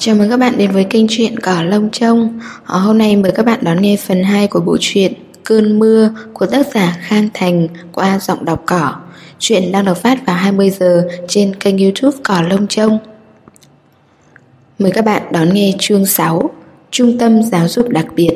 Chào mừng các bạn đến với kênh truyện Cỏ Lông Trông. Hôm nay mời các bạn đón nghe phần 2 của bộ truyện Cơn Mưa của tác giả Khang Thành qua giọng đọc Cỏ. Truyện đang được phát vào 20 giờ trên kênh YouTube Cỏ Lông Trông. Mời các bạn đón nghe chương 6, Trung tâm giáo dục đặc biệt.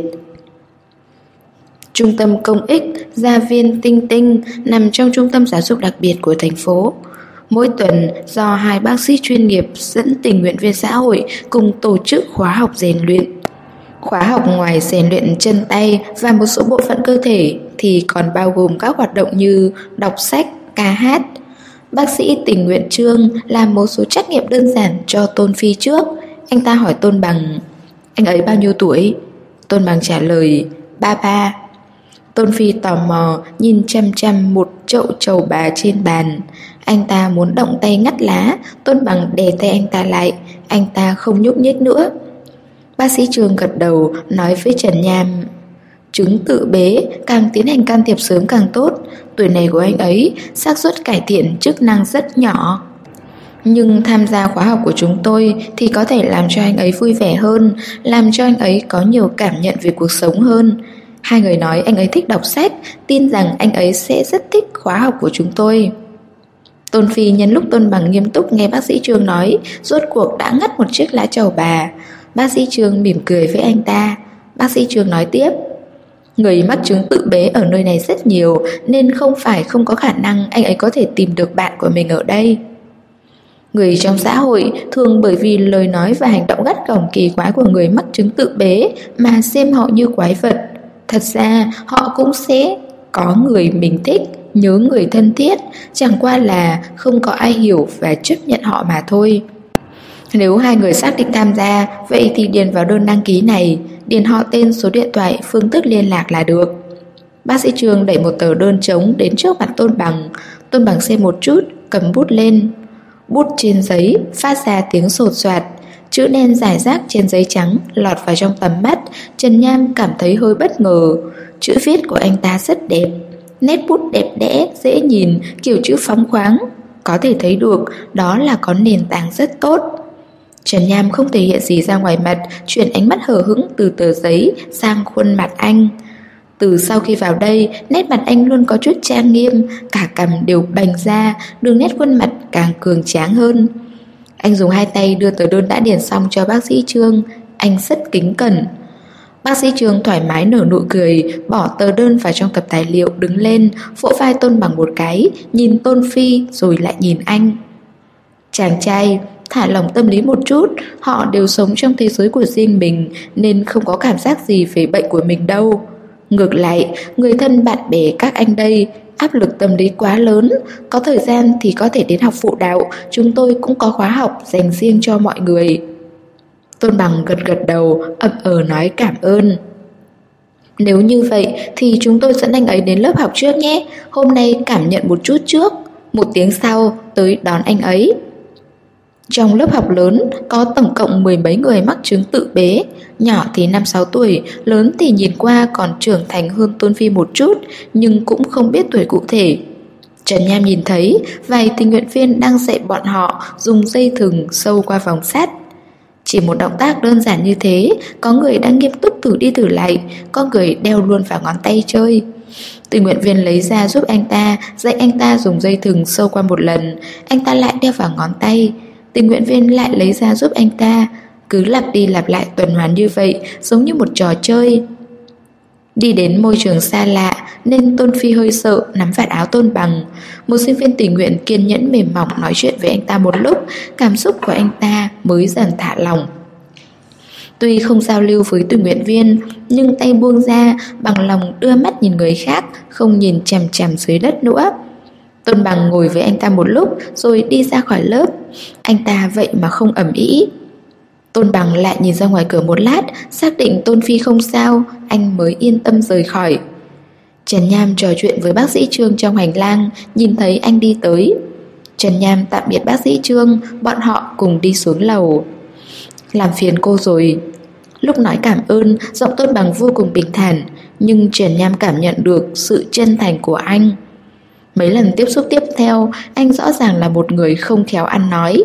Trung tâm công ích Gia viên Tinh Tinh nằm trong trung tâm giáo dục đặc biệt của thành phố. Mỗi tuần do 2 bác sĩ chuyên nghiệp dẫn tình nguyện viên xã hội cùng tổ chức khóa học rèn luyện. Khóa học ngoài rèn luyện chân tay và một số bộ phận cơ thể thì còn bao gồm các hoạt động như đọc sách, ca hát. Bác sĩ tình nguyện Trương làm một số trắc nghiệm đơn giản cho Tôn Phi trước. Anh ta hỏi Tôn Bằng: "Anh ấy bao nhiêu tuổi?" Tôn Bằng trả lời: 33. Tôn Phi tò mò nhìn chăm chăm một chậu trầu bà trên bàn. Anh ta muốn động tay ngắt lá, Tôn Bằng đè tay anh ta lại. Anh ta không nhúc nhích nữa. Bác sĩ Trương gật đầu nói với Trần Nham: "Chứng tự bế, càng tiến hành can thiệp sớm càng tốt. Tuổi này của anh ấy, xác suất cải thiện chức năng rất nhỏ. Nhưng tham gia khóa học của chúng tôi thì có thể làm cho anh ấy vui vẻ hơn, làm cho anh ấy có nhiều cảm nhận về cuộc sống hơn." Hai người nói anh ấy thích đọc sách, tin rằng anh ấy sẽ rất thích khóa học của chúng tôi. Tôn Phi nhân lúc Tôn Bằng nghiêm túc nghe bác sĩ Trương nói, rốt cuộc đã ngắt một chiếc lá trầu bà. Bác sĩ Trương mỉm cười với anh ta. Bác sĩ Trương nói tiếp: "Người mắc chứng tự bế ở nơi này rất nhiều, nên không phải không có khả năng anh ấy có thể tìm được bạn của mình ở đây." Người trong xã hội thường bởi vì lời nói và hành động gắt gỏng kỳ quái của người mắc chứng tự bế mà xem họ như quái vật. Thật ra họ cũng sẽ có người mình thích, nhớ người thân thiết, chẳng qua là không có ai hiểu và chấp nhận họ mà thôi. Nếu hai người xác định tham gia, vậy thì điền vào đơn đăng ký này, điền họ, tên, số điện thoại, phương thức liên lạc là được. Bác sĩ Trương đẩy một tờ đơn trống đến trước mặt Tôn Bằng. Tôn Bằng xem một chút, cầm bút lên. Bút trên giấy phát ra tiếng sột soạt. Chữ đen rải rác trên giấy trắng lọt vào trong tầm mắt. Trần Nham cảm thấy hơi bất ngờ. Chữ viết của anh ta rất đẹp, nét bút đẹp đẽ, dễ nhìn, kiểu chữ phóng khoáng. Có thể thấy được đó là có nền tảng rất tốt. Trần Nham không thể hiện gì ra ngoài mặt, chuyển ánh mắt hờ hững từ tờ giấy sang khuôn mặt anh. Từ sau khi vào đây, nét mặt anh luôn có chút trang nghiêm, cả cằm đều bành ra, đường nét khuôn mặt càng cường tráng hơn. Anh dùng 2 tay đưa tờ đơn đã điền xong cho bác sĩ Trương. Anh rất kính cẩn. Bác sĩ Trương thoải mái nở nụ cười, bỏ tờ đơn vào trong tập tài liệu, đứng lên, vỗ vai Tôn Bằng một cái, nhìn Tôn Phi rồi lại nhìn anh. Chàng trai, thả lỏng tâm lý một chút, họ đều sống trong thế giới của riêng mình nên không có cảm giác gì về bệnh của mình đâu. Ngược lại, người thân bạn bè các anh đây, áp lực tâm lý quá lớn, có thời gian thì có thể đến học phụ đạo, chúng tôi cũng có khóa học dành riêng cho mọi người. Tôn Bằng gật gật đầu, ậm nói cảm ơn. Nếu như vậy thì chúng tôi dẫn anh ấy đến lớp học trước nhé. Hôm nay cảm nhận một chút trước, 1 tiếng sau tới đón anh ấy. Trong lớp học lớn có tổng cộng 10 mấy người mắc chứng tự bế. Nhỏ thì 5-6 tuổi, lớn thì nhìn qua còn trưởng thành hơn Tôn Phi một chút, nhưng cũng không biết tuổi cụ thể. Trần Nham nhìn thấy vài tình nguyện viên đang dạy bọn họ dùng dây thừng sâu qua vòng sắt. Chỉ một động tác đơn giản như thế, có người đang nghiêm túc thử đi thử lại, có người đeo luôn vào ngón tay chơi. Tình nguyện viên lấy ra giúp anh ta, dạy anh ta dùng dây thừng sâu qua một lần, anh ta lại đeo vào ngón tay. Tình nguyện viên lại lấy ra giúp anh ta, cứ lặp đi lặp lại tuần hoàn như vậy, giống như một trò chơi. Đi đến môi trường xa lạ nên Tôn Phi hơi sợ, nắm vạt áo Tôn Bằng. Một sinh viên tình nguyện kiên nhẫn mềm mỏng nói chuyện với anh ta một lúc, cảm xúc của anh ta mới dần thả lỏng. Tuy không giao lưu với tình nguyện viên, nhưng tay buông ra, bằng lòng đưa mắt nhìn người khác, không nhìn chằm chằm dưới đất nữa. Tôn Bằng ngồi với anh ta một lúc rồi đi ra khỏi lớp. Anh ta vậy mà không ầm ĩ. Tôn Bằng lại nhìn ra ngoài cửa một lát, xác định Tôn Phi không sao, anh mới yên tâm rời khỏi. Trần Nham trò chuyện với bác sĩ Trương trong hành lang, nhìn thấy anh đi tới. Trần Nham tạm biệt bác sĩ Trương, bọn họ cùng đi xuống lầu. Làm phiền cô rồi. Lúc nói cảm ơn, giọng Tôn Bằng vô cùng bình thản, nhưng Trần Nham cảm nhận được sự chân thành của anh. Mấy lần tiếp xúc tiếp theo, anh rõ ràng là một người không khéo ăn nói.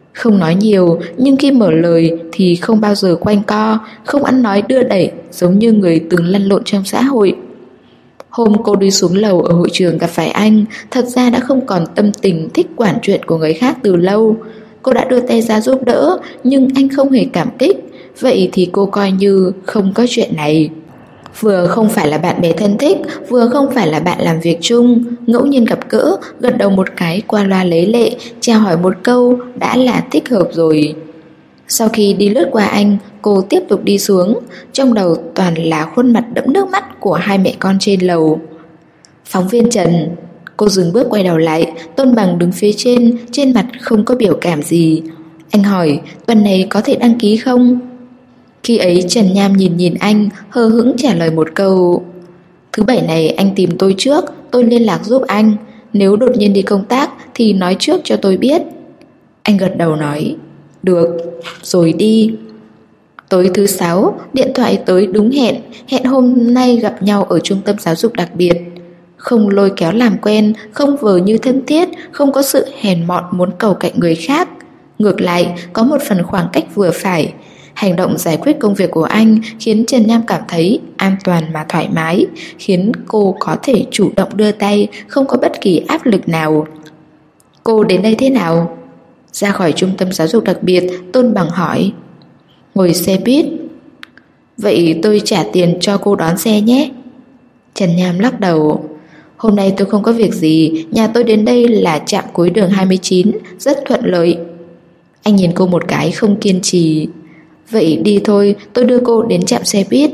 Không nói nhiều, nhưng khi mở lời thì không bao giờ quanh co, không ăn nói đưa đẩy, giống như người từng lăn lộn trong xã hội. Hôm cô đi xuống lầu ở hội trường gặp phải anh, thật ra đã không còn tâm tình thích quản chuyện của người khác từ lâu. Cô đã đưa tay ra giúp đỡ, nhưng anh không hề cảm kích, vậy thì cô coi như không có chuyện này. Vừa không phải là bạn bè thân thích, vừa không phải là bạn làm việc chung, ngẫu nhiên gặp gỡ, gật đầu một cái qua loa lấy lệ, chào hỏi một câu đã là thích hợp rồi. Sau khi đi lướt qua anh, cô tiếp tục đi xuống, trong đầu toàn là khuôn mặt đẫm nước mắt của hai mẹ con trên lầu. Phóng viên Trần. Cô dừng bước quay đầu lại, Tôn Bằng đứng phía trên mặt không có biểu cảm gì. Anh hỏi, tuần này có thể đăng ký không? Khi ấy Trần Nham nhìn anh, hờ hững trả lời một câu: thứ bảy này anh tìm tôi trước, tôi liên lạc giúp anh. Nếu đột nhiên đi công tác thì nói trước cho tôi biết. Anh gật đầu nói: được, rồi đi. Tối thứ 6, điện thoại tới đúng hẹn hôm nay gặp nhau ở trung tâm giáo dục đặc biệt. Không lôi kéo làm quen, không vờ như thân thiết, không có sự hèn mọn muốn cầu cạnh người khác. Ngược lại, có một phần khoảng cách vừa phải. Hành động giải quyết công việc của anh khiến Trần Nham cảm thấy an toàn mà thoải mái, khiến cô có thể chủ động đưa tay, không có bất kỳ áp lực nào. Cô đến đây thế nào? Ra khỏi trung tâm giáo dục đặc biệt, Tôn Bằng hỏi. Ngồi xe buýt. Vậy tôi trả tiền cho cô đón xe nhé. Trần Nham lắc đầu. Hôm nay tôi không có việc gì, nhà tôi đến đây là trạm cuối đường 29, rất thuận lợi. Anh nhìn cô một cái không kiên trì. Vậy đi thôi, tôi đưa cô đến trạm xe buýt.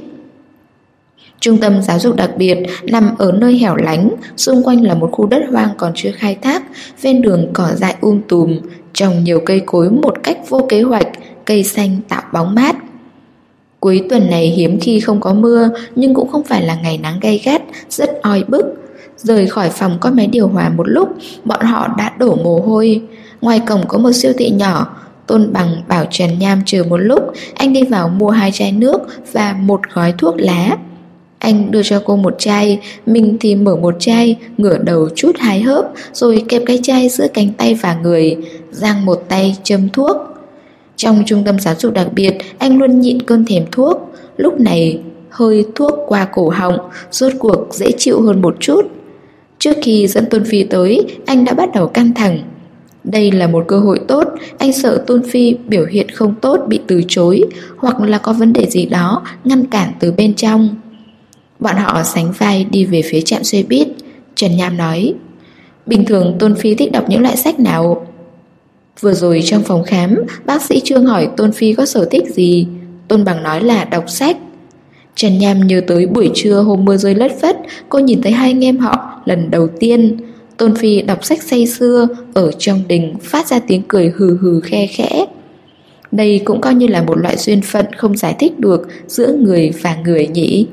Trung tâm giáo dục đặc biệt nằm ở nơi hẻo lánh, xung quanh là một khu đất hoang còn chưa khai thác, ven đường cỏ dại tùm, trồng nhiều cây cối một cách vô kế hoạch, cây xanh tạo bóng mát. Cuối tuần này hiếm khi không có mưa, nhưng cũng không phải là ngày nắng gay gắt, rất oi bức. Rời khỏi phòng có máy điều hòa một lúc, bọn họ đã đổ mồ hôi. Ngoài cổng có một siêu thị nhỏ. Tôn Bằng bảo Trần Nham chờ một lúc, anh đi vào mua 2 chai nước và một gói thuốc lá. Anh đưa cho cô một chai, mình thì mở một chai, ngửa đầu chút 2 hớp, rồi kẹp cái chai giữa cánh tay và người, giang một tay châm thuốc. Trong trung tâm giáo dục đặc biệt, anh luôn nhịn cơn thèm thuốc. Lúc này, hơi thuốc qua cổ họng, rốt cuộc dễ chịu hơn một chút. Trước khi dẫn Tôn Phi tới, anh đã bắt đầu căng thẳng. Đây là một cơ hội tốt, anh sợ Tôn Phi biểu hiện không tốt bị từ chối, hoặc là có vấn đề gì đó ngăn cản từ bên trong. Bọn họ sánh vai đi về phía trạm xe buýt. Trần Nham nói, bình thường Tôn Phi thích đọc những loại sách nào? Vừa rồi trong phòng khám, bác sĩ Trương hỏi Tôn Phi có sở thích gì. Tôn Bằng nói là đọc sách. Trần Nham nhớ tới buổi trưa hôm mưa rơi lất phất, cô nhìn thấy hai anh em họ lần đầu tiên. Tôn Phi đọc sách say sưa, ở trong đình phát ra tiếng cười hừ hừ khe khẽ. Đây cũng coi như là một loại duyên phận không giải thích được giữa người và người nhỉ.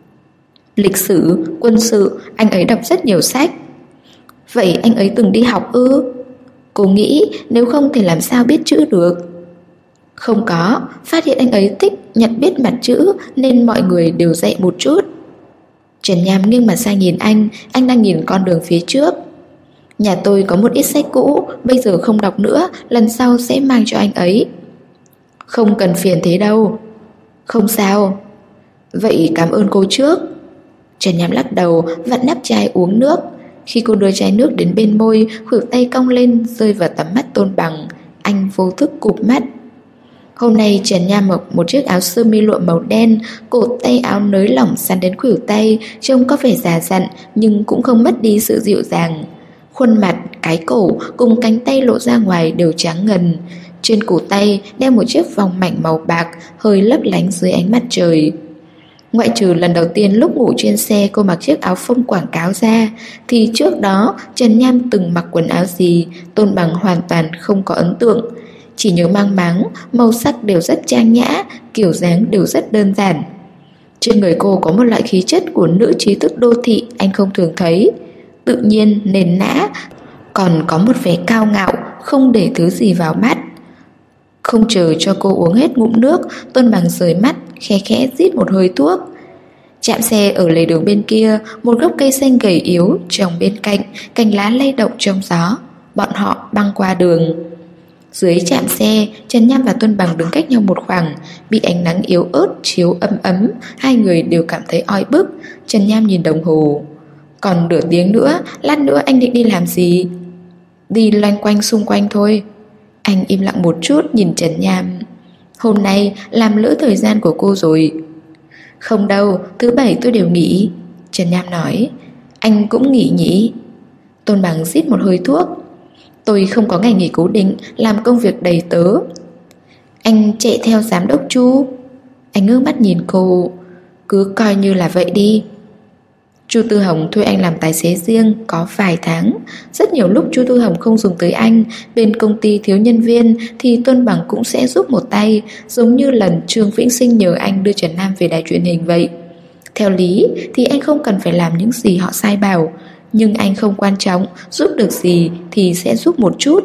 Lịch sử, quân sự, anh ấy đọc rất nhiều sách. Vậy anh ấy từng đi học ư? Cô nghĩ nếu không thì làm sao biết chữ được. Không có, phát hiện anh ấy thích nhận biết mặt chữ nên mọi người đều dạy một chút. Trần Nham nghiêng mặt sang nhìn anh đang nhìn con đường phía trước. Nhà tôi có một ít sách cũ, bây giờ không đọc nữa, lần sau sẽ mang cho anh ấy. Không cần phiền thế đâu. Không sao. Vậy cảm ơn cô trước. Trần Nham lắc đầu, vặn nắp chai uống nước. Khi cô đưa chai nước đến bên môi, khuỷu tay cong lên rơi vào tầm mắt Tôn Bằng. Anh vô thức cụp mắt. Hôm nay Trần Nham mặc một chiếc áo sơ mi lụa màu đen, cột tay áo nới lỏng săn đến khuỷu tay, trông có vẻ già dặn nhưng cũng không mất đi sự dịu dàng. Khuôn mặt, cái cổ cùng cánh tay lộ ra ngoài đều trắng ngần. Trên cổ tay đeo một chiếc vòng mảnh màu bạc, hơi lấp lánh dưới ánh mặt trời. Ngoại trừ lần đầu tiên lúc ngủ trên xe cô mặc chiếc áo phông quảng cáo ra, thì trước đó Trần Nham từng mặc quần áo gì, Tôn Bằng hoàn toàn không có ấn tượng. Chỉ nhớ mang máng, màu sắc đều rất trang nhã, kiểu dáng đều rất đơn giản. Trên người cô có một loại khí chất của nữ trí thức đô thị anh không thường thấy. Tự nhiên, nền nã, còn có một vẻ cao ngạo, không để thứ gì vào mắt. Không chờ cho cô uống hết ngụm nước, Tôn Bằng rời mắt, khe khẽ rít một hơi thuốc. Trạm xe ở lề đường bên kia, một gốc cây xanh gầy yếu trồng bên cạnh, cành lá lay động trong gió. Bọn họ băng qua đường. Dưới trạm xe, Trần Nham và Tuân Bằng đứng cách nhau một khoảng. Bị ánh nắng yếu ớt chiếu ấm ấm, hai người đều cảm thấy oi bức. Trần Nham nhìn đồng hồ. Còn nửa tiếng nữa, lát nữa anh định đi làm gì? Đi loanh quanh xung quanh thôi. Anh im lặng một chút nhìn Trần Nham. Hôm nay làm lỡ thời gian của cô rồi. Không đâu, thứ bảy tôi đều nghỉ. Trần Nham nói. Anh cũng nghỉ nhỉ? Tôn Bằng rít một hơi thuốc. Tôi không có ngày nghỉ cố định, làm công việc đầy tớ. Anh chạy theo giám đốc Chu. Anh ngước mắt nhìn cô. Cứ coi như là vậy đi. Chu Tư Hồng thuê anh làm tài xế riêng có vài tháng. Rất nhiều lúc Chu Tư Hồng không dùng tới anh, bên công ty thiếu nhân viên thì Tuân Bằng cũng sẽ giúp một tay, giống như lần Trương Vĩnh Sinh nhờ anh đưa Trần Nam về đài truyền hình vậy. Theo lý thì anh không cần phải làm những gì họ sai bảo, nhưng anh không quan trọng, giúp được gì thì sẽ giúp một chút.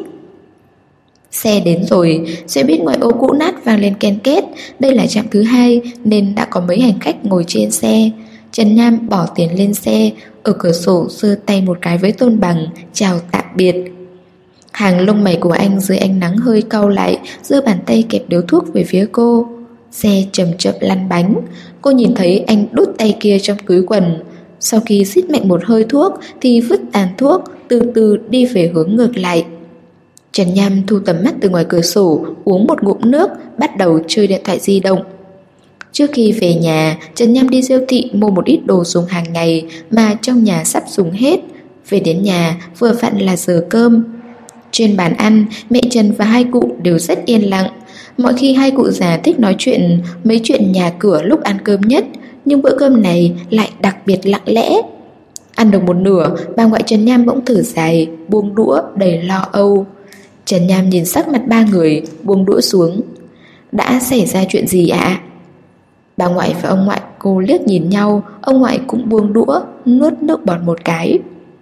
Xe đến rồi, xe buýt ngoại ô cũ nát vang lên ken két. Đây là trạm thứ hai nên đã có mấy hành khách ngồi trên xe. Trần Nham bỏ tiền lên xe, ở cửa sổ giơ tay một cái với Tôn Bằng, chào tạm biệt. Hàng lông mày của anh dưới ánh nắng hơi cau lại, giơ bàn tay kẹp điếu thuốc về phía cô. Xe chậm chậm lăn bánh. Cô nhìn thấy anh đút tay kia trong túi quần. Sau khi xít mạnh một hơi thuốc thì vứt tàn thuốc, từ từ đi về hướng ngược lại. Trần Nham thu tầm mắt từ ngoài cửa sổ, uống một ngụm nước, bắt đầu chơi điện thoại di động. Trước khi về nhà, Trần Nham đi siêu thị mua một ít đồ dùng hàng ngày mà trong nhà sắp dùng hết. Về đến nhà, vừa vặn là giờ cơm. Trên bàn ăn, mẹ Trần và hai cụ đều rất yên lặng. Mọi khi hai cụ già thích nói chuyện mấy chuyện nhà cửa lúc ăn cơm nhất, nhưng bữa cơm này lại đặc biệt lặng lẽ. Ăn được một nửa, bà ngoại Trần Nham bỗng thở dài, buông đũa đầy lo âu. Trần Nham nhìn sắc mặt ba người, buông đũa xuống. Đã xảy ra chuyện gì ạ? Bà ngoại và ông ngoại cô liếc nhìn nhau. Ông ngoại cũng buông đũa, nuốt nước bọt một cái.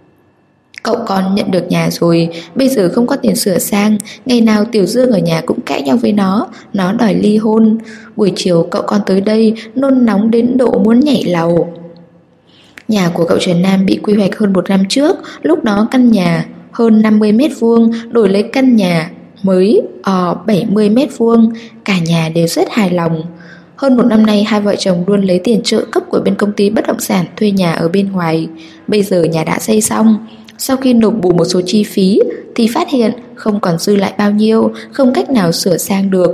Cậu con nhận được nhà rồi, bây giờ không có tiền sửa sang. Ngày nào Tiểu Dương ở nhà cũng cãi nhau với nó đòi ly hôn. Buổi chiều cậu con tới đây, nôn nóng đến độ muốn nhảy lầu. Nhà của cậu Trần Nam bị quy hoạch hơn 1 năm trước. Lúc đó căn nhà hơn 50 mét vuông đổi lấy căn nhà mới 70 mét vuông. Cả nhà đều rất hài lòng. Hơn 1 năm nay hai vợ chồng luôn lấy tiền trợ cấp của bên công ty bất động sản thuê nhà ở bên ngoài. Bây giờ nhà đã xây xong. Sau khi nộp bù một số chi phí thì phát hiện không còn dư lại bao nhiêu, không cách nào sửa sang được.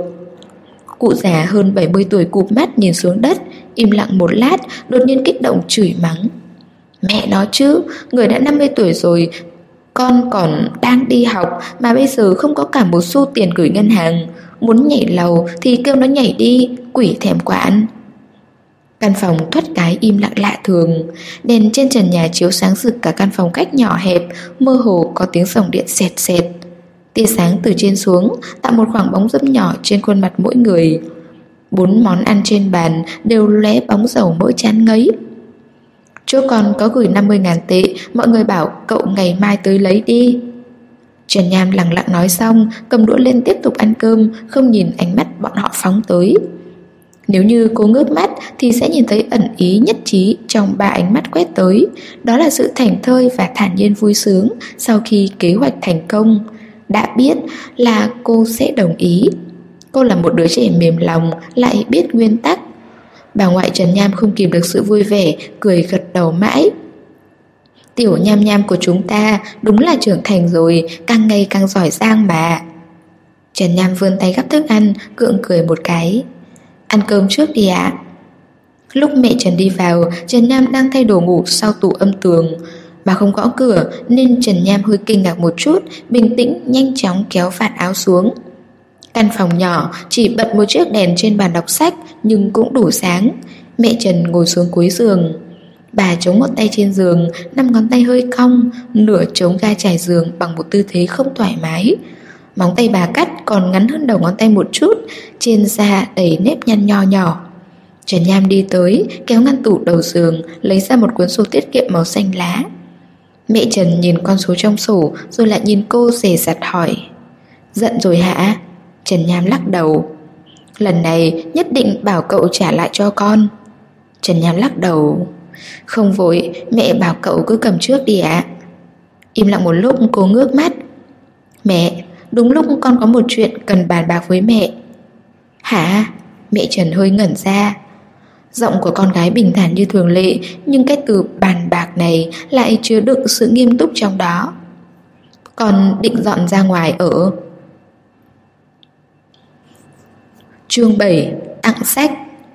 Cụ già hơn 70 tuổi cụp mắt nhìn xuống đất, im lặng một lát, đột nhiên kích động chửi mắng. Mẹ nó chứ, người đã 50 tuổi rồi, con còn đang đi học mà bây giờ không có cả một xu tiền gửi ngân hàng. Muốn nhảy lầu thì kêu nó nhảy đi, quỷ thèm quản. Căn phòng thoát cái im lặng lạ thường. Đèn trên trần nhà chiếu sáng rực cả căn phòng cách nhỏ hẹp, mơ hồ có tiếng dòng điện sẹt sẹt. Tia sáng từ trên xuống tạo một khoảng bóng râm nhỏ trên khuôn mặt mỗi người. 4 món ăn trên bàn đều lóe bóng dầu mỡ chán ngấy. Chỗ con có gửi 50.000 tệ, mọi người bảo cậu ngày mai tới lấy đi. Trần Nham lặng lặng nói xong, cầm đũa lên tiếp tục ăn cơm, không nhìn ánh mắt bọn họ phóng tới. Nếu như cô ngước mắt thì sẽ nhìn thấy ẩn ý nhất trí trong 3 ánh mắt quét tới. Đó là sự thảnh thơi và thản nhiên vui sướng sau khi kế hoạch thành công. Đã biết là cô sẽ đồng ý. Cô là một đứa trẻ mềm lòng, lại biết nguyên tắc. Bà ngoại Trần Nham không kìm được sự vui vẻ, cười gật đầu mãi. Tiểu Nham Nham của chúng ta đúng là trưởng thành rồi, càng ngày càng giỏi giang mà. Trần Nham vươn tay gắp thức ăn, gượng cười một cái. Ăn cơm trước đi ạ. Lúc mẹ Trần đi vào, Trần Nham đang thay đồ ngủ sau tủ âm tường. Bà không gõ cửa nên Trần Nham hơi kinh ngạc một chút, bình tĩnh nhanh chóng kéo vạt áo xuống. Căn phòng nhỏ chỉ bật một chiếc đèn trên bàn đọc sách nhưng cũng đủ sáng. Mẹ Trần ngồi xuống cuối giường. Bà chống một tay trên giường, 5 ngón tay hơi cong, nửa chống ga trải giường bằng một tư thế không thoải mái. Móng tay bà cắt còn ngắn hơn đầu ngón tay một chút, trên da đầy nếp nhăn nho nhỏ. Trần Nham đi tới, kéo ngăn tủ đầu giường, lấy ra một cuốn sổ tiết kiệm màu xanh lá. Mẹ Trần nhìn con số trong sổ rồi lại nhìn cô dè dặt hỏi. Giận rồi hả? Trần Nham lắc đầu. Lần này nhất định bảo cậu trả lại cho con. Trần Nham lắc đầu. Không vội, mẹ bảo cậu cứ cầm trước đi ạ. Im lặng một lúc cô ngước mắt. Mẹ, Đúng lúc con có một chuyện cần bàn bạc với mẹ. Hả? Mẹ Trần hơi ngẩn ra. Giọng của con gái bình thản như thường lệ, nhưng cái từ bàn bạc này lại chứa đựng sự nghiêm túc trong đó. Con định dọn ra ngoài ở. Chương 7. Tặng sách.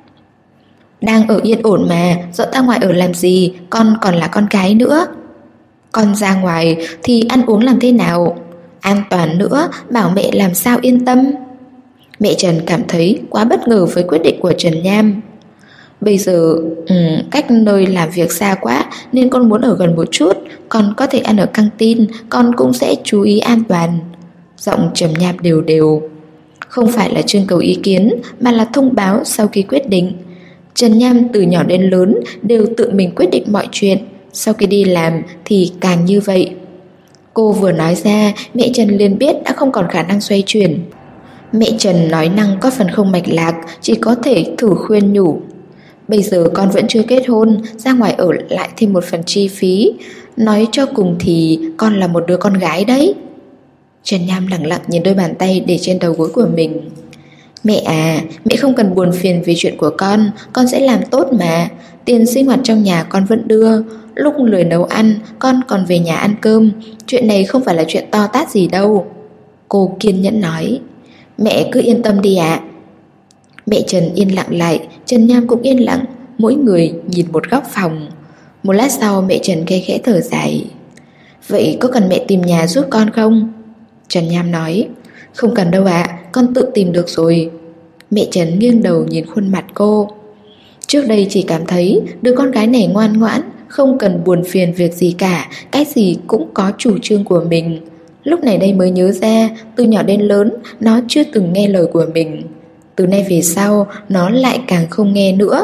Đang ở yên ổn mà, dọn ra ngoài ở làm gì, con còn là con gái nữa. Con ra ngoài thì ăn uống làm thế nào? An toàn nữa, bảo mẹ làm sao yên tâm. Mẹ Trần cảm thấy quá bất ngờ với quyết định của Trần Nham. Bây giờ cách nơi làm việc xa quá nên con muốn ở gần một chút. Con có thể ăn ở căng tin, con cũng sẽ chú ý an toàn. Giọng Trầm Nham đều đều. Không phải là trưng cầu ý kiến, mà là thông báo sau khi quyết định. Trần Nham từ nhỏ đến lớn đều tự mình quyết định mọi chuyện. Sau khi đi làm thì càng như vậy. Cô vừa nói ra, mẹ Trần liền biết đã không còn khả năng xoay chuyển. Mẹ Trần nói năng có phần không mạch lạc, chỉ có thể thử khuyên nhủ. Bây giờ con vẫn chưa kết hôn, ra ngoài ở lại thêm một phần chi phí. Nói cho cùng thì con là một đứa con gái đấy. Trần Nham lẳng lặng nhìn đôi bàn tay để trên đầu gối của mình. Mẹ à, mẹ không cần buồn phiền vì chuyện của con sẽ làm tốt mà. Tiền sinh hoạt trong nhà con vẫn đưa. Lúc lười nấu ăn, con còn về nhà ăn cơm. Chuyện này không phải là chuyện to tát gì đâu. Cô kiên nhẫn nói. Mẹ cứ yên tâm đi ạ. Mẹ Trần yên lặng lại, Trần Nham cũng yên lặng, mỗi người nhìn một góc phòng. Một lát sau mẹ Trần khẽ khẽ thở dài. Vậy có cần mẹ tìm nhà giúp con không? Trần Nham nói. Không cần đâu ạ, con tự tìm được rồi. Mẹ Trần nghiêng đầu nhìn khuôn mặt cô. Trước đây chỉ cảm thấy đứa con gái này ngoan ngoãn, không cần buồn phiền việc gì cả, cái gì cũng có chủ trương của mình. Lúc này đây mới nhớ ra, từ nhỏ đến lớn nó chưa từng nghe lời của mình. Từ nay về sau nó lại càng không nghe nữa.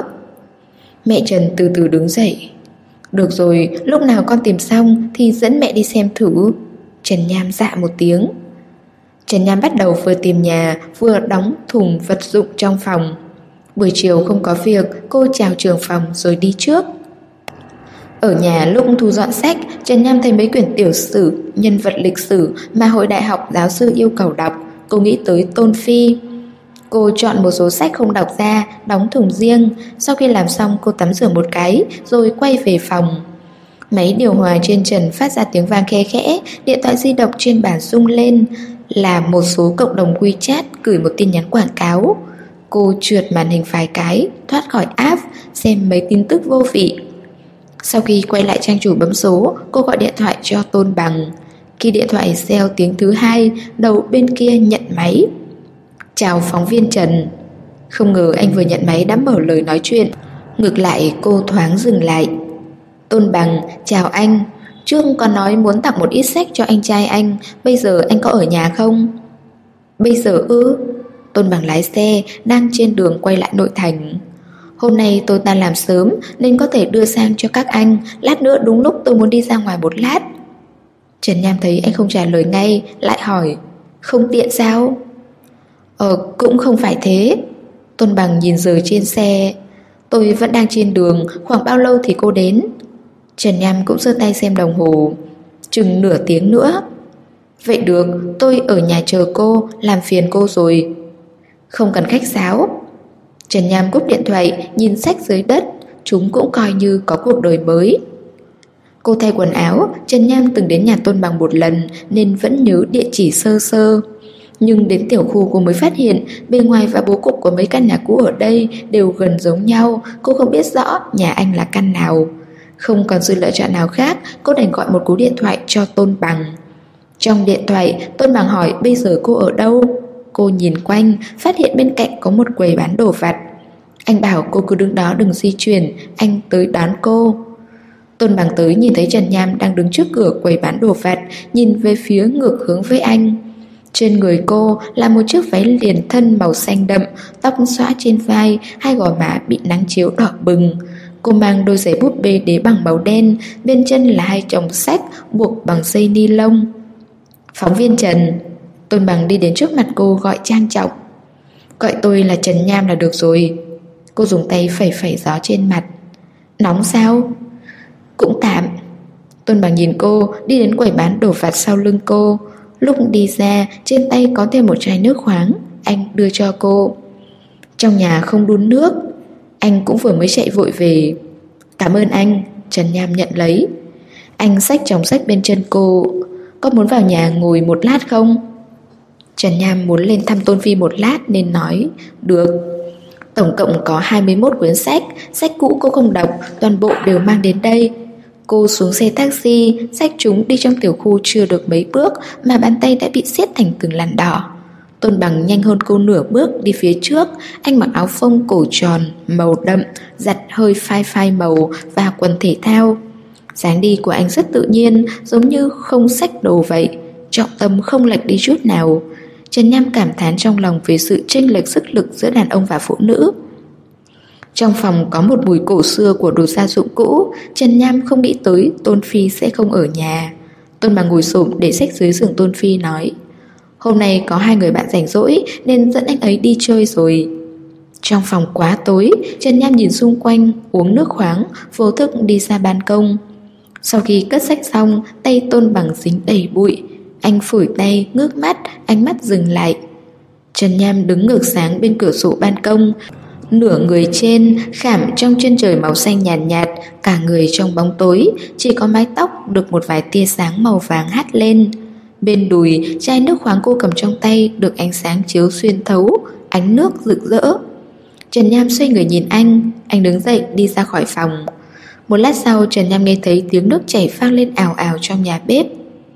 Mẹ Trần từ từ đứng dậy. Được rồi, lúc nào con tìm xong thì dẫn mẹ đi xem thử. Trần Nham dạ một tiếng. Trần Nham bắt đầu vừa tìm nhà vừa đóng thùng vật dụng trong phòng. Buổi chiều không có việc, cô chào trưởng phòng rồi đi trước. Ở nhà lúc thu dọn sách, Trần Nham thấy mấy quyển tiểu sử, nhân vật lịch sử mà hồi đại học giáo sư yêu cầu đọc. Cô nghĩ tới Tôn Phi. Cô chọn một số sách không đọc ra, đóng thùng riêng. Sau khi làm xong cô tắm rửa một cái rồi quay về phòng. Máy điều hòa trên trần phát ra tiếng vang khe khẽ. Điện thoại di động trên bàn rung lên. Là một số cộng đồng WeChat gửi một tin nhắn quảng cáo. Cô trượt màn hình vài cái, thoát khỏi app, xem mấy tin tức vô vị. Sau khi quay lại trang chủ bấm số, cô gọi điện thoại cho Tôn Bằng. Khi điện thoại reo tiếng thứ hai, đầu bên kia nhận máy. Chào phóng viên Trần. Không ngờ anh vừa nhận máy đã mở lời nói chuyện. Ngược lại cô thoáng dừng lại. Tôn Bằng, chào anh. Trước con nói muốn tặng một ít sách cho anh trai anh. Bây giờ anh có ở nhà không? Bây giờ ư? Tôn Bằng lái xe, đang trên đường quay lại nội thành. Hôm nay tôi tan làm sớm nên có thể đưa sang cho các anh. Lát nữa đúng lúc tôi muốn đi ra ngoài một lát. Trần Nham thấy anh không trả lời ngay, lại hỏi. Không tiện sao? Cũng không phải thế. Tôn Bằng nhìn giờ trên xe. Tôi vẫn đang trên đường, khoảng bao lâu thì cô đến? Trần Nham cũng giơ tay xem đồng hồ. Chừng nửa tiếng nữa. Vậy được, tôi ở nhà chờ cô, làm phiền cô rồi. Không cần khách sáo. Trần Nham cúp điện thoại, nhìn sách dưới đất. Chúng cũng coi như có cuộc đời mới. Cô thay quần áo. Trần Nham từng đến nhà Tôn Bằng một lần nên vẫn nhớ địa chỉ sơ sơ. Nhưng đến tiểu khu cô mới phát hiện bề ngoài và bố cục của mấy căn nhà cũ ở đây đều gần giống nhau. Cô không biết rõ nhà anh là căn nào. Không còn sự lựa chọn nào khác, cô đành gọi một cú điện thoại cho Tôn Bằng. Trong điện thoại, Tôn Bằng hỏi bây giờ cô ở đâu. Cô nhìn quanh, phát hiện bên cạnh có một quầy bán đồ vặt. Anh bảo cô cứ đứng đó đừng di chuyển, anh tới đón cô. Tôn Bằng tới nhìn thấy Trần Nham đang đứng trước cửa quầy bán đồ vặt, nhìn về phía ngược hướng với anh. Trên người cô là một chiếc váy liền thân màu xanh đậm, tóc xõa trên vai, hai gò má bị nắng chiếu đỏ bừng. Cô mang đôi giày búp bê đế bằng màu đen, bên chân là hai chồng sách buộc bằng dây ni lông. Phóng viên Trần. Tôn Bằng đi đến trước mặt cô gọi trang trọng. Gọi tôi là Trần Nham là được rồi. Cô dùng tay phẩy phẩy gió trên mặt. Nóng sao? Cũng tạm. Tôn Bằng nhìn cô, đi đến quầy bán đồ vặt sau lưng cô. Lúc đi ra, trên tay có thêm một chai nước khoáng. Anh đưa cho cô. Trong nhà không đun nước. Anh cũng vừa mới chạy vội về. Cảm ơn anh. Trần Nham nhận lấy. Anh xách chồng sách bên chân cô. Có muốn vào nhà ngồi một lát không? Trần Nham muốn lên thăm Tôn Phi một lát nên nói được. Tổng cộng có 21 quyển sách. Sách cũ cô không đọc, toàn bộ đều mang đến đây. Cô xuống xe taxi, xách chúng đi trong tiểu khu chưa được mấy bước mà bàn tay đã bị siết thành từng làn đỏ. Tôn Bằng nhanh hơn cô nửa bước đi phía trước. Anh mặc áo phông cổ tròn màu đậm, giặt hơi phai phai màu và quần thể thao. Dáng đi của anh rất tự nhiên, giống như không xách đồ vậy, trọng tâm không lệch đi chút nào. Trần Nham cảm thán trong lòng về sự chênh lệch sức lực giữa đàn ông và phụ nữ. Trong phòng có một mùi cổ xưa của đồ gia dụng cũ. Trần Nham không nghĩ tới Tôn Phi sẽ không ở nhà. Tôn Bằng ngồi xổm để xách dưới giường Tôn Phi nói: Hôm nay có 2 người bạn rảnh rỗi nên dẫn anh ấy đi chơi rồi. Trong phòng quá tối, Trần Nham nhìn xung quanh, uống nước khoáng, vô thức đi ra ban công. Sau khi cất sách xong, tay Tôn Bằng dính đầy bụi. Anh phủi tay, ngước mắt, ánh mắt dừng lại. Trần Nham đứng ngược sáng bên cửa sổ ban công, nửa người trên khảm trong chân trời màu xanh nhàn nhạt, cả người trong bóng tối, chỉ có mái tóc được một vài tia sáng màu vàng hắt lên. Bên đùi, chai nước khoáng cô cầm trong tay được ánh sáng chiếu xuyên thấu, ánh nước rực rỡ. Trần Nham xoay người nhìn anh đứng dậy đi ra khỏi phòng. Một lát sau, Trần Nham nghe thấy tiếng nước chảy vang lên ào ào trong nhà bếp.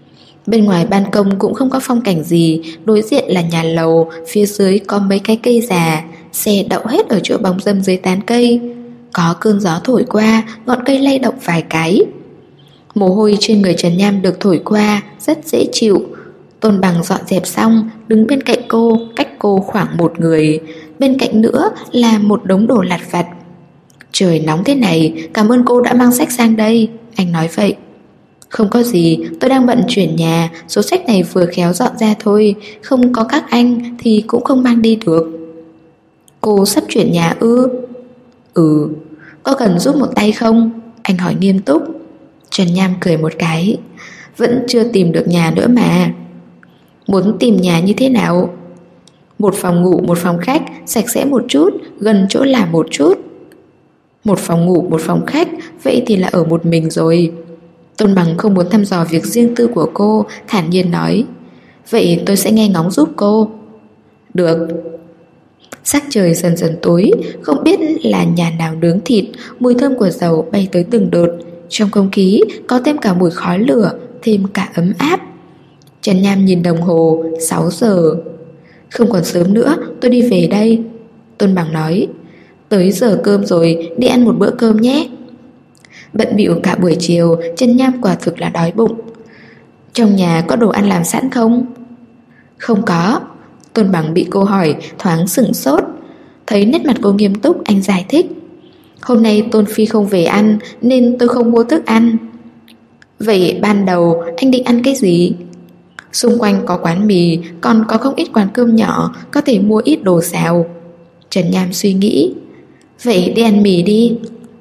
Bên ngoài ban công cũng không có phong cảnh gì, đối diện là nhà lầu, phía dưới có mấy cái cây già, xe đậu hết ở chỗ bóng râm dưới tán cây. Có cơn gió thổi qua, ngọn cây lay động vài cái. Mồ hôi trên người Trần Nham được thổi qua, rất dễ chịu. Tôn Bằng dọn dẹp xong, đứng bên cạnh cô, cách cô khoảng 1 người. Bên cạnh nữa là một đống đồ lặt vặt. Trời nóng thế này, cảm ơn cô đã mang sách sang đây, anh nói vậy. Không có gì, tôi đang bận chuyển nhà, số sách này vừa khéo dọn ra thôi, không có các anh thì cũng không mang đi được. Cô sắp chuyển nhà ư? Ừ. Có cần giúp một tay không? Anh hỏi nghiêm túc. Trần Nham cười một cái. Vẫn chưa tìm được nhà nữa mà. Muốn tìm nhà như thế nào? 1 phòng ngủ, 1 phòng khách, sạch sẽ một chút, gần chỗ làm một chút. 1 phòng ngủ, 1 phòng khách, vậy thì là ở một mình rồi. Tôn Bằng không muốn thăm dò việc riêng tư của cô, thản nhiên nói: Vậy tôi sẽ nghe ngóng giúp cô. Được. Sắc trời dần dần tối, không biết là nhà nào nướng thịt, mùi thơm của dầu bay tới từng đợt. Trong không khí có thêm cả mùi khói lửa, thêm cả ấm áp. Trần Nham nhìn đồng hồ, 6 giờ. Không còn sớm nữa, tôi đi về đây. Tôn Bằng nói: Tới giờ cơm rồi, đi ăn một bữa cơm nhé. Bận bịu cả buổi chiều, Trần Nham quả thực là đói bụng. Trong nhà có đồ ăn làm sẵn không? Không có. Tôn Bằng bị cô hỏi thoáng sửng sốt. Thấy nét mặt cô nghiêm túc, anh giải thích: Hôm nay Tôn Phi không về ăn nên tôi không mua thức ăn. Vậy ban đầu anh định ăn cái gì? Xung quanh có quán mì, còn có không ít quán cơm nhỏ, có thể mua ít đồ xào. Trần Nham suy nghĩ: Vậy đi ăn mì đi.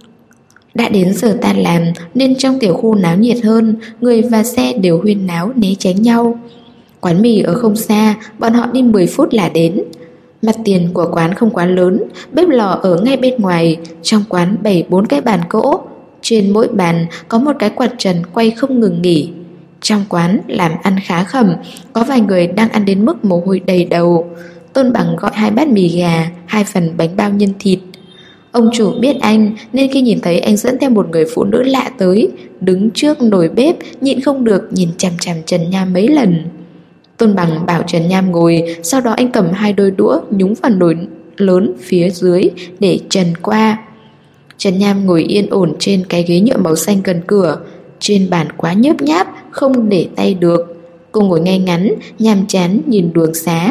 Đã đến giờ tan làm nên trong tiểu khu náo nhiệt hơn, người và xe đều huyên náo né tránh nhau. Quán mì ở không xa, bọn họ đi 10 phút là đến. Mặt tiền của quán không quá lớn, bếp lò ở ngay bên ngoài. Trong quán bày 4 cái bàn gỗ, trên mỗi bàn có một cái quạt trần quay không ngừng nghỉ. Trong quán làm ăn khá khẩm, có vài người đang ăn đến mức mồ hôi đầy đầu. Tôn Bằng gọi 2 bát mì gà, 2 phần bánh bao nhân thịt. Ông chủ biết anh nên khi nhìn thấy anh dẫn theo một người phụ nữ lạ tới, đứng trước nồi bếp nhịn không được nhìn chằm chằm Trần Nham mấy lần. Tôn Bằng bảo Trần Nham ngồi, sau đó anh cầm 2 đôi đũa nhúng vào nồi lớn phía dưới để trần qua. Trần Nham ngồi yên ổn trên cái ghế nhựa màu xanh gần cửa. Trên bàn quá nhớp nháp, không để tay được. Cô ngồi ngay ngắn, nhàm chán nhìn đường xá.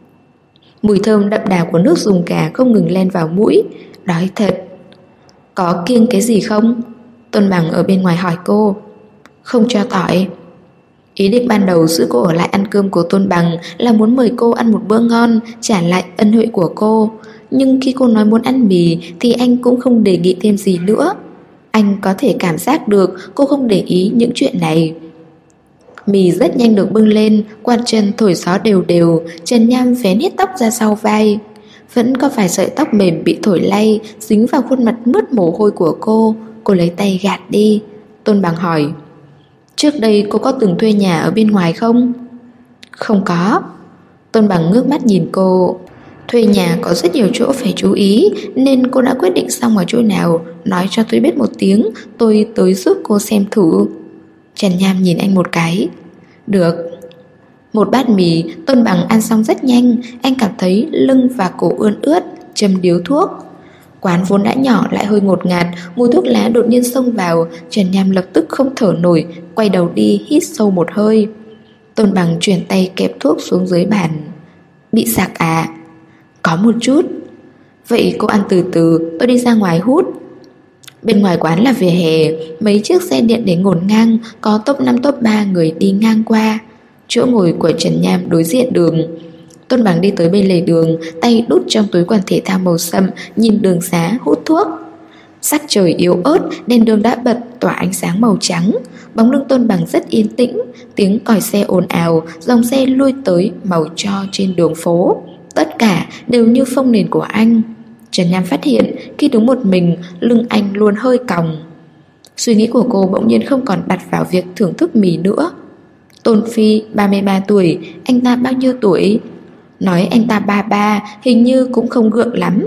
Mùi thơm đậm đà của nước dùng gà không ngừng len vào mũi. Đói thật. Có kiêng cái gì không? Tôn Bằng ở bên ngoài hỏi cô. Không cho tỏi. Ý định ban đầu giữ cô ở lại ăn cơm của Tôn Bằng là muốn mời cô ăn một bữa ngon, trả lại ân huệ của cô. Nhưng khi cô nói muốn ăn mì thì anh cũng không đề nghị thêm gì nữa. Anh có thể cảm giác được cô không để ý những chuyện này. Mì rất nhanh được bưng lên, quạt chân thổi gió đều đều, Trần Nham vén hết tóc ra sau vai. Vẫn có vài sợi tóc mềm bị thổi lay, dính vào khuôn mặt mướt mồ hôi của cô lấy tay gạt đi. Tôn Bằng hỏi: trước đây cô có từng thuê nhà ở bên ngoài không? Không có. Tôn Bằng ngước mắt nhìn cô. Thuê nhà có rất nhiều chỗ phải chú ý, nên cô đã quyết định xong ở chỗ nào nói cho tôi biết một tiếng, tôi tới giúp cô xem thử. Trần Nham nhìn anh một cái. Được. Một bát mì, Tôn Bằng ăn xong rất nhanh. Anh cảm thấy lưng và cổ ươn ướt, châm điếu thuốc. Quán vốn đã nhỏ lại hơi ngột ngạt, mùi thuốc lá đột nhiên xông vào. Trần Nham lập tức không thở nổi, quay đầu đi hít sâu một hơi. Tôn Bằng chuyển tay kẹp thuốc xuống dưới bàn. Bị sặc à? Có một chút. Vậy cô ăn từ từ, tôi đi ra ngoài hút. Bên ngoài quán là vỉa hè, mấy chiếc xe điện để ngổn ngang, có top 5 top 3 người đi ngang qua. Chỗ ngồi của Trần Nham đối diện đường. Tôn Bằng đi tới bên lề đường, tay đút trong túi quần thể thao màu sẫm, nhìn đường xá hút thuốc. Sắc trời yếu ớt, đèn đường đã bật tỏa ánh sáng màu trắng. Bóng lưng Tôn Bằng rất yên tĩnh, tiếng còi xe ồn ào, dòng xe lui tới màu tro trên đường phố. Tất cả đều như phông nền của anh. Trần Nham phát hiện khi đứng một mình, lưng anh luôn hơi còng. Suy nghĩ của cô bỗng nhiên không còn đặt vào việc thưởng thức mì nữa. Tôn Phi 33 tuổi, anh ta bao nhiêu tuổi? Nói anh ta 33 hình như cũng không gượng lắm.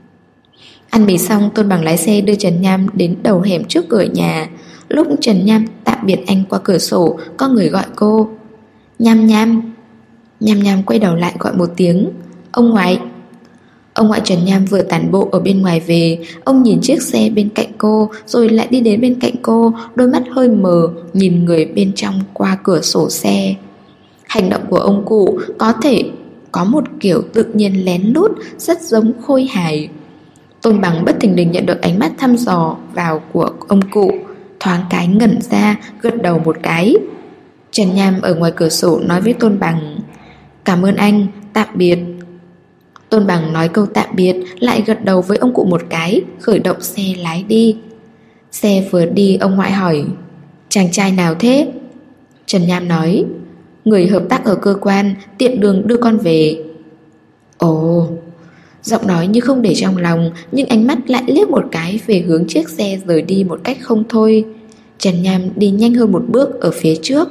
Ăn mì xong, Tôn Bằng lái xe đưa Trần Nham đến đầu hẻm trước cửa nhà. Lúc Trần Nham tạm biệt anh qua cửa sổ, có người gọi cô. Nham Nham. Nham Nham quay đầu lại gọi một tiếng. Ông ngoại. Ông ngoại Trần Nham vừa tản bộ ở bên ngoài về. Ông nhìn chiếc xe bên cạnh cô, rồi lại đi đến bên cạnh cô, đôi mắt hơi mờ, nhìn người bên trong qua cửa sổ xe. Hành động của ông cụ có thể có một kiểu tự nhiên lén lút, rất giống Khôi Hài. Tôn Bằng bất thình lình nhận được ánh mắt thăm dò vào của ông cụ, thoáng cái ngẩn ra, gật đầu một cái. Trần Nham ở ngoài cửa sổ nói với Tôn Bằng: Cảm ơn anh, tạm biệt. Tôn Bằng nói câu tạm biệt, lại gật đầu với ông cụ một cái, khởi động xe lái đi. Xe vừa đi, ông ngoại hỏi: Chàng trai nào thế? Trần Nham nói: Người hợp tác ở cơ quan, tiện đường đưa con về. Ồ. Giọng nói như không để trong lòng, nhưng ánh mắt lại liếc một cái về hướng chiếc xe rời đi một cách không thôi. Trần Nham đi nhanh hơn một bước ở phía trước.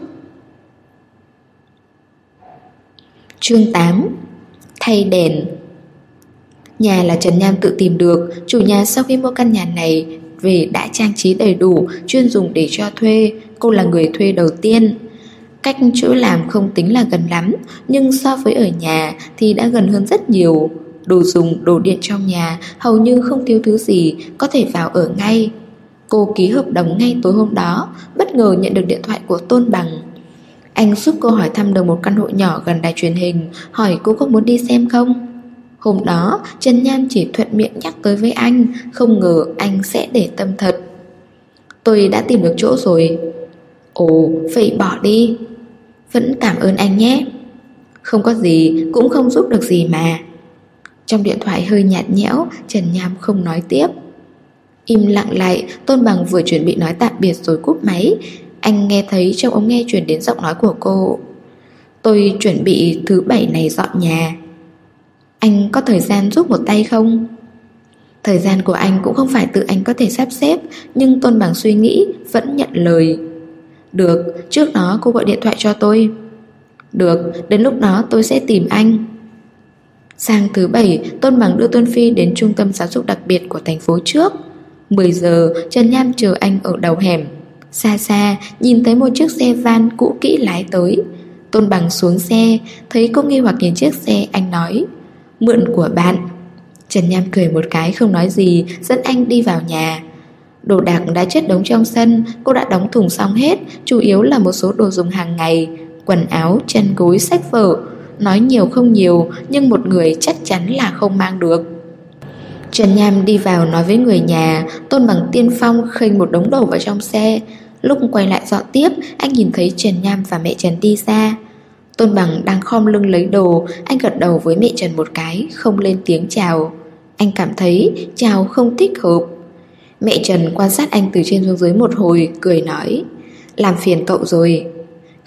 Chương 8. Thay đèn. Nhà là Trần Nham tự tìm được. Chủ nhà sau khi mua căn nhà này về đã trang trí đầy đủ, chuyên dùng để cho thuê. Cô là người thuê đầu tiên. Cách chỗ làm không tính là gần lắm, nhưng so với ở nhà thì đã gần hơn rất nhiều. Đồ dùng, đồ điện trong nhà hầu như không thiếu thứ gì, có thể vào ở ngay. Cô ký hợp đồng ngay tối hôm đó, bất ngờ nhận được điện thoại của Tôn Bằng. Anh giúp cô hỏi thăm được một căn hộ nhỏ gần đài truyền hình, hỏi cô có muốn đi xem không. Hôm đó Trần Nham chỉ thuận miệng nhắc tới với anh, không ngờ anh sẽ để tâm thật. Tôi đã tìm được chỗ rồi. Ồ, vậy bỏ đi. Vẫn cảm ơn anh nhé. Không có gì, cũng không giúp được gì mà. Trong điện thoại hơi nhạt nhẽo, Trần Nham không nói tiếp. Im lặng lại, Tôn Bằng vừa chuẩn bị nói tạm biệt rồi cúp máy. Anh nghe thấy trong ống nghe truyền đến giọng nói của cô. Tôi chuẩn bị thứ 7 này dọn nhà. Anh có thời gian giúp một tay không? Thời gian của anh cũng không phải tự anh có thể sắp xếp, nhưng Tôn Bằng suy nghĩ vẫn nhận lời. Được, trước đó cô gọi điện thoại cho tôi. Được, đến lúc đó tôi sẽ tìm anh. Sang thứ 7, Tôn Bằng đưa Tôn Phi đến trung tâm giáo dục đặc biệt của thành phố trước. 10 giờ, Trần Nham chờ anh ở đầu hẻm. Xa xa, nhìn thấy một chiếc xe van cũ kỹ lái tới. Tôn Bằng xuống xe, thấy cô nghi hoặc nhìn chiếc xe, anh nói: Mượn của bạn. Trần Nham cười một cái không nói gì, dẫn anh đi vào nhà. Đồ đạc đã chất đống trong sân, cô đã đóng thùng xong hết, chủ yếu là một số đồ dùng hàng ngày, quần áo, chăn gối, sách vở. Nói nhiều không nhiều, nhưng một người chắc chắn là không mang được. Trần Nham đi vào nói với người nhà. Tôn Bằng tiên phong khênh một đống đồ vào trong xe. Lúc quay lại dọn tiếp, anh nhìn thấy Trần Nham và mẹ Trần đi ra. Tôn Bằng đang khom lưng lấy đồ. Anh gật đầu với mẹ Trần một cái, không lên tiếng chào. Anh cảm thấy chào không thích hợp. Mẹ Trần quan sát anh từ trên xuống dưới một hồi, cười nói: Làm phiền cậu rồi.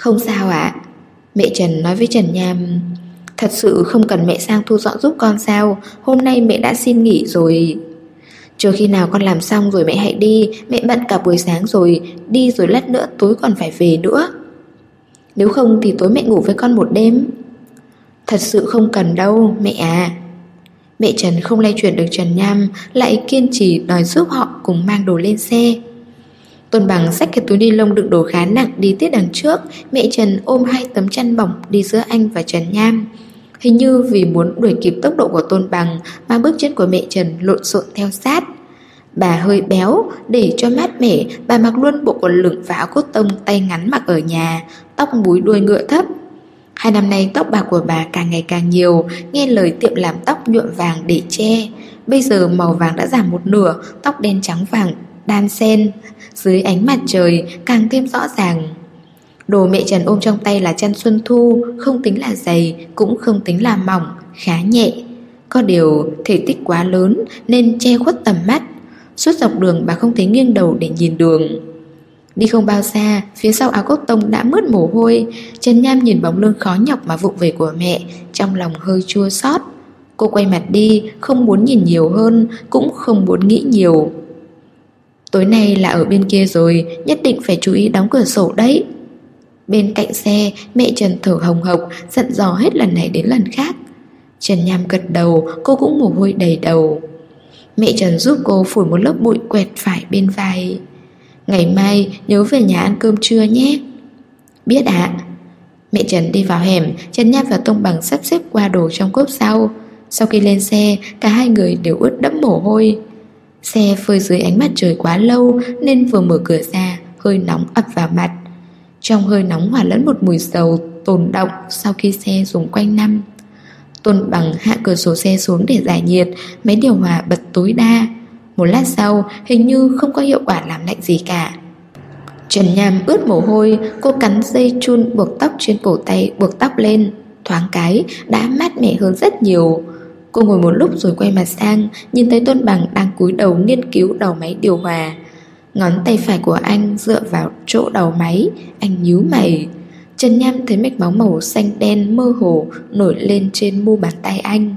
Không sao ạ. Mẹ Trần nói với Trần Nham. Thật sự không cần mẹ sang thu dọn giúp con sao? Hôm nay mẹ đã xin nghỉ rồi. Chờ khi nào con làm xong rồi mẹ hãy đi. Mẹ bận cả buổi sáng rồi. Đi rồi lát nữa tối còn phải về nữa. Nếu không thì tối mẹ ngủ với con một đêm. Thật sự không cần đâu mẹ à. Mẹ Trần không lay chuyển được Trần Nham, lại kiên trì đòi giúp họ cùng mang đồ lên xe. Tôn Bằng xách cái túi ni lông đựng đồ khá nặng đi tiếp đằng trước. Mẹ Trần ôm hai tấm chăn bỏng đi giữa anh và Trần Nham. Hình như vì muốn đuổi kịp tốc độ của Tôn Bằng mà bước chân của mẹ Trần lộn xộn theo sát. Bà hơi béo, để cho mát mẻ, bà mặc luôn bộ quần lửng và áo cốt tông tay ngắn mặc ở nhà, tóc búi đuôi ngựa thấp. 2 năm nay tóc bạc của bà càng ngày càng nhiều, nghe lời tiệm làm tóc nhuộm vàng để che. Bây giờ màu vàng đã giảm một nửa, tóc đen trắng vàng đan xen dưới ánh mặt trời càng thêm rõ ràng. Đồ mẹ Trần ôm trong tay là chăn Xuân Thu, không tính là dày, cũng không tính là mỏng, khá nhẹ. Có điều thể tích quá lớn nên che khuất tầm mắt. Suốt dọc đường bà không thể nghiêng đầu để nhìn đường. Đi không bao xa, phía sau áo cốt tông đã mướt mồ hôi. Trần Nham nhìn bóng lưng khó nhọc mà vụng về của mẹ, trong lòng hơi chua xót. Cô quay mặt đi, không muốn nhìn nhiều hơn, cũng không muốn nghĩ nhiều. Tối nay là ở bên kia rồi, nhất định phải chú ý đóng cửa sổ đấy. Bên cạnh xe, mẹ Trần thở hồng hộc, dặn dò hết lần này đến lần khác. Trần Nham gật đầu, cô cũng mồ hôi đầy đầu. Mẹ Trần giúp cô phủi một lớp bụi quẹt phải bên vai. Ngày mai nhớ về nhà ăn cơm trưa nhé. Biết ạ. Mẹ Trần đi vào hẻm, Trần Nham và Tông Bằng sắp xếp qua đồ trong cốp sau. Sau khi lên xe, cả hai người đều ướt đẫm mồ hôi. Xe phơi dưới ánh mặt trời quá lâu nên vừa mở cửa ra, hơi nóng ập vào mặt. Trong hơi nóng hòa lẫn một mùi dầu tồn đọng sau khi xe dùng quanh năm. Tôn Bằng hạ cửa sổ xe xuống để giải nhiệt, máy điều hòa bật tối đa. Một lát sau, hình như không có hiệu quả làm lạnh gì cả. Trần Nham ướt mồ hôi, cô cắn dây chun buộc tóc trên cổ tay buộc tóc lên. Thoáng cái, đã mát mẻ hơn rất nhiều. Cô ngồi một lúc rồi quay mặt sang, nhìn thấy Tôn Bằng đang cúi đầu nghiên cứu đầu máy điều hòa. Ngón tay phải của anh dựa vào chỗ đầu máy, anh nhíu mày. Trần Nham thấy mạch máu màu xanh đen mơ hồ nổi lên trên mu bàn tay anh.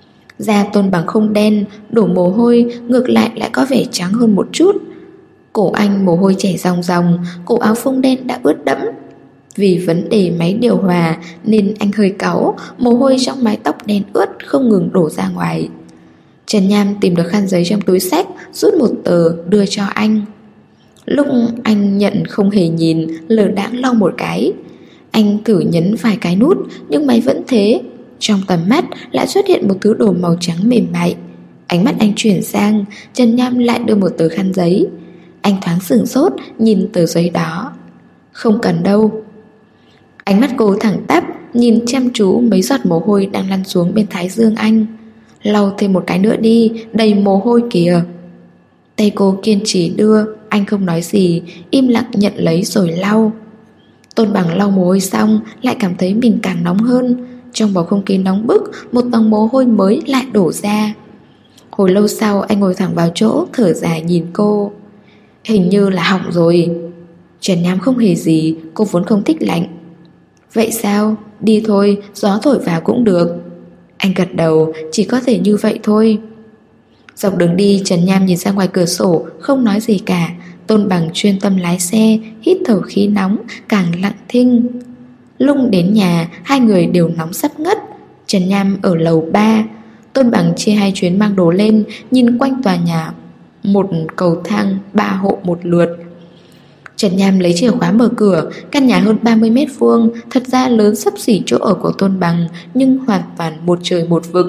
Da Tôn Bằng không đen, đổ mồ hôi, ngược lại có vẻ trắng hơn một chút. Cổ anh mồ hôi chảy ròng ròng, cổ áo phông đen đã ướt đẫm. Vì vấn đề máy điều hòa nên anh hơi cáu, mồ hôi trong mái tóc đen ướt không ngừng đổ ra ngoài. Trần Nham tìm được khăn giấy trong túi xách, rút một tờ đưa cho anh. Lúc anh nhận không hề nhìn, lờ đãng lau một cái. Anh thử nhấn vài cái nút nhưng máy vẫn thế. Trong tầm mắt lại xuất hiện một thứ đồ màu trắng mềm mại. Ánh mắt anh chuyển sang, Trần Nham lại đưa một tờ khăn giấy. Anh thoáng sửng sốt nhìn tờ giấy đó. Không cần đâu. Ánh mắt cô thẳng tắp, nhìn chăm chú mấy giọt mồ hôi đang lăn xuống bên thái dương anh. Lau thêm một cái nữa đi, đầy mồ hôi kìa. Tay cô kiên trì đưa, anh không nói gì, im lặng nhận lấy rồi lau. Tôn Bằng lau mồ hôi xong lại cảm thấy mình càng nóng hơn. Trong bầu không khí nóng bức, một tầng mồ hôi mới lại đổ ra. Hồi lâu sau anh ngồi thẳng vào chỗ, thở dài nhìn cô. Hình như là hỏng rồi. Trần Nham không hề gì, cô vốn không thích lạnh. Vậy sao? Đi thôi, gió thổi vào cũng được. Anh gật đầu, chỉ có thể như vậy thôi. Dọc đường đi, Trần Nham nhìn ra ngoài cửa sổ, không nói gì cả. Tôn Bằng chuyên tâm lái xe, hít thở khí nóng, càng lặng thinh. Lúc đến nhà, hai người đều nóng sắp ngất. Trần Nham ở lầu 3. Tôn Bằng chia hai chuyến mang đồ lên, nhìn quanh tòa nhà, một cầu thang 3 hộ một lượt. Trần Nham lấy chìa khóa mở cửa. Căn nhà hơn 30 mét vuông, thật ra lớn xấp xỉ chỗ ở của Tôn Bằng, nhưng hoàn toàn một trời một vực.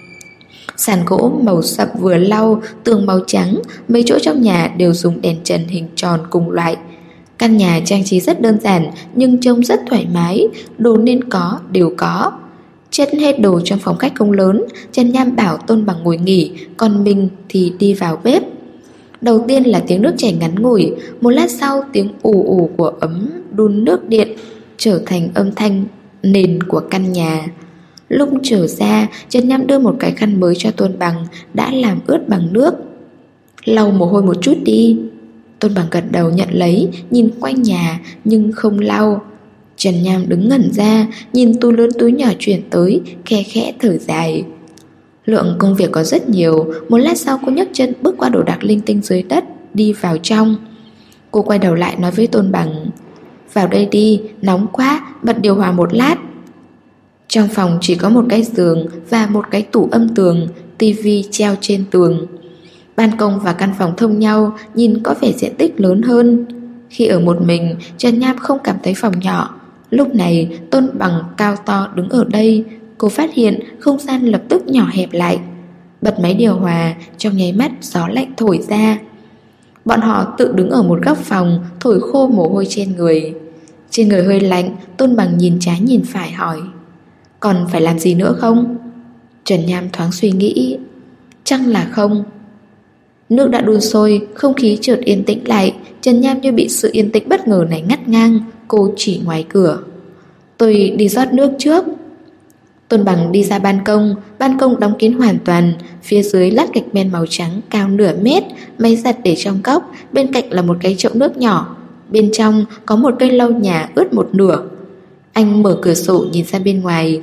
Sàn gỗ màu sậm vừa lau, tường màu trắng, mấy chỗ trong nhà đều dùng đèn trần hình tròn cùng loại. Căn nhà trang trí rất đơn giản nhưng trông rất thoải mái, đồ nên có đều có. Chất hết đồ trong phòng khách không lớn, Trần Nham bảo Tôn Bằng ngồi nghỉ, còn mình thì đi vào bếp. Đầu tiên là tiếng nước chảy ngắn ngủi, một lát sau tiếng ù ù của ấm đun nước điện trở thành âm thanh nền của căn nhà. Lúc trở ra, Trần Nham đưa một cái khăn mới cho Tôn Bằng, đã làm ướt bằng nước. Lau mồ hôi một chút đi. Tôn Bằng gật đầu nhận lấy, nhìn quanh nhà nhưng không lau. Trần Nham đứng ngẩn ra, nhìn túi lớn túi nhỏ chuyển tới, khe khẽ thở dài. Lượng công việc có rất nhiều. Một lát sau cô nhấc chân bước qua đồ đạc linh tinh dưới đất, đi vào trong. Cô quay đầu lại nói với Tôn Bằng: vào đây đi, nóng quá, bật điều hòa một lát. Trong phòng chỉ có một cái giường và một cái tủ âm tường, tivi treo trên tường. Ban công và căn phòng thông nhau, nhìn có vẻ diện tích lớn hơn. Khi ở một mình, Trần Nham không cảm thấy phòng nhỏ. Lúc này Tôn Bằng cao to đứng ở đây. Cô phát hiện không gian lập tức nhỏ hẹp lại. Bật máy điều hòa, trong nháy mắt gió lạnh thổi ra. Bọn họ tự đứng ở một góc phòng, thổi khô mồ hôi trên người. Trên người hơi lạnh, Tôn Bằng nhìn trái nhìn phải hỏi: còn phải làm gì nữa không? Trần Nham thoáng suy nghĩ: chắc là không. Nước đã đun sôi, không khí chợt yên tĩnh lại. Trần Nham như bị sự yên tĩnh bất ngờ này ngắt ngang. Cô chỉ ngoài cửa: tôi đi rót nước trước. Tôn Bằng đi ra ban công đóng kín hoàn toàn. Phía dưới lát gạch men màu trắng cao nửa mét, máy giặt để trong góc. Bên cạnh là một cái chậu nước nhỏ. Bên trong có một cây lau nhà ướt một nửa. Anh mở cửa sổ nhìn ra bên ngoài.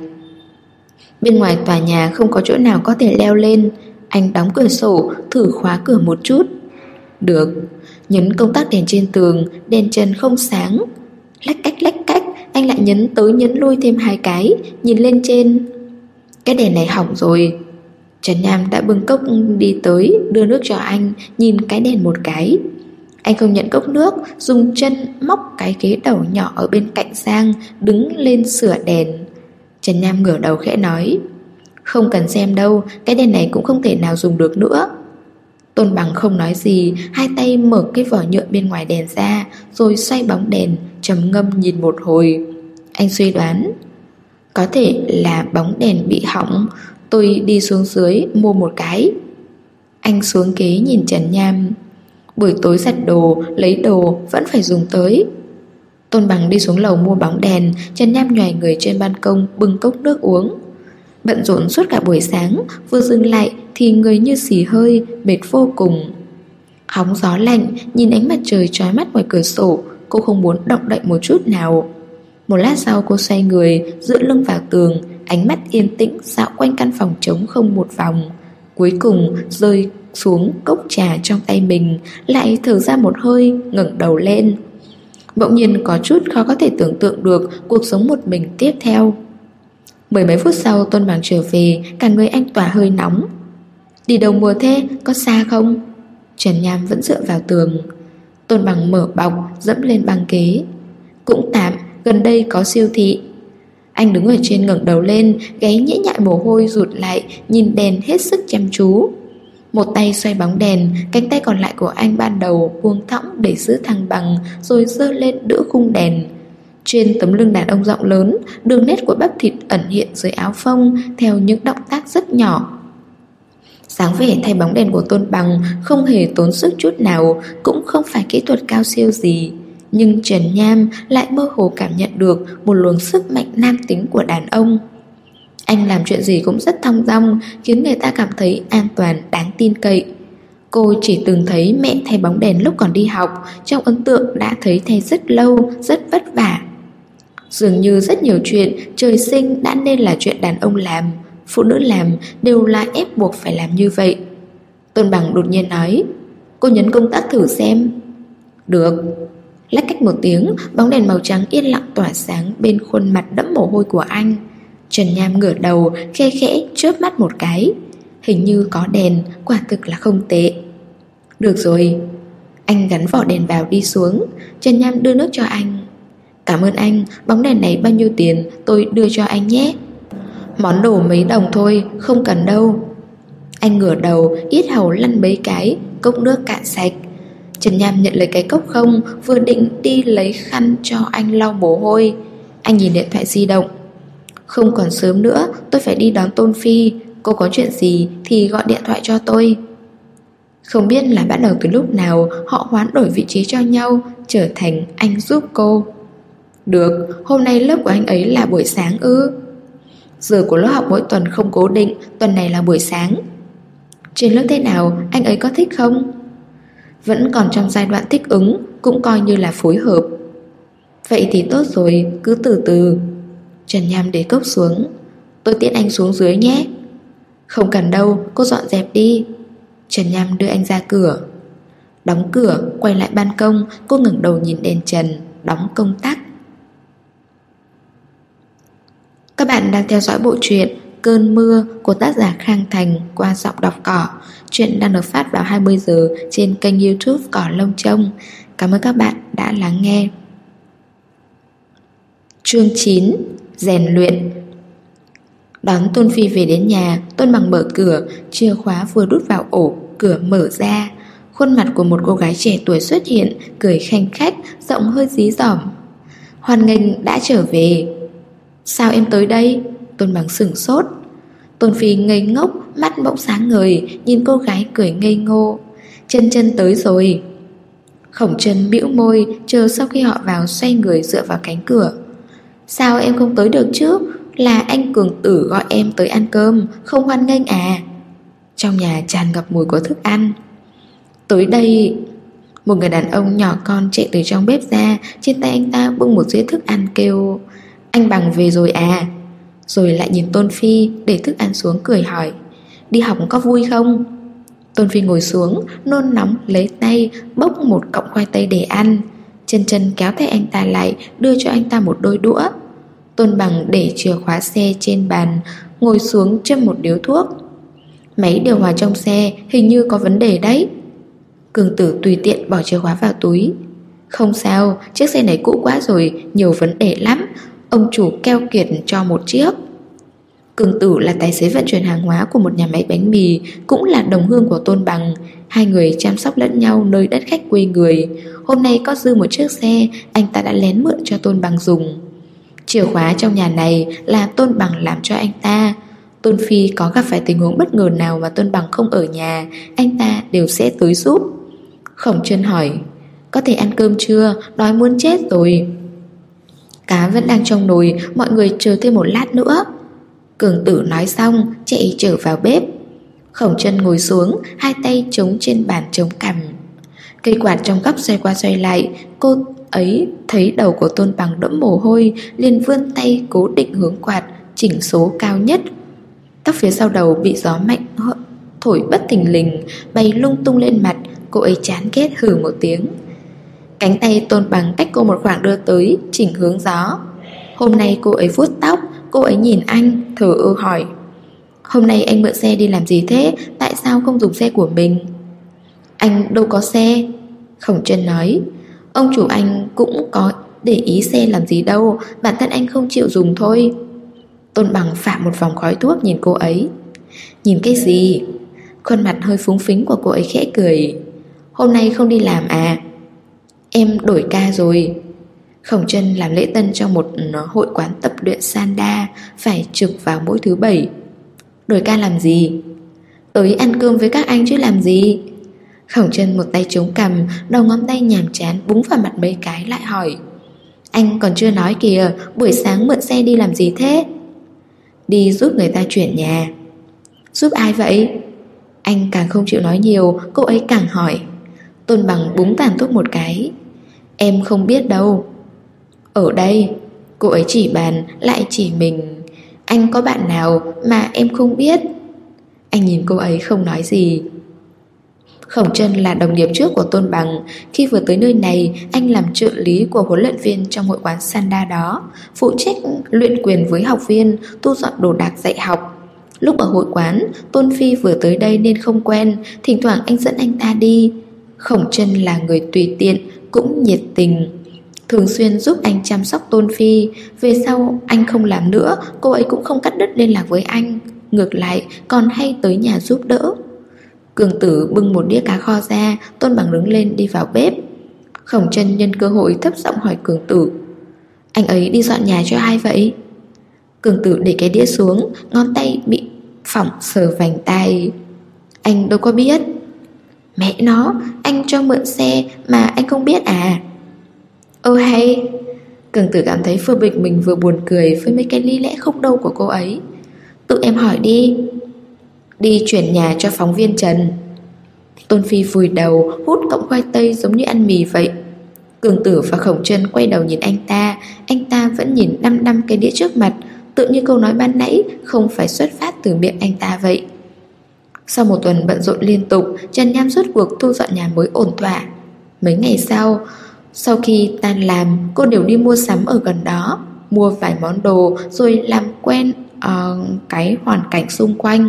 Bên ngoài tòa nhà không có chỗ nào có thể leo lên. Anh đóng cửa sổ, thử khóa cửa một chút. Được. Nhấn công tắc đèn trên tường, đèn trần không sáng. Lách cách, anh lại nhấn tới nhấn lui thêm 2 cái, nhìn lên trên. Cái đèn này hỏng rồi. Trần Nham đã bưng cốc đi tới, đưa nước cho anh, nhìn cái đèn một cái. Anh không nhận cốc nước, dùng chân móc cái ghế đầu nhỏ ở bên cạnh sang, đứng lên sửa đèn. Trần Nham ngửa đầu khẽ nói: không cần xem đâu, cái đèn này cũng không thể nào dùng được nữa. Tôn Bằng không nói gì, hai tay mở cái vỏ nhựa bên ngoài đèn ra, rồi xoay bóng đèn, trầm ngâm nhìn một hồi. Anh suy đoán: có thể là bóng đèn bị hỏng, tôi đi xuống dưới mua một cái. Anh xuống ghế nhìn Trần Nham: buổi tối giặt đồ, lấy đồ vẫn phải dùng tới. Tôn Bằng đi xuống lầu mua bóng đèn. Trần Nham nhoài người trên ban công bưng cốc nước uống. Bận rộn suốt cả buổi sáng, vừa dừng lại thì người như xì hơi, mệt vô cùng. Hóng gió lạnh, nhìn ánh mặt trời chói mắt ngoài cửa sổ, cô không muốn động đậy một chút nào. Một lát sau cô xoay người, dựa lưng vào tường, ánh mắt yên tĩnh dạo quanh căn phòng trống không một vòng. Cuối cùng rơi xuống cốc trà trong tay mình, lại thở ra một hơi, ngẩng đầu lên. Bỗng nhiên có chút khó có thể tưởng tượng được cuộc sống một mình tiếp theo. 10 mấy phút sau Tôn Bằng trở về, cả người anh tỏa hơi nóng. Đi đâu mua thế, có xa không? Trần Nham vẫn dựa vào tường. Tôn Bằng mở bọc, dẫm lên băng ghế. Cũng tạm, gần đây có siêu thị. Anh đứng ở trên ngẩng đầu lên, gáy nhễ nhại mồ hôi rụt lại, nhìn đèn hết sức chăm chú. Một tay xoay bóng đèn, cánh tay còn lại của anh ban đầu buông thõng để giữ thăng bằng, rồi giơ lên đỡ khung đèn. Trên tấm lưng đàn ông rộng lớn, đường nét của bắp thịt ẩn hiện dưới áo phông theo những động tác rất nhỏ. Dáng vẻ thay bóng đèn của Tôn Bằng không hề tốn sức chút nào, cũng không phải kỹ thuật cao siêu gì. Nhưng Trần Nham lại mơ hồ cảm nhận được một luồng sức mạnh nam tính của đàn ông. Anh làm chuyện gì cũng rất thong dong, khiến người ta cảm thấy an toàn, đáng tin cậy. Cô chỉ từng thấy mẹ thay bóng đèn lúc còn đi học, trong ấn tượng đã thấy thay rất lâu, rất vất vả. Dường như rất nhiều chuyện trời sinh đã nên là chuyện đàn ông làm, phụ nữ làm đều là ép buộc phải làm như vậy. Tôn Bằng đột nhiên nói: cô nhấn công tắc thử xem. Được. Lách cách một tiếng, bóng đèn màu trắng yên lặng tỏa sáng bên khuôn mặt đẫm mồ hôi của anh. Trần Nham ngửa đầu, khe khẽ chớp mắt một cái. Hình như có đèn, quả thực là không tệ. Được rồi. Anh gắn vỏ đèn vào đi xuống. Trần Nham đưa nước cho anh. Cảm ơn anh, bóng đèn này bao nhiêu tiền, tôi đưa cho anh nhé. Món đồ mấy đồng thôi, không cần đâu. Anh ngửa đầu, yết hầu lăn mấy cái, cốc nước cạn sạch. Trần Nham nhận lấy cái cốc không, vừa định đi lấy khăn cho anh lau mồ hôi. Anh nhìn điện thoại di động. Không còn sớm nữa, tôi phải đi đón Tôn Phi. Cô có chuyện gì thì gọi điện thoại cho tôi. Không biết là bắt đầu từ lúc nào họ hoán đổi vị trí cho nhau, trở thành anh giúp cô. Được, hôm nay lớp của anh ấy là buổi sáng ư? Giờ của lớp học mỗi tuần không cố định, tuần này là buổi sáng. Trên lớp thế nào, anh ấy có thích không? Vẫn còn trong giai đoạn thích ứng, cũng coi như là phối hợp. Vậy thì tốt rồi, cứ từ từ. Trần Nham để cốc xuống. Tôi tiễn anh xuống dưới nhé. Không cần đâu, cô dọn dẹp đi. Trần Nham đưa anh ra cửa. Đóng cửa, quay lại ban công, cô ngẩng đầu nhìn đèn trần, đóng công tắc. Các bạn đang theo dõi bộ truyện Cơn mưa của tác giả Khang Thành qua giọng đọc cỏ. Truyện đang được phát vào 20 giờ trên kênh YouTube Cỏ Lông Trông. Cảm ơn các bạn đã lắng nghe. Chương 9. Rèn luyện. Đón Tôn Phi về đến nhà, Tôn Bằng mở cửa, chìa khóa vừa đút vào ổ, cửa mở ra. Khuôn mặt của một cô gái trẻ tuổi xuất hiện, cười khanh khách, giọng hơi dí dỏm. Hoan nghênh đã trở về. Sao em tới đây? Tôn Bằng sửng sốt. Tôn Phi ngây ngốc, mắt bỗng sáng ngời, nhìn cô gái cười ngây ngô. Chân chân tới rồi. Khổng Chân bĩu môi, chờ sau khi họ vào xoay người dựa vào cánh cửa. Sao em không tới được chứ? Là anh Cường Tử gọi em tới ăn cơm, không hoan nghênh à? Trong nhà tràn ngập mùi của thức ăn. Tới đây. Một người đàn ông nhỏ con chạy từ trong bếp ra, trên tay anh ta bưng một dĩa thức ăn kêu: Anh Bằng về rồi à? Rồi lại nhìn Tôn Phi, để thức ăn xuống cười hỏi: Đi học có vui không? Tôn Phi ngồi xuống, nôn nóng lấy tay bốc một cọng khoai tây để ăn. Chân chân kéo tay anh ta lại, đưa cho anh ta một đôi đũa. Tôn Bằng để chìa khóa xe trên bàn, ngồi xuống châm một điếu thuốc. Máy điều hòa trong xe hình như có vấn đề đấy. Cường Tử tùy tiện bỏ chìa khóa vào túi. Không sao, chiếc xe này cũ quá rồi, nhiều vấn đề lắm. Ông chủ keo kiệt cho một chiếc. Cường Tử là tài xế vận chuyển hàng hóa của một nhà máy bánh mì, cũng là đồng hương của Tôn Bằng. Hai người chăm sóc lẫn nhau nơi đất khách quê người. Hôm nay có dư một chiếc xe, anh ta đã lén mượn cho Tôn Bằng dùng. Chìa khóa trong nhà này là Tôn Bằng làm cho anh ta. Tôn Phi có gặp phải tình huống bất ngờ nào mà Tôn Bằng không ở nhà, anh ta đều sẽ tới giúp. Khổng Chân hỏi: Có thể ăn cơm chưa? Đói muốn chết rồi. Cá vẫn đang trong nồi, mọi người chờ thêm một lát nữa. Cường Tử nói xong, chạy trở vào bếp. Khổng Chân ngồi xuống, hai tay chống trên bàn chống cằm. Cây quạt trong góc xoay qua xoay lại. Cô ấy thấy đầu của Tôn Bằng đẫm mồ hôi, liền vươn tay cố định hướng quạt, chỉnh số cao nhất. Tóc phía sau đầu bị gió mạnh thổi bất thình lình, bay lung tung lên mặt. Cô ấy chán ghét hừ một tiếng. Cánh tay Tôn Bằng cách cô một khoảng đưa tới, chỉnh hướng gió. Hôm nay cô ấy vuốt tóc. Cô ấy nhìn anh, thờ ơ hỏi: Hôm nay anh mượn xe đi làm gì thế? Tại sao không dùng xe của mình? Anh đâu có xe. Khổng Chân nói: Ông chủ anh cũng có để ý xe làm gì đâu, bản thân anh không chịu dùng thôi. Tôn Bằng phả một vòng khói thuốc nhìn cô ấy. Nhìn cái gì? Khuôn mặt hơi phúng phính của cô ấy khẽ cười. Hôm nay không đi làm à? Em đổi ca rồi. Khổng Chân làm lễ tân trong một hội quán tập luyện Sanda, phải trực vào mỗi thứ Bảy. Đổi ca làm gì? Tới ăn cơm với các anh chứ làm gì. Khổng Chân một tay chống cằm, đầu ngón tay nhàm chán búng vào mặt mấy cái lại hỏi: Anh còn chưa nói kìa, buổi sáng mượn xe đi làm gì thế? Đi giúp người ta chuyển nhà. Giúp ai vậy? Anh càng không chịu nói nhiều, cô ấy càng hỏi. Tôn Bằng búng tàn thuốc một cái. Em không biết đâu. Ở đây. Cô ấy chỉ bàn, lại chỉ mình. Anh có bạn nào mà em không biết? Anh nhìn cô ấy không nói gì. Khổng Chân là đồng nghiệp trước của Tôn Bằng. Khi vừa tới nơi này, anh làm trợ lý của huấn luyện viên trong hội quán Sanda đó, phụ trách luyện quyền với học viên, thu dọn đồ đạc dạy học. Lúc ở hội quán, Tôn Phi vừa tới đây nên không quen, thỉnh thoảng anh dẫn anh ta đi. Khổng Chân là người tùy tiện, cũng nhiệt tình, thường xuyên giúp anh chăm sóc Tôn Phi. Về sau anh không làm nữa, cô ấy cũng không cắt đứt liên lạc với anh, ngược lại còn hay tới nhà giúp đỡ. Cường Tử bưng một đĩa cá kho ra. Tôn Bằng đứng lên đi vào bếp. Khổng Chân nhân cơ hội thấp giọng hỏi Cường Tử: Anh ấy đi dọn nhà cho ai vậy? Cường Tử để cái đĩa xuống, ngón tay bị phỏng sờ vành tai. Anh đâu có biết. Mẹ nó, anh cho mượn xe mà anh không biết à? Hay. Cường Tử cảm thấy vừa bực mình vừa buồn cười với mấy cái lý lẽ không đâu của cô ấy. Tự em hỏi đi. Đi chuyển nhà cho phóng viên Trần. Tôn Phi vùi đầu hút cọng khoai tây giống như ăn mì vậy. Cường Tử và Khổng Chân quay đầu nhìn anh ta vẫn nhìn đăm đăm cái đĩa trước mặt, tự như câu nói ban nãy không phải xuất phát từ miệng anh ta vậy. Sau một tuần bận rộn liên tục, Trần Nham rốt cuộc thu dọn nhà mới ổn thỏa. Mấy ngày sau khi tan làm, cô đều đi mua sắm ở gần đó, mua vài món đồ rồi làm quen cái hoàn cảnh xung quanh.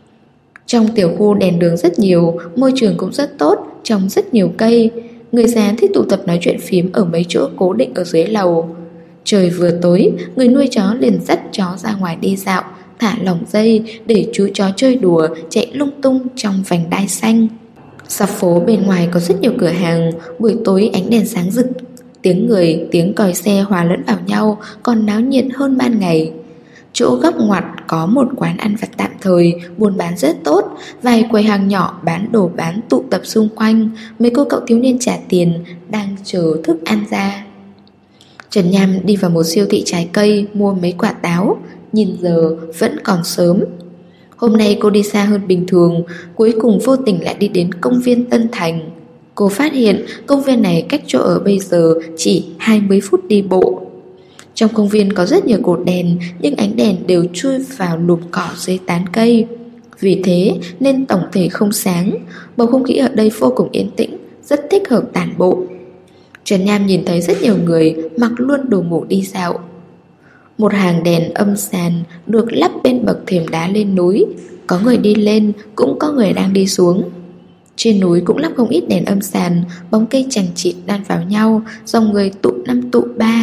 Trong tiểu khu đèn đường rất nhiều, môi trường cũng rất tốt, trồng rất nhiều cây. Người già thích tụ tập nói chuyện phím ở mấy chỗ cố định ở dưới lầu. Trời vừa tối, người nuôi chó liền dắt chó ra ngoài đi dạo, thả lỏng dây để chú chó chơi đùa, chạy lung tung trong vành đai xanh. Dọc phố bên ngoài có rất nhiều cửa hàng, buổi tối ánh đèn sáng rực, tiếng người, tiếng còi xe hòa lẫn vào nhau, còn náo nhiệt hơn ban ngày. Chỗ góc ngoặt có một quán ăn vặt tạm thời, buôn bán rất tốt, vài quầy hàng nhỏ bán đồ bán tụ tập xung quanh, mấy cô cậu thiếu niên trả tiền, đang chờ thức ăn ra. Trần Nham đi vào một siêu thị trái cây, mua mấy quả táo, nhìn giờ vẫn còn sớm. Hôm nay cô đi xa hơn bình thường, cuối cùng vô tình lại đi đến công viên Tân Thành. Cô phát hiện công viên này cách chỗ ở bây giờ chỉ 20 phút đi bộ. Trong công viên có rất nhiều cột đèn, nhưng ánh đèn đều chui vào lùm cỏ dưới tán cây. Vì thế nên tổng thể không sáng, bầu không khí ở đây vô cùng yên tĩnh, rất thích hợp tản bộ. Trần Nham nhìn thấy rất nhiều người mặc luôn đồ ngủ đi dạo. Một hàng đèn âm sàn được lắp bên bậc thềm đá lên núi, có người đi lên, cũng có người đang đi xuống. Trên núi cũng lắp không ít đèn âm sàn, bóng cây chằng chịt đan vào nhau, dòng người tụ năm tụ ba.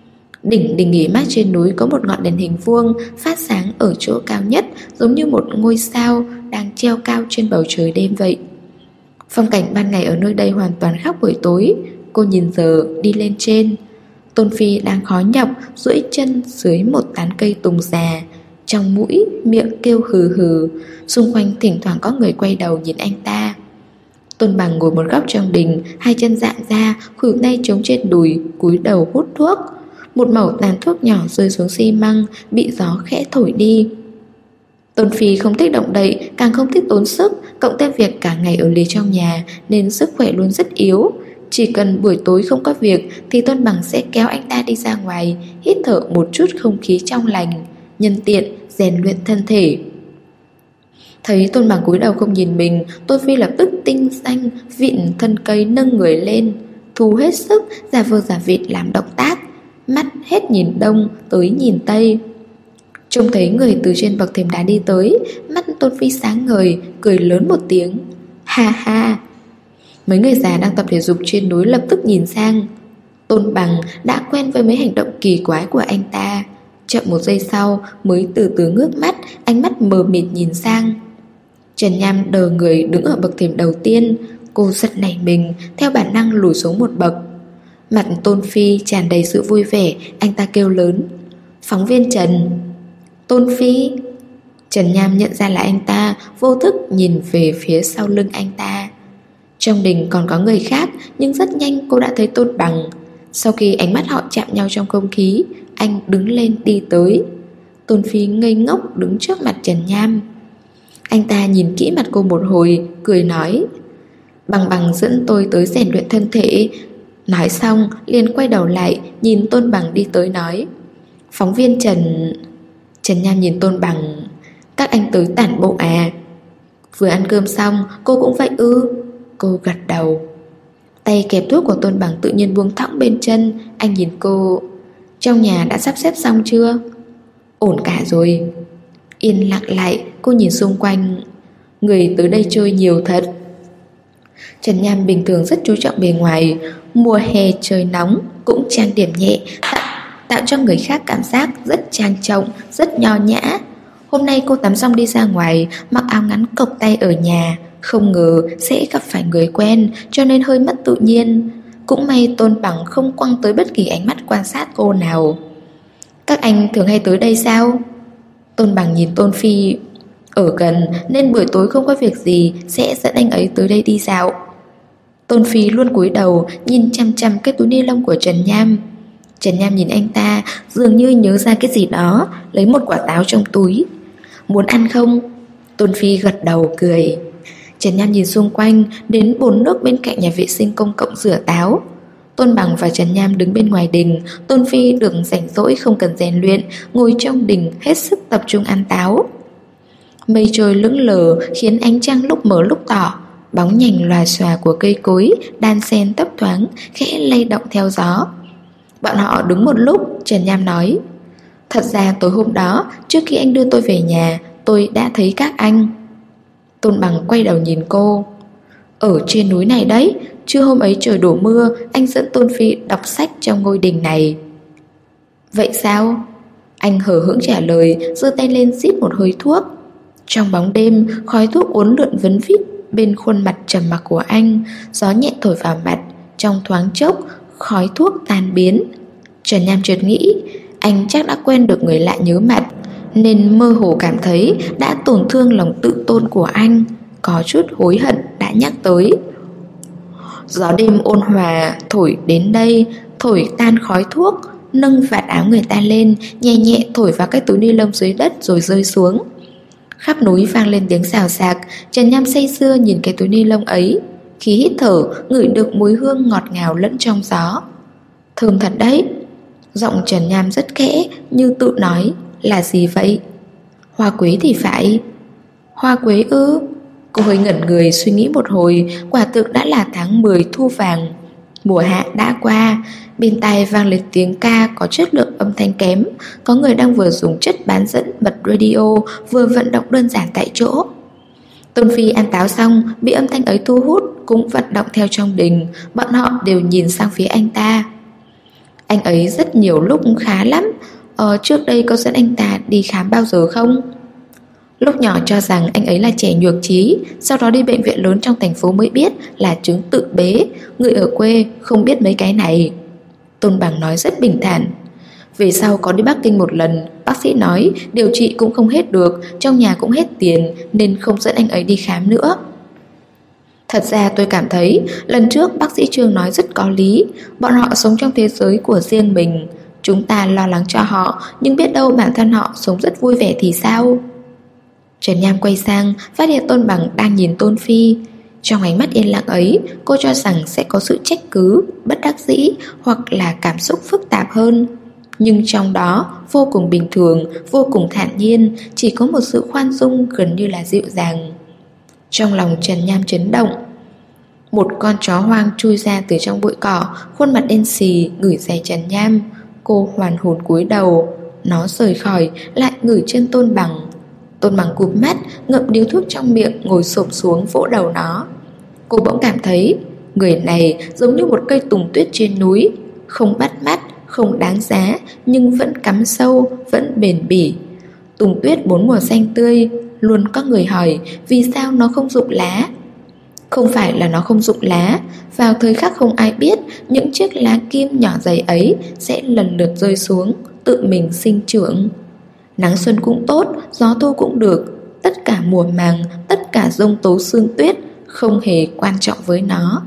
Đỉnh nghỉ mát trên núi có một ngọn đèn hình vuông phát sáng ở chỗ cao nhất, giống như một ngôi sao đang treo cao trên bầu trời đêm vậy. Phong cảnh ban ngày ở nơi đây hoàn toàn khác buổi tối. Cô nhìn giờ đi lên trên. Tôn Phi đang khó nhọc duỗi chân dưới một tán cây tùng già, trong mũi miệng kêu hừ hừ. Xung quanh thỉnh thoảng có người quay đầu nhìn anh ta. Tôn Bằng ngồi một góc trong đình, hai chân dạng ra, khuỷu tay chống trên đùi, cúi đầu hút thuốc. Một mẩu tàn thuốc nhỏ rơi xuống xi măng, bị gió khẽ thổi đi. Tôn Phi không thích động đậy, càng không thích tốn sức, cộng thêm việc cả ngày ở lì trong nhà nên sức khỏe luôn rất yếu. Chỉ cần buổi tối không có việc thì Tôn Bằng sẽ kéo anh ta đi ra ngoài, hít thở một chút không khí trong lành, nhân tiện rèn luyện thân thể. Thấy Tôn Bằng cúi đầu không nhìn mình, Tôn Phi lập tức tinh danh vịn thân cây nâng người lên, thu hết sức, giả vờ giả vịt làm động tác, mắt hết nhìn đông tới nhìn tây. Trông thấy người từ trên bậc thềm đá đi tới, mắt Tôn Phi sáng ngời, cười lớn một tiếng. Ha ha. Mấy người già đang tập thể dục trên núi lập tức nhìn sang. Tôn Bằng đã quen với mấy hành động kỳ quái của anh ta. Chậm một giây sau mới từ từ ngước mắt, ánh mắt mờ mịt nhìn sang. Trần Nham đờ người đứng ở bậc thềm đầu tiên. Cô giật nảy mình, theo bản năng lùi xuống một bậc. Mặt Tôn Phi tràn đầy sự vui vẻ, anh ta kêu lớn. Phóng viên Trần. Tôn Phi. Trần Nham nhận ra là anh ta, vô thức nhìn về phía sau lưng anh ta. Trong đình còn có người khác, nhưng rất nhanh cô đã thấy Tôn Bằng. Sau khi ánh mắt họ chạm nhau trong không khí, anh đứng lên đi tới. Tôn Phi ngây ngốc đứng trước mặt Trần Nham. Anh ta nhìn kỹ mặt cô một hồi, cười nói. Bằng dẫn tôi tới rèn luyện thân thể. Nói xong liền quay đầu lại, nhìn Tôn Bằng đi tới nói. Phóng viên Trần. Trần Nham nhìn Tôn Bằng. Các anh tới tản bộ à? Vừa ăn cơm xong, cô cũng vậy ư? Cô gật đầu. Tay kẹp thuốc của Tôn Bằng tự nhiên buông thõng bên chân. Anh nhìn cô. Trong nhà đã sắp xếp xong chưa? Ổn cả rồi. Yên lặng lại, cô nhìn xung quanh. Người tới đây chơi nhiều thật. Trần Nham bình thường rất chú trọng bề ngoài. Mùa hè trời nóng cũng trang điểm nhẹ, tạo cho người khác cảm giác rất trang trọng, rất nho nhã. Hôm nay cô tắm xong đi ra ngoài, mặc áo ngắn cộc tay ở nhà. Không ngờ sẽ gặp phải người quen, cho nên hơi mất tự nhiên. Cũng may Tôn Bằng không quăng tới bất kỳ ánh mắt quan sát cô nào. Các anh thường hay tới đây sao? Tôn Bằng nhìn Tôn Phi. Ở gần nên buổi tối không có việc gì sẽ dẫn anh ấy tới đây đi dạo. Tôn Phi luôn cúi đầu nhìn chăm chăm cái túi ni lông của Trần Nham. Trần Nham nhìn anh ta, dường như nhớ ra cái gì đó, lấy một quả táo trong túi. Muốn ăn không? Tôn Phi gật đầu cười. Trần Nham nhìn xung quanh, đến bồn nước bên cạnh nhà vệ sinh công cộng rửa táo. Tôn Bằng và Trần Nham đứng bên ngoài đình. Tôn Phi được rảnh rỗi không cần rèn luyện, ngồi trong đình hết sức tập trung ăn táo. Mây trôi lững lờ khiến ánh trăng lúc mờ lúc tỏ. Bóng nhành lòa xòa của cây cối đan xen thấp thoáng, khẽ lay động theo gió. Bọn họ đứng một lúc, Trần Nham nói: thật ra tối hôm đó, trước khi anh đưa tôi về nhà, tôi đã thấy các anh. Tôn Bằng quay đầu nhìn cô. Ở trên núi này đấy, trưa hôm ấy trời đổ mưa, anh dẫn Tôn Phi đọc sách trong ngôi đình này. Vậy sao? Anh hờ hững trả lời, giơ tay lên rít một hơi thuốc. Trong bóng đêm, khói thuốc uốn lượn vấn vít bên khuôn mặt trầm mặc của anh. Gió nhẹ thổi vào mặt, trong thoáng chốc khói thuốc tan biến. Trần Nham chợt nghĩ, anh chắc đã quen được người lạ nhớ mặt, nên mơ hồ cảm thấy đã tổn thương lòng tự tôn của anh, có chút hối hận đã nhắc tới. Gió đêm ôn hòa thổi đến đây, thổi tan khói thuốc, nâng vạt áo người ta lên, nhẹ nhẹ thổi vào cái túi ni lông dưới đất rồi rơi xuống. Khắp núi vang lên tiếng xào xạc. Trần Nham say sưa nhìn cái túi ni lông ấy. Khi hít thở, ngửi được mùi hương ngọt ngào lẫn trong gió. Thơm thật đấy. Giọng Trần Nham rất khẽ, như tự nói. Là gì vậy? Hoa quế thì phải. Hoa quế ư? Cô hơi ngẩn người suy nghĩ một hồi. Quả thực đã là tháng 10 thu vàng. Mùa hạ đã qua. Bên tai vang lên tiếng ca có chất lượng âm thanh kém. Có người đang vừa dùng chất bán dẫn bật radio, vừa vận động đơn giản tại chỗ. Tôn Phi ăn táo xong, bị âm thanh ấy thu hút, cũng vận động theo trong đình. Bọn họ đều nhìn sang phía anh ta. Anh ấy rất nhiều lúc khá lắm. Trước đây có dẫn anh ta đi khám bao giờ không? Lúc nhỏ cho rằng anh ấy là trẻ nhược trí, sau đó đi bệnh viện lớn trong thành phố mới biết là chứng tự bế. Người ở quê không biết mấy cái này. Tôn Bằng nói rất bình thản. Về sau có đi Bắc Kinh một lần, bác sĩ nói điều trị cũng không hết được, trong nhà cũng hết tiền, nên không dẫn anh ấy đi khám nữa. Thật ra tôi cảm thấy lần trước bác sĩ Trương nói rất có lý. Bọn họ sống trong thế giới của riêng mình. Chúng ta lo lắng cho họ, nhưng biết đâu bản thân họ sống rất vui vẻ thì sao? Trần Nham quay sang, phát hiện Tôn Bằng đang nhìn Tôn Phi. Trong ánh mắt yên lặng ấy, cô cho rằng sẽ có sự trách cứ, bất đắc dĩ hoặc là cảm xúc phức tạp hơn. Nhưng trong đó, vô cùng bình thường, vô cùng thản nhiên, chỉ có một sự khoan dung gần như là dịu dàng. Trong lòng Trần Nham chấn động. Một con chó hoang chui ra từ trong bụi cỏ, khuôn mặt đen xì, ngửi giày Trần Nham. Cô hoàn hồn cúi đầu. Nó rời khỏi, lại ngửi chân Tôn Bằng. Tôn Bằng cụp mắt, ngậm điếu thuốc trong miệng, ngồi xổm xuống vỗ đầu nó. Cô bỗng cảm thấy người này giống như một cây tùng tuyết trên núi, không bắt mắt, không đáng giá, nhưng vẫn cắm sâu, vẫn bền bỉ. Tùng tuyết bốn mùa xanh tươi. Luôn có người hỏi vì sao nó không rụng lá. Không phải là nó không rụng lá. Vào thời khắc không ai biết, những chiếc lá kim nhỏ dày ấy sẽ lần lượt rơi xuống, tự mình sinh trưởng. Nắng xuân cũng tốt, gió thu cũng được. Tất cả mùa màng, tất cả giông tố sương tuyết không hề quan trọng với nó.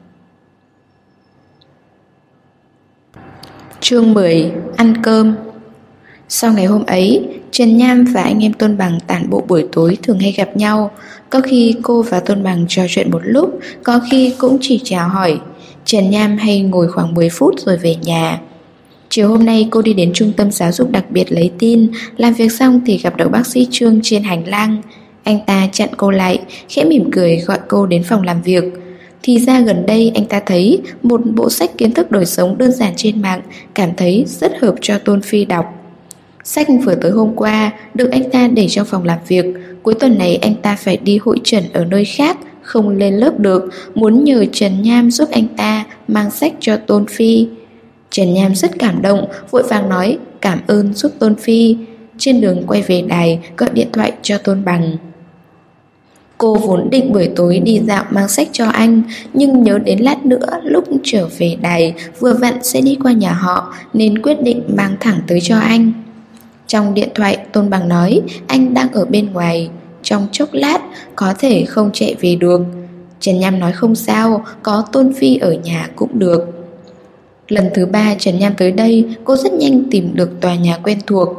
Chương 10. Ăn cơm. Sau ngày hôm ấy, Trần Nham và anh em Tôn Bằng tản bộ buổi tối thường hay gặp nhau. Có khi cô và Tôn Bằng trò chuyện một lúc, có khi cũng chỉ chào hỏi. Trần Nham hay ngồi khoảng 10 phút rồi về nhà. Chiều hôm nay cô đi đến trung tâm giáo dục đặc biệt lấy tin. Làm việc xong thì gặp được bác sĩ Trương trên hành lang. Anh ta chặn cô lại, khẽ mỉm cười gọi cô đến phòng làm việc. Thì ra gần đây anh ta thấy một bộ sách kiến thức đời sống đơn giản trên mạng, cảm thấy rất hợp cho Tôn Phi đọc. Sách vừa tới hôm qua, được anh ta để trong phòng làm việc. Cuối tuần này anh ta phải đi hội chẩn ở nơi khác, không lên lớp được, muốn nhờ Trần Nham giúp anh ta mang sách cho Tôn Phi. Trần Nham rất cảm động, vội vàng nói cảm ơn giúp Tôn Phi. Trên đường quay về đài, gọi điện thoại cho Tôn Bằng. Cô vốn định buổi tối đi dạo mang sách cho anh, nhưng nhớ đến lát nữa lúc trở về đài vừa vặn sẽ đi qua nhà họ, nên quyết định mang thẳng tới cho anh. Trong điện thoại Tôn Bằng nói anh đang ở bên ngoài, trong chốc lát có thể không chạy về được. Trần Nham nói không sao, có Tôn Phi ở nhà cũng được. Lần thứ 3 Trần Nham tới đây, cô rất nhanh tìm được tòa nhà quen thuộc.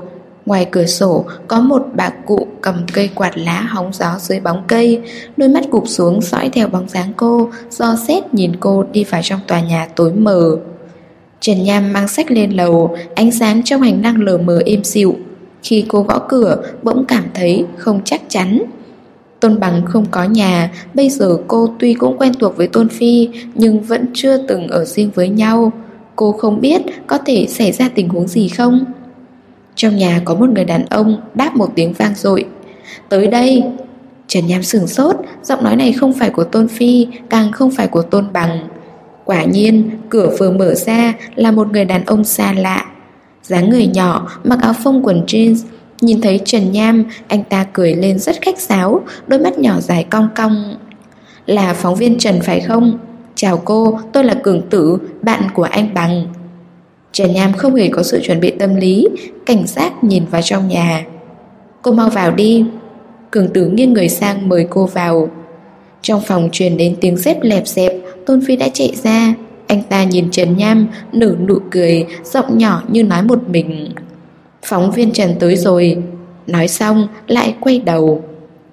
Ngoài cửa sổ có một bà cụ cầm cây quạt lá hóng gió dưới bóng cây, đôi mắt cụp xuống dõi theo bóng dáng cô, dò xét nhìn cô đi vào trong tòa nhà tối mờ. Trần Nham mang sách lên lầu, ánh sáng trong hành lang lờ mờ êm dịu. Khi cô gõ cửa, bỗng cảm thấy không chắc chắn. Tôn Bằng không có nhà, bây giờ cô tuy cũng quen thuộc với Tôn Phi nhưng vẫn chưa từng ở riêng với nhau. Cô không biết có thể xảy ra tình huống gì không. Trong nhà có một người đàn ông đáp một tiếng vang dội: "Tới đây." Trần Nham sửng sốt, giọng nói này không phải của Tôn Phi, càng không phải của Tôn Bằng. Quả nhiên, cửa vừa mở ra là một người đàn ông xa lạ. Dáng người nhỏ, mặc áo phông quần jeans. Nhìn thấy Trần Nham, anh ta cười lên rất khách sáo, đôi mắt nhỏ dài cong cong. "Là phóng viên Trần phải không? Chào cô, tôi là Cường Tử, bạn của anh Bằng." Trần Nham không hề có sự chuẩn bị tâm lý, cảnh giác nhìn vào trong nhà. "Cô mau vào đi." Cường Tử nghiêng người sang mời cô vào. Trong phòng truyền đến tiếng dép lẹp xẹp, Tôn Phi đã chạy ra. Anh ta nhìn Trần Nham, nở nụ cười, giọng nhỏ như nói một mình: "Phóng viên Trần tới rồi." Nói xong lại quay đầu.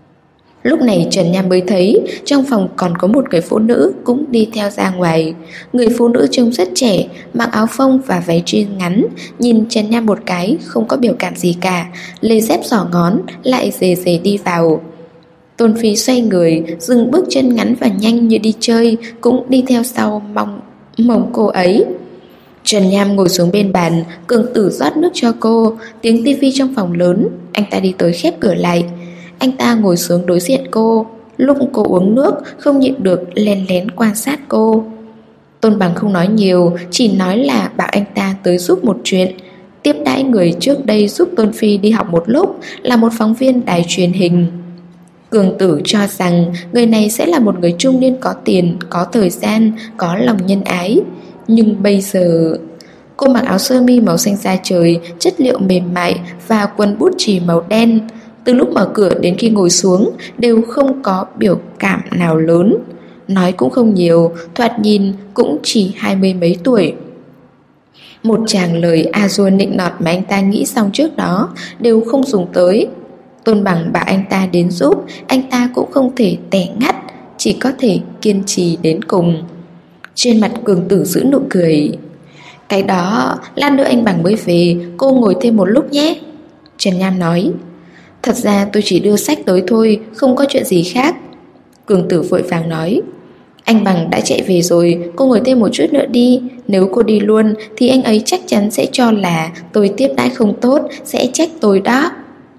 Lúc này Trần Nham mới thấy trong phòng còn có một người phụ nữ cũng đi theo ra ngoài. Người phụ nữ trông rất trẻ, mặc áo phông và váy jean ngắn, nhìn Trần Nham một cái, không có biểu cảm gì cả, lê dép xỏ ngón, lại rề rề đi vào. Tôn Phi xoay người, dừng bước chân ngắn và nhanh như đi chơi, cũng đi theo sau mong cô ấy. Trần Nham ngồi xuống bên bàn, Cường Tử rót nước cho cô. Tiếng tivi trong phòng lớn. Anh ta đi tới khép cửa lại. Anh ta ngồi xuống đối diện cô. Lúc cô uống nước, không nhịn được lén lén quan sát cô. Tôn Bằng không nói nhiều, chỉ nói là bảo anh ta tới giúp một chuyện. Tiếp đãi người trước đây giúp Tôn Phi đi học một lúc, là một phóng viên đài truyền hình. Cường Tử cho rằng người này sẽ là một người trung niên có tiền, có thời gian, có lòng nhân ái. Nhưng bây giờ... Cô mặc áo sơ mi màu xanh da trời, chất liệu mềm mại và quần bút chì màu đen. Từ lúc mở cửa đến khi ngồi xuống đều không có biểu cảm nào lớn. Nói cũng không nhiều, thoạt nhìn cũng chỉ 20 mấy tuổi. Một tràng lời a dua nịnh nọt mà anh ta nghĩ xong trước đó đều không dùng tới. Tôn Bằng bảo anh ta đến giúp, anh ta cũng không thể tẻ ngắt, chỉ có thể kiên trì đến cùng. Trên mặt Cường Tử giữ nụ cười. "Cái đó, lát nữa anh Bằng mới về, cô ngồi thêm một lúc nhé." Trần Nham nói. "Thật ra tôi chỉ đưa sách tới thôi, không có chuyện gì khác." Cường Tử vội vàng nói. "Anh Bằng đã chạy về rồi, cô ngồi thêm một chút nữa đi. Nếu cô đi luôn thì anh ấy chắc chắn sẽ cho là tôi tiếp đãi không tốt, sẽ trách tôi đó."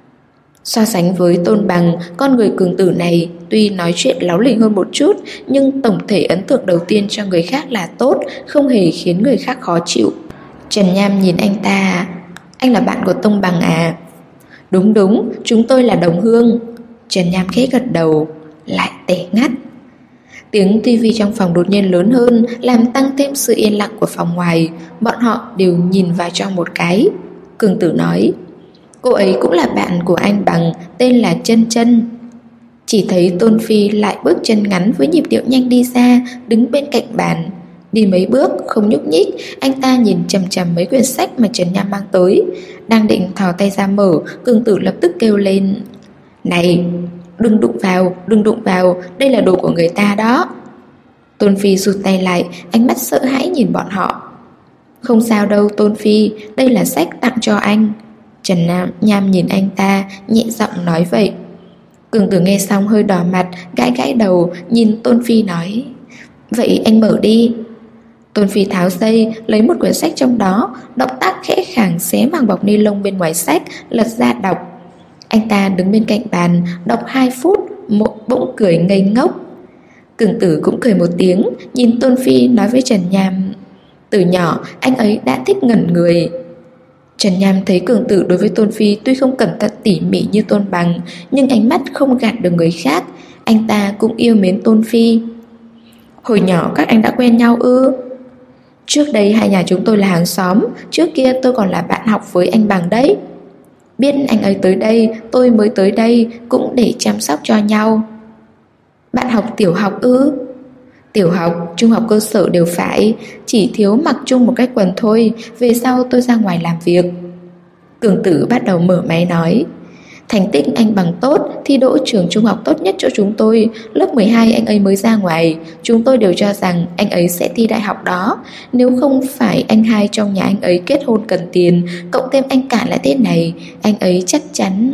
So sánh với Tôn Bằng, con người Cường Tử này tuy nói chuyện láu lỉnh hơn một chút, nhưng tổng thể ấn tượng đầu tiên cho người khác là tốt, không hề khiến người khác khó chịu. Trần Nham nhìn anh ta. "Anh là bạn của Tôn Bằng à?" Đúng, chúng tôi là đồng hương." Trần Nham khẽ gật đầu. Lại tẻ ngắt. Tiếng tivi trong phòng đột nhiên lớn hơn, làm tăng thêm sự yên lặng của phòng ngoài. Bọn họ đều nhìn vào trong một cái. Cường Tử nói. "Cô ấy cũng là bạn của anh Bằng, tên là Chân Chân." Chỉ thấy Tôn Phi lại bước chân ngắn với nhịp điệu nhanh đi ra, đứng bên cạnh bàn. Đi mấy bước không nhúc nhích, anh ta nhìn chằm chằm mấy quyển sách mà Trần Nham mang tới. Đang định thò tay ra mở, Cường Tử lập tức kêu lên: "Này, đừng đụng vào, đây là đồ của người ta đó." Tôn Phi rụt tay lại, ánh mắt sợ hãi nhìn bọn họ. "Không sao đâu Tôn Phi, đây là sách tặng cho anh." Trần Nham nhìn anh ta, nhẹ giọng nói vậy. Cường Tử nghe xong hơi đỏ mặt, gãi gãi đầu, nhìn Tôn Phi nói: "Vậy anh mở đi." Tôn Phi tháo dây, lấy một quyển sách trong đó, động tác khẽ khàng xé màng bọc ni lông bên ngoài sách, lật ra đọc. Anh ta đứng bên cạnh bàn, đọc 2 phút, bỗng cười ngây ngốc. Cường Tử cũng cười một tiếng, nhìn Tôn Phi nói với Trần Nham: "Từ nhỏ anh ấy đã thích ngẩn người." Trần Nham thấy Cường Tử đối với Tôn Phi tuy không cẩn thận tỉ mỉ như Tôn Bằng, nhưng ánh mắt không gạt được người khác. Anh ta cũng yêu mến Tôn Phi. "Hồi nhỏ các anh đã quen nhau ư?" "Trước đây hai nhà chúng tôi là hàng xóm, trước kia tôi còn là bạn học với anh Bằng đấy." "Biết anh ấy tới đây, tôi mới tới đây, cũng để chăm sóc cho nhau." "Bạn học tiểu học ư?" "Tiểu học, trung học cơ sở đều phải, chỉ thiếu mặc chung một cái quần thôi, về sau tôi ra ngoài làm việc." Cường Tử bắt đầu mở máy nói: thành tích anh bằng tốt, thi đỗ trường trung học tốt nhất chỗ chúng tôi. Lớp 12 anh ấy mới ra ngoài. Chúng tôi đều cho rằng anh ấy sẽ thi đại học đó. Nếu không phải anh hai trong nhà anh ấy kết hôn cần tiền, cộng thêm anh cả là thế này, anh ấy chắc chắn...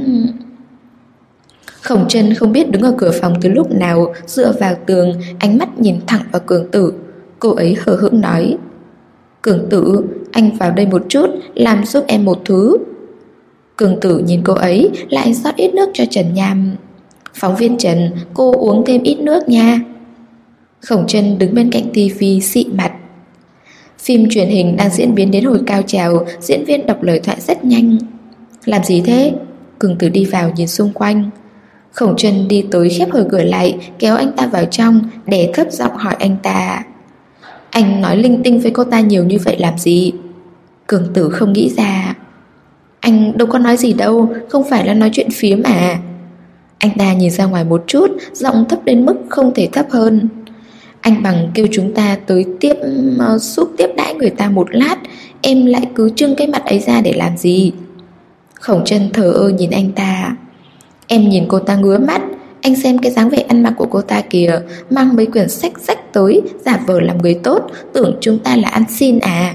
Khổng Chân không biết đứng ở cửa phòng từ lúc nào, dựa vào tường, ánh mắt nhìn thẳng vào Cường Tử. Cô ấy hờ hững nói: Cường Tử, anh vào đây một chút, làm giúp em một thứ. Cường Tử nhìn cô ấy, lại rót ít nước cho Trần Nham. Phóng viên Trần, cô uống thêm ít nước nha. Khổng Chân đứng bên cạnh tivi xị mặt. Phim truyền hình đang diễn biến đến hồi cao trào, diễn viên đọc lời thoại rất nhanh. Làm gì thế? Cường Tử đi vào nhìn xung quanh. Khổng Chân đi tới khép hờ cửa lại, kéo anh ta vào trong, đè thấp giọng hỏi anh ta: anh nói linh tinh với cô ta nhiều như vậy làm gì? Cường Tử không nghĩ ra. Anh đâu có nói gì đâu, không phải là nói chuyện phiếm mà. Anh ta nhìn ra ngoài một chút, giọng thấp đến mức không thể thấp hơn. Anh Bằng kêu chúng ta tới giúp tiếp đãi người ta một lát, em lại cứ trưng cái mặt ấy ra để làm gì? Khổng Chân thờ ơ nhìn anh ta. Em nhìn cô ta ngứa mắt. Anh xem cái dáng vẻ ăn mặc của cô ta kìa, mang mấy quyển sách rách tới, giả vờ làm người tốt, tưởng chúng ta là ăn xin à?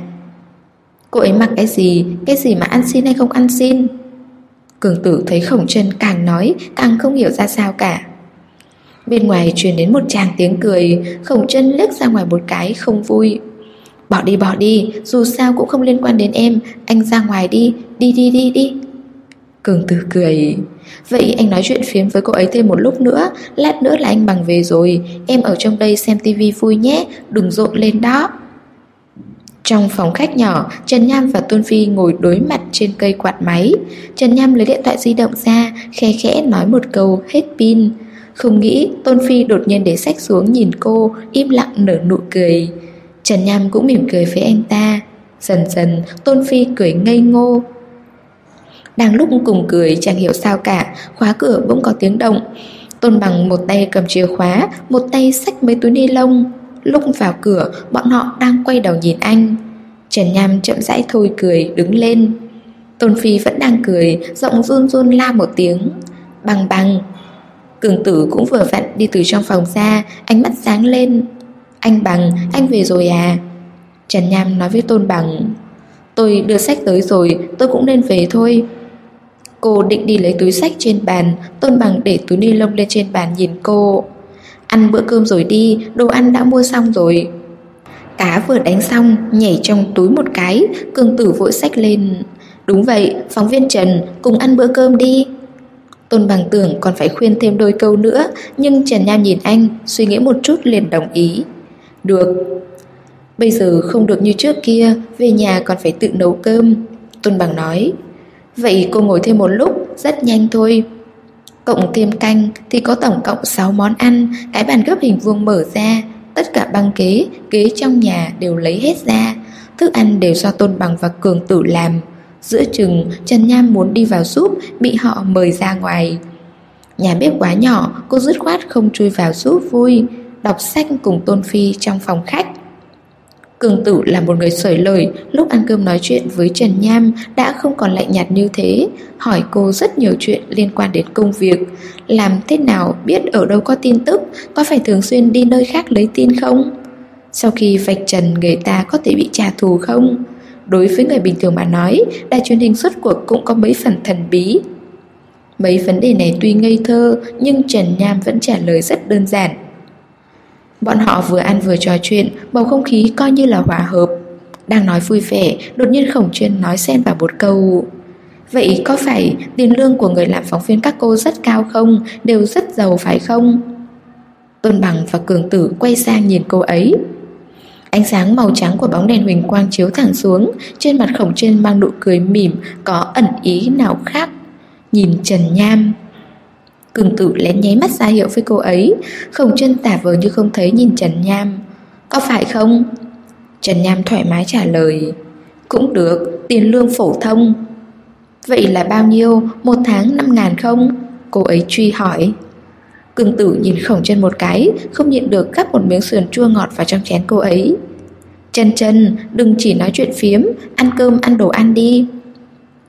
Cô ấy mặc cái gì mà ăn xin hay không ăn xin? Cường Tử thấy Khổng Chân càng nói càng không hiểu ra sao cả. Bên ngoài truyền đến một tràng tiếng cười. Khổng Chân liếc ra ngoài một cái không vui. Bỏ đi, dù sao cũng không liên quan đến em. Anh ra ngoài đi, đi. Cường Tử cười. Vậy anh nói chuyện phiếm với cô ấy thêm một lúc nữa, lát nữa là anh Bằng về rồi. Em ở trong đây xem tivi vui nhé, đừng rộn lên đó. Trong phòng khách nhỏ, Trần Nham và Tôn Phi ngồi đối mặt trên cây quạt máy. Trần Nham lấy điện thoại di động ra, khe khẽ nói một câu hết pin. Không nghĩ Tôn Phi đột nhiên để sách xuống nhìn cô, im lặng nở nụ cười. Trần Nham cũng mỉm cười với anh ta. Dần dần Tôn Phi cười ngây ngô. Đang lúc cùng cười chẳng hiểu sao cả, khóa cửa bỗng có tiếng động. Tôn Bằng một tay cầm chìa khóa, một tay xách mấy túi ni lông. Lúc vào cửa, bọn họ đang quay đầu nhìn anh. Trần Nham chậm rãi thôi cười, đứng lên. Tôn Phi vẫn đang cười, giọng run run la một tiếng: Bằng. Cường Tử cũng vừa vặn đi từ trong phòng ra, ánh mắt sáng lên. Anh Bằng, anh về rồi à? Trần Nham nói với Tôn Bằng. Tôi đưa sách tới rồi, tôi cũng nên về thôi. Cô định đi lấy túi sách trên bàn. Tôn Bằng để túi ni lông lên trên bàn nhìn cô. Ăn bữa cơm rồi đi, đồ ăn đã mua xong rồi. Cá vừa đánh xong, nhảy trong túi một cái. Cường Tử vội xách lên. Đúng vậy, phóng viên Trần, cùng ăn bữa cơm đi. Tôn Bằng tưởng còn phải khuyên thêm đôi câu nữa, nhưng Trần Nham nhìn anh, suy nghĩ một chút liền đồng ý. Được. Bây giờ không được như trước kia, về nhà còn phải tự nấu cơm. Tôn Bằng nói. Vậy cô ngồi thêm một lúc, rất nhanh thôi. Cộng thêm canh thì có tổng cộng 6 món ăn. Cái bàn gấp hình vuông mở ra, tất cả băng ghế trong nhà đều lấy hết ra. Thức ăn đều do Tôn Bằng và Cường Tử làm. Giữa chừng Trần Nham muốn đi vào giúp, bị họ mời ra ngoài. Nhà bếp quá nhỏ, cô dứt khoát không chui vào giúp vui, đọc sách cùng Tôn Phi trong phòng khách. Cường Tử là một người xởi lời, lúc ăn cơm nói chuyện với Trần Nham đã không còn lạnh nhạt như thế, hỏi cô rất nhiều chuyện liên quan đến công việc. Làm thế nào biết ở đâu có tin tức, có phải thường xuyên đi nơi khác lấy tin không? Sau khi vạch trần người ta có thể bị trả thù không? Đối với người bình thường mà nói, đài truyền hình suốt cuộc cũng có mấy phần thần bí. Mấy vấn đề này tuy ngây thơ, nhưng Trần Nham vẫn trả lời rất đơn giản. Bọn họ vừa ăn vừa trò chuyện, bầu không khí coi như là hòa hợp. Đang nói vui vẻ, đột nhiên Khổng Chân nói xen vào một câu. Vậy có phải tiền lương của người làm phóng viên các cô rất cao không? Đều rất giàu phải không? Tôn Bằng và Cường Tử quay sang nhìn cô ấy. Ánh sáng màu trắng của bóng đèn huỳnh quang chiếu thẳng xuống. Trên mặt Khổng Chân mang nụ cười mỉm, có ẩn ý nào khác. Nhìn Trần Nham. Cường Tử lén nháy mắt ra hiệu với cô ấy. Khổng Chân giả vờ như không thấy nhìn Trần Nham. Có phải không? Trần Nham thoải mái trả lời. Cũng được, tiền lương phổ thông. Vậy là bao nhiêu? Một tháng 5.000 không? Cô ấy truy hỏi. Cường Tử nhìn Khổng Chân một cái, không nhịn được gắp một miếng sườn chua ngọt vào trong chén cô ấy. Chân, đừng chỉ nói chuyện phiếm, ăn cơm ăn đồ ăn đi.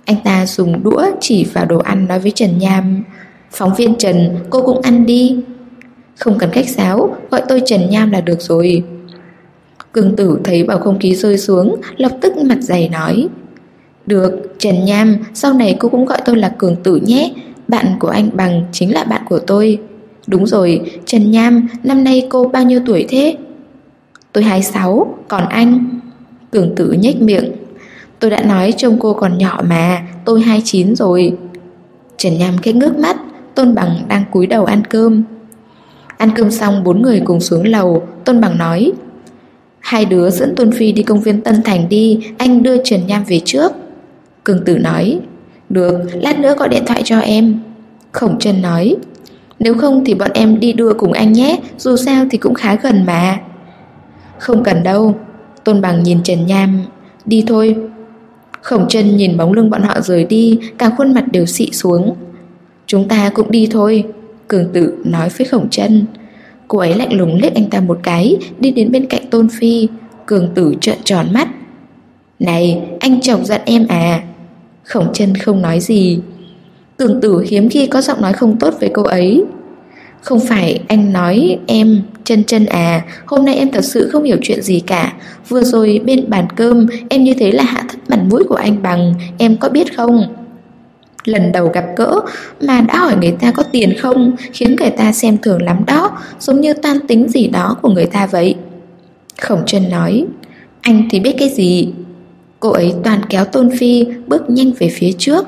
Anh ta dùng đũa chỉ vào đồ ăn nói với Trần Nham: "Phóng viên Trần, cô cũng ăn đi." "Không cần khách sáo, gọi tôi Trần Nham là được rồi." Cường Tử thấy bầu không khí rơi xuống, lập tức mặt dày nói: "Được, Trần Nham, sau này cô cũng gọi tôi là Cường Tử nhé. Bạn của anh Bằng chính là bạn của tôi." "Đúng rồi, Trần Nham, năm nay cô bao nhiêu tuổi thế?" "Tôi 26, còn anh?" Cường Tử nhếch miệng: "Tôi đã nói trông cô còn nhỏ mà, tôi 29 rồi." Trần Nham khẽ ngước mắt. Tôn Bằng đang cúi đầu ăn cơm. Ăn cơm xong 4 người cùng xuống lầu. Tôn Bằng nói: "Hai đứa dẫn Tôn Phi đi công viên Tân Thành đi, anh đưa Trần Nham về trước." Cường Tử nói: "Được, lát nữa gọi điện thoại cho em." Khổng Trân nói: "Nếu không thì bọn em đi đưa cùng anh nhé, dù sao thì cũng khá gần mà." "Không cần đâu." Tôn Bằng nhìn Trần Nham: "Đi thôi." Khổng Trân nhìn bóng lưng bọn họ rời đi, cả khuôn mặt đều xị xuống. "Chúng ta cũng đi thôi." Cường Tử nói với Khổng Trân. Cô ấy lạnh lùng liếc anh ta một cái, đi đến bên cạnh Tôn Phi. Cường Tử trợn tròn mắt: "Này, anh chọc giận em à?" Khổng Trân không nói gì. Cường Tử hiếm khi có giọng nói không tốt với cô ấy. "Không phải anh nói em, Trân Trân à, hôm nay em thật sự không hiểu chuyện gì cả. Vừa rồi bên bàn cơm em như thế là hạ thấp mặt mũi của anh Bằng, em có biết không? Lần đầu gặp gỡ mà đã hỏi người ta có tiền không, khiến người ta xem thường lắm đó, giống như toan tính gì đó của người ta vậy." Khổng Trân nói: "Anh thì biết cái gì?" Cô ấy toàn kéo Tôn Phi bước nhanh về phía trước.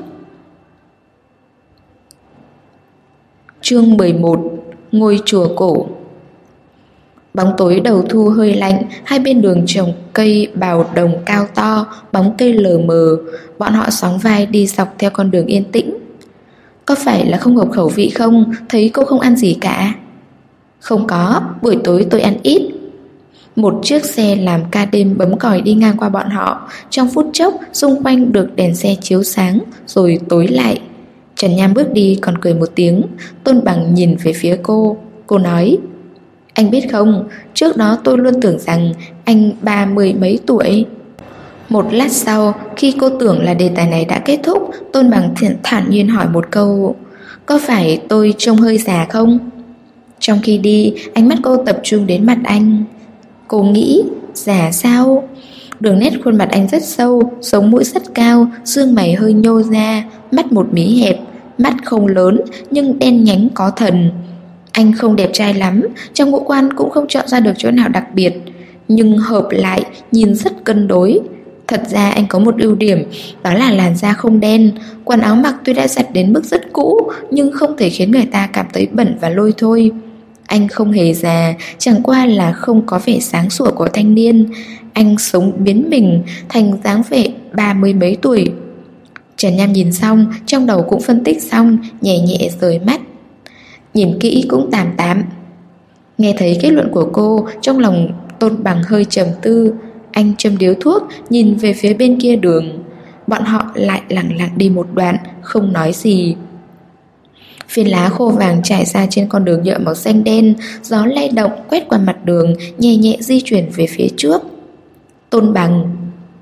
Chương 11: Ngôi chùa cổ. Bóng tối đầu thu hơi lạnh, hai bên đường trồng cây bào đồng cao to, bóng cây lờ mờ. Bọn họ sóng vai đi dọc theo con đường yên tĩnh. "Có phải là không hợp khẩu vị không? Thấy cô không ăn gì cả." "Không có, buổi tối tôi ăn ít." Một chiếc xe làm ca đêm bấm còi đi ngang qua bọn họ. Trong phút chốc, xung quanh được đèn xe chiếu sáng, rồi tối lại. Trần Nham bước đi còn cười một tiếng. Tôn Bằng nhìn về phía cô. Cô nói: "Anh biết không, trước đó tôi luôn tưởng rằng anh 30 mấy tuổi." Một lát sau, khi cô tưởng là đề tài này đã kết thúc, Tôn Bằng thản nhiên hỏi một câu: "Có phải tôi trông hơi già không?" Trong khi đi, ánh mắt cô tập trung đến mặt anh. Cô nghĩ: già sao? Đường nét khuôn mặt anh rất sâu, sống mũi rất cao, xương mày hơi nhô ra, mắt một mí hẹp, mắt không lớn nhưng đen nhánh có thần. Anh không đẹp trai lắm, trong ngũ quan cũng không chọn ra được chỗ nào đặc biệt, nhưng hợp lại nhìn rất cân đối. Thật ra anh có một ưu điểm, đó là làn da không đen. Quần áo mặc tuy đã giặt đến mức rất cũ, nhưng không thể khiến người ta cảm thấy bẩn và lôi thôi. Anh không hề già, chẳng qua là không có vẻ sáng sủa của thanh niên. Anh sống biến mình thành dáng vẻ 30 mấy tuổi. Trần Nham nhìn xong, trong đầu cũng phân tích xong, nhẹ nhẹ rời mắt. Nhìn kỹ cũng tạm tạm. Nghe thấy kết luận của cô, trong lòng Tôn Bằng hơi trầm tư. Anh châm điếu thuốc, nhìn về phía bên kia đường. Bọn họ lại lặng lặng đi một đoạn, không nói gì. Phiến lá khô vàng trải ra trên con đường nhựa màu xanh đen, gió lay động quét qua mặt đường, nhẹ nhẹ di chuyển về phía trước. Tôn Bằng: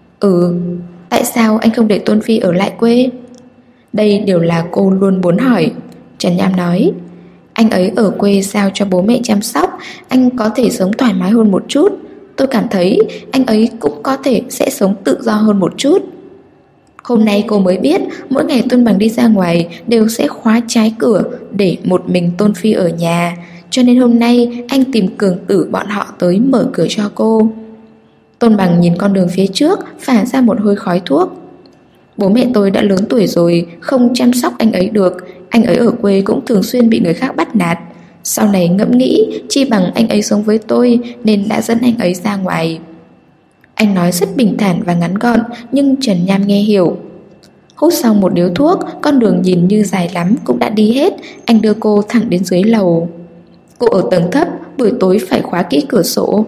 Tại sao anh không để Tôn Phi ở lại quê? Đây đều là cô luôn muốn hỏi. Trần Nham nói: Anh ấy ở quê giao cho bố mẹ chăm sóc, anh có thể sống thoải mái hơn một chút. Tôi cảm thấy anh ấy cũng có thể sẽ sống tự do hơn một chút. Hôm nay cô mới biết, mỗi ngày Tôn Bằng đi ra ngoài đều sẽ khóa trái cửa, để một mình Tôn Phi ở nhà. Cho nên hôm nay anh tìm Cường Tử bọn họ tới mở cửa cho cô. Tôn Bằng nhìn con đường phía trước, phả ra một hơi khói thuốc. Bố mẹ tôi đã lớn tuổi rồi, không chăm sóc anh ấy được. Anh ấy ở quê cũng thường xuyên bị người khác bắt nạt. Sau này ngẫm nghĩ, chi bằng anh ấy sống với tôi, nên đã dẫn anh ấy ra ngoài. Anh nói rất bình thản và ngắn gọn, nhưng Trần Nham nghe hiểu. Hút xong một điếu thuốc, con đường nhìn như dài lắm cũng đã đi hết. Anh đưa cô thẳng đến dưới lầu. Cô ở tầng thấp, buổi tối phải khóa kỹ cửa sổ.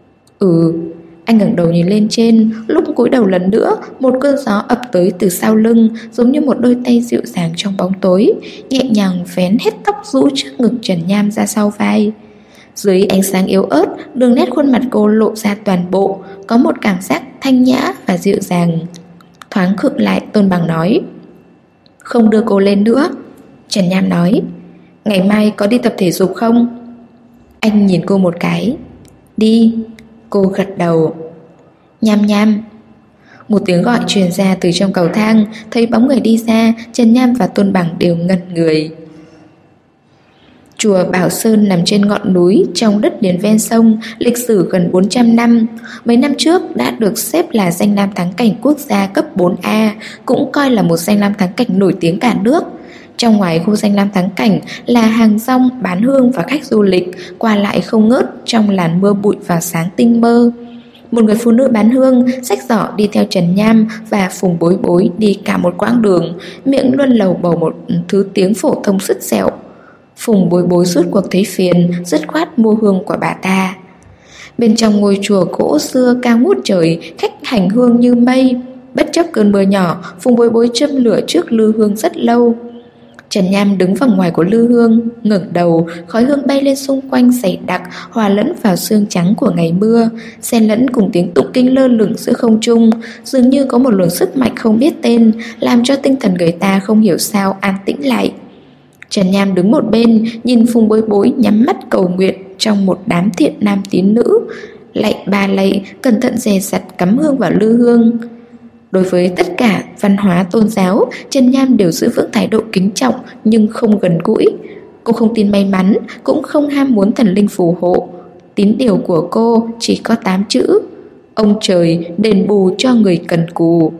Anh ngẩng đầu nhìn lên trên. Lúc cúi đầu lần nữa, một cơn gió ập tới từ sau lưng, giống như một đôi tay dịu dàng trong bóng tối, nhẹ nhàng vén hết tóc rũ trước ngực Trần Nham ra sau vai. Dưới ánh sáng yếu ớt, đường nét khuôn mặt cô lộ ra toàn bộ, có một cảm giác thanh nhã và dịu dàng. Thoáng khựng lại, Tôn Bằng nói: "Không đưa cô lên nữa." Trần Nham nói: "Ngày mai có đi tập thể dục không?" Anh nhìn cô một cái: "Đi." Cô gật đầu. "Nham Nham." Một tiếng gọi truyền ra từ trong cầu thang. Thấy bóng người đi ra, Trần Nham và Tôn Bằng đều ngẩn người. Chùa Bảo Sơn nằm trên ngọn núi trong đất liền ven sông, lịch sử gần 400 năm. Mấy năm trước đã được xếp là danh lam thắng cảnh quốc gia cấp 4A, cũng coi là một danh lam thắng cảnh nổi tiếng cả nước. Trong ngoài khu danh lam thắng cảnh là hàng rong, bán hương và khách du lịch qua lại không ngớt trong làn mưa bụi vào sáng tinh mơ. Một người phụ nữ bán hương xách giỏ đi theo Trần Nham và Phùng Bối Bối đi cả một quãng đường, miệng luôn lầu bầu một thứ tiếng phổ thông sứt sẹo. Phùng Bối Bối suốt cuộc thấy phiền, dứt khoát mua hương của bà ta. Bên trong ngôi chùa gỗ xưa cao ngút trời, khách hành hương như mây. Bất chấp cơn mưa nhỏ, Phùng Bối Bối châm lửa trước lư hương rất lâu. Trần Nham đứng vòng ngoài của lư hương, ngẩng đầu, khói hương bay lên xung quanh dày đặc, hòa lẫn vào sương trắng của ngày mưa, xen lẫn cùng tiếng tụng kinh lơ lửng giữa không trung, dường như có một luồng sức mạnh không biết tên, làm cho tinh thần người ta không hiểu sao an tĩnh lại. Trần Nham đứng một bên, nhìn Phùng Bối Bối nhắm mắt cầu nguyện trong một đám thiện nam tín nữ, lạy ba lạy, cẩn thận dè dặt cắm hương vào lư hương. Đối với tất cả văn hóa tôn giáo, Trần Nham đều giữ vững thái độ kính trọng nhưng không gần gũi. Cô không tin may mắn, cũng không ham muốn thần linh phù hộ. Tín điều của cô chỉ có 8 chữ: ông trời đền bù cho người cần cù.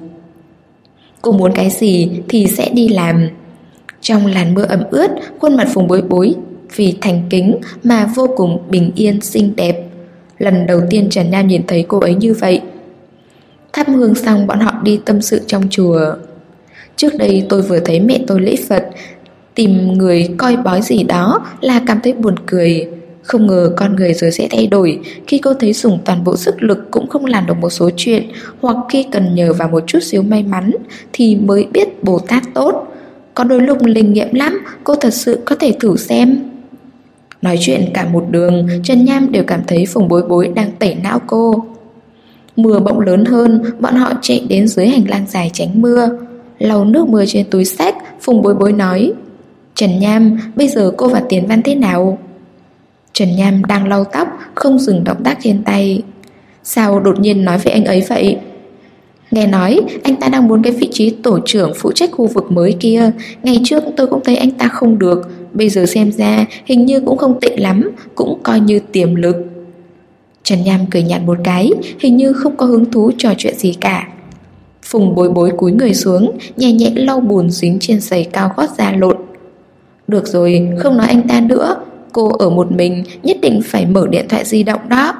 Cô muốn cái gì thì sẽ đi làm. Trong làn mưa ẩm ướt, khuôn mặt Phùng Bối Bối vì thành kính mà vô cùng bình yên xinh đẹp. Lần đầu tiên Trần Nham nhìn thấy cô ấy như vậy. Thắp hương xong, bọn họ đi tâm sự trong chùa. Trước đây tôi vừa thấy mẹ tôi lễ Phật, tìm người coi bói gì đó là cảm thấy buồn cười. Không ngờ con người rồi sẽ thay đổi. Khi cô thấy dùng toàn bộ sức lực cũng không làm được một số chuyện, hoặc khi cần nhờ vào một chút xíu may mắn, thì mới biết Bồ Tát tốt. Có đôi lúc linh nghiệm lắm, cô thật sự có thể thử xem. Nói chuyện cả một đường, Trần Nham đều cảm thấy Phùng Bối Bối đang tẩy não cô. Mưa bỗng lớn hơn, bọn họ chạy đến dưới hành lang dài tránh mưa. Lau nước mưa trên túi xách, Phùng Bối Bối nói: "Trần Nham, bây giờ cô và Tiền Văn thế nào?" Trần Nham đang lau tóc, không dừng động tác trên tay. "Sao đột nhiên nói về anh ấy vậy?" "Nghe nói anh ta đang muốn cái vị trí tổ trưởng phụ trách khu vực mới kia. Ngày trước tôi cũng thấy anh ta không được, bây giờ xem ra hình như cũng không tệ lắm, cũng coi như tiềm lực." Trần Nham cười nhạt một cái, hình như không có hứng thú trò chuyện gì cả. Phùng Bối Bối cúi người xuống, nhẹ nhẹ lau bùn dính trên giày cao gót da lộn. "Được rồi, không nói anh ta nữa. Cô ở một mình, nhất định phải mở điện thoại di động đó."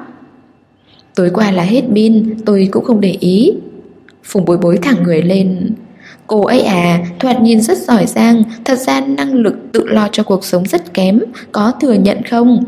"Tối qua là hết pin, tôi cũng không để ý." Phùng Bối Bối thẳng người lên. "Cô ấy à, thoạt nhìn rất giỏi giang, thật ra năng lực tự lo cho cuộc sống rất kém, có thừa nhận không?"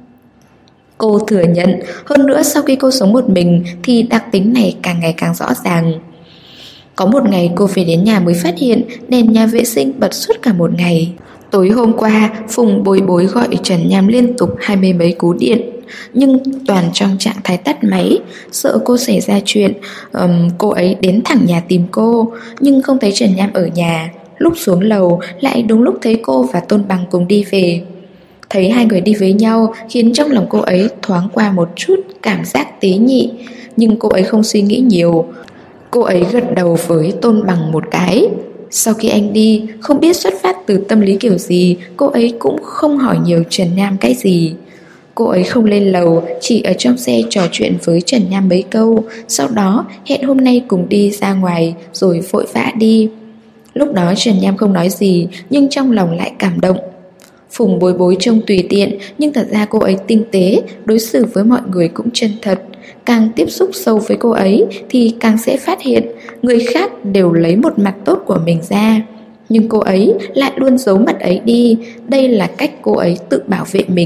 Cô thừa nhận, hơn nữa sau khi cô sống một mình thì đặc tính này càng ngày càng rõ ràng. Có một ngày cô về đến nhà mới phát hiện đèn nhà vệ sinh bật suốt cả một ngày. Tối hôm qua, Phùng Bối Bối gọi Trần Nham liên tục 20 mấy cú điện, nhưng toàn trong trạng thái tắt máy. Sợ cô xảy ra chuyện, cô ấy đến thẳng nhà tìm cô, nhưng không thấy Trần Nham ở nhà. Lúc xuống lầu lại đúng lúc thấy cô và Tôn Bằng cùng đi về. Thấy hai người đi với nhau khiến trong lòng cô ấy thoáng qua một chút cảm giác tế nhị, nhưng cô ấy không suy nghĩ nhiều. Cô ấy gật đầu với Tôn Bằng một cái. Sau khi anh đi, không biết xuất phát từ tâm lý kiểu gì, cô ấy cũng không hỏi nhiều Trần Nham cái gì. Cô ấy không lên lầu, chỉ ở trong xe trò chuyện với Trần Nham mấy câu, sau đó hẹn hôm nay cùng đi ra ngoài rồi vội vã đi. Lúc đó Trần Nham không nói gì, nhưng trong lòng lại cảm động. Phùng Bối Bối trông tùy tiện, nhưng thật ra cô ấy tinh tế, đối xử với mọi người cũng chân thật. Càng tiếp xúc sâu với cô ấy thì càng sẽ phát hiện người khác đều lấy một mặt tốt của mình ra, nhưng cô ấy lại luôn giấu mặt ấy đi. Đây là cách cô ấy tự bảo vệ mình.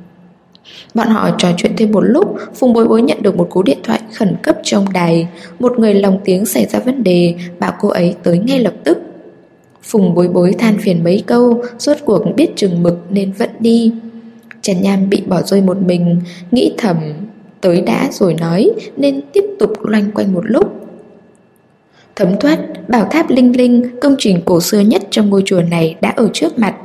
Bọn họ trò chuyện thêm một lúc, Phùng Bối Bối nhận được một cú điện thoại khẩn cấp trong đài. Một người lồng tiếng xảy ra vấn đề, bảo cô ấy tới ngay lập tức. Phùng Bối Bối than phiền mấy câu, rốt cuộc biết chừng mực nên vẫn đi. Trần Nham bị bỏ rơi một mình, nghĩ thầm tới đã rồi nói, nên tiếp tục loanh quanh một lúc. Thấm thoát, bảo tháp linh linh, công trình cổ xưa nhất trong ngôi chùa này đã ở trước mặt.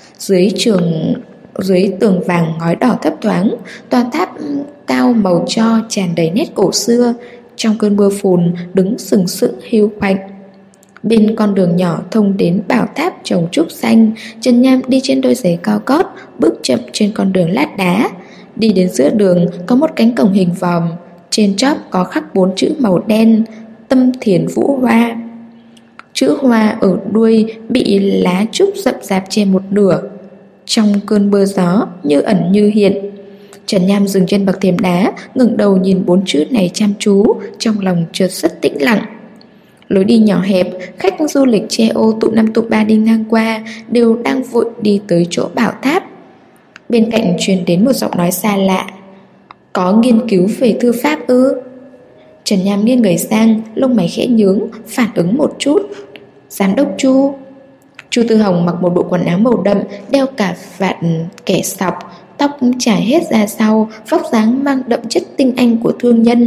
Dưới tường vàng ngói đỏ thấp thoáng, tòa tháp cao màu tro tràn đầy nét cổ xưa, trong cơn mưa phùn đứng sừng sững hiu quạnh. Bên con đường nhỏ thông đến bảo tháp trồng trúc xanh, Trần Nham đi trên đôi giày cao gót, bước chậm trên con đường lát đá. Đi đến giữa đường có một cánh cổng hình vòm, trên chóp có khắc 4 chữ màu đen: Tâm Thiền Vũ Hoa. Chữ hoa ở đuôi bị lá trúc rậm rạp che một nửa. Trong cơn mưa gió như ẩn như hiện, Trần Nham dừng trên bậc thềm đá, ngẩng đầu nhìn 4 chữ này chăm chú, trong lòng chợt rất tĩnh lặng. Lối đi nhỏ hẹp, khách du lịch che ô tụ năm tụ ba đi ngang qua đều đang vội đi tới chỗ bảo tháp. Bên cạnh truyền đến một giọng nói xa lạ: "Có nghiên cứu về thư pháp ư?" Trần Nham nghiêng người sang, lông mày khẽ nhướng, phản ứng một chút. "Giám đốc Chu." Chu Tư Hồng mặc một bộ quần áo màu đậm, đeo cả vạt kẻ sọc, tóc trải hết ra sau, vóc dáng mang đậm chất tinh anh của thương nhân.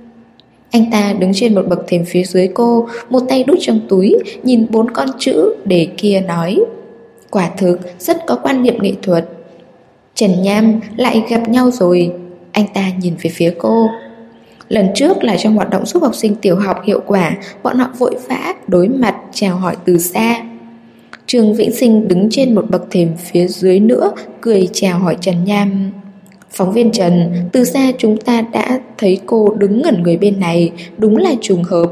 Anh ta đứng trên một bậc thềm phía dưới cô, một tay đút trong túi, nhìn 4 con chữ đề kia nói: "Quả thực rất có quan niệm nghệ thuật." Trần Nham, lại gặp nhau rồi. Anh ta nhìn về phía cô. Lần trước là trong hoạt động giúp học sinh tiểu học hiệu quả, bọn họ vội vã đối mặt chào hỏi từ xa. Trương Vĩnh Sinh đứng trên một bậc thềm phía dưới nữa, cười chào hỏi Trần Nham: "Phóng viên Trần, từ xa chúng ta đã thấy cô đứng ngẩn người bên này, đúng là trùng hợp."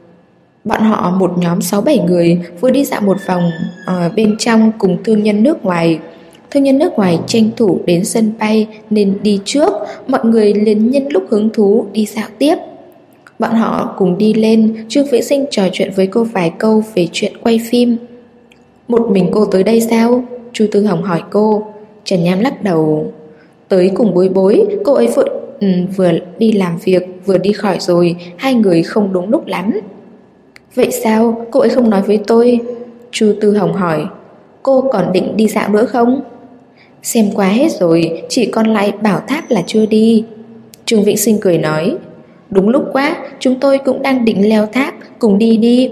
Bọn họ một nhóm 6-7 người vừa đi dạo một vòng bên trong cùng thương nhân nước ngoài. Thương nhân nước ngoài tranh thủ đến sân bay nên đi trước, mọi người liền nhân lúc hứng thú đi dạo tiếp. Bọn họ cùng đi lên, Trương Vĩnh Sinh trò chuyện với cô vài câu về chuyện quay phim. "Một mình cô tới đây sao?" Chu Tư Hồng hỏi cô. Trần Nham lắc đầu: "Tới cùng Bối Bối, cô ấy vừa đi làm việc vừa đi khỏi rồi, hai người không đúng lúc lắm." "Vậy sao, cô ấy không nói với tôi?" Chu Tư Hồng hỏi. "Cô còn định đi dạo nữa không?" "Xem qua hết rồi, chỉ còn lại bảo tháp là chưa đi." Trương Vĩnh Sinh cười nói: "Đúng lúc quá, chúng tôi cũng đang định leo tháp, cùng đi đi."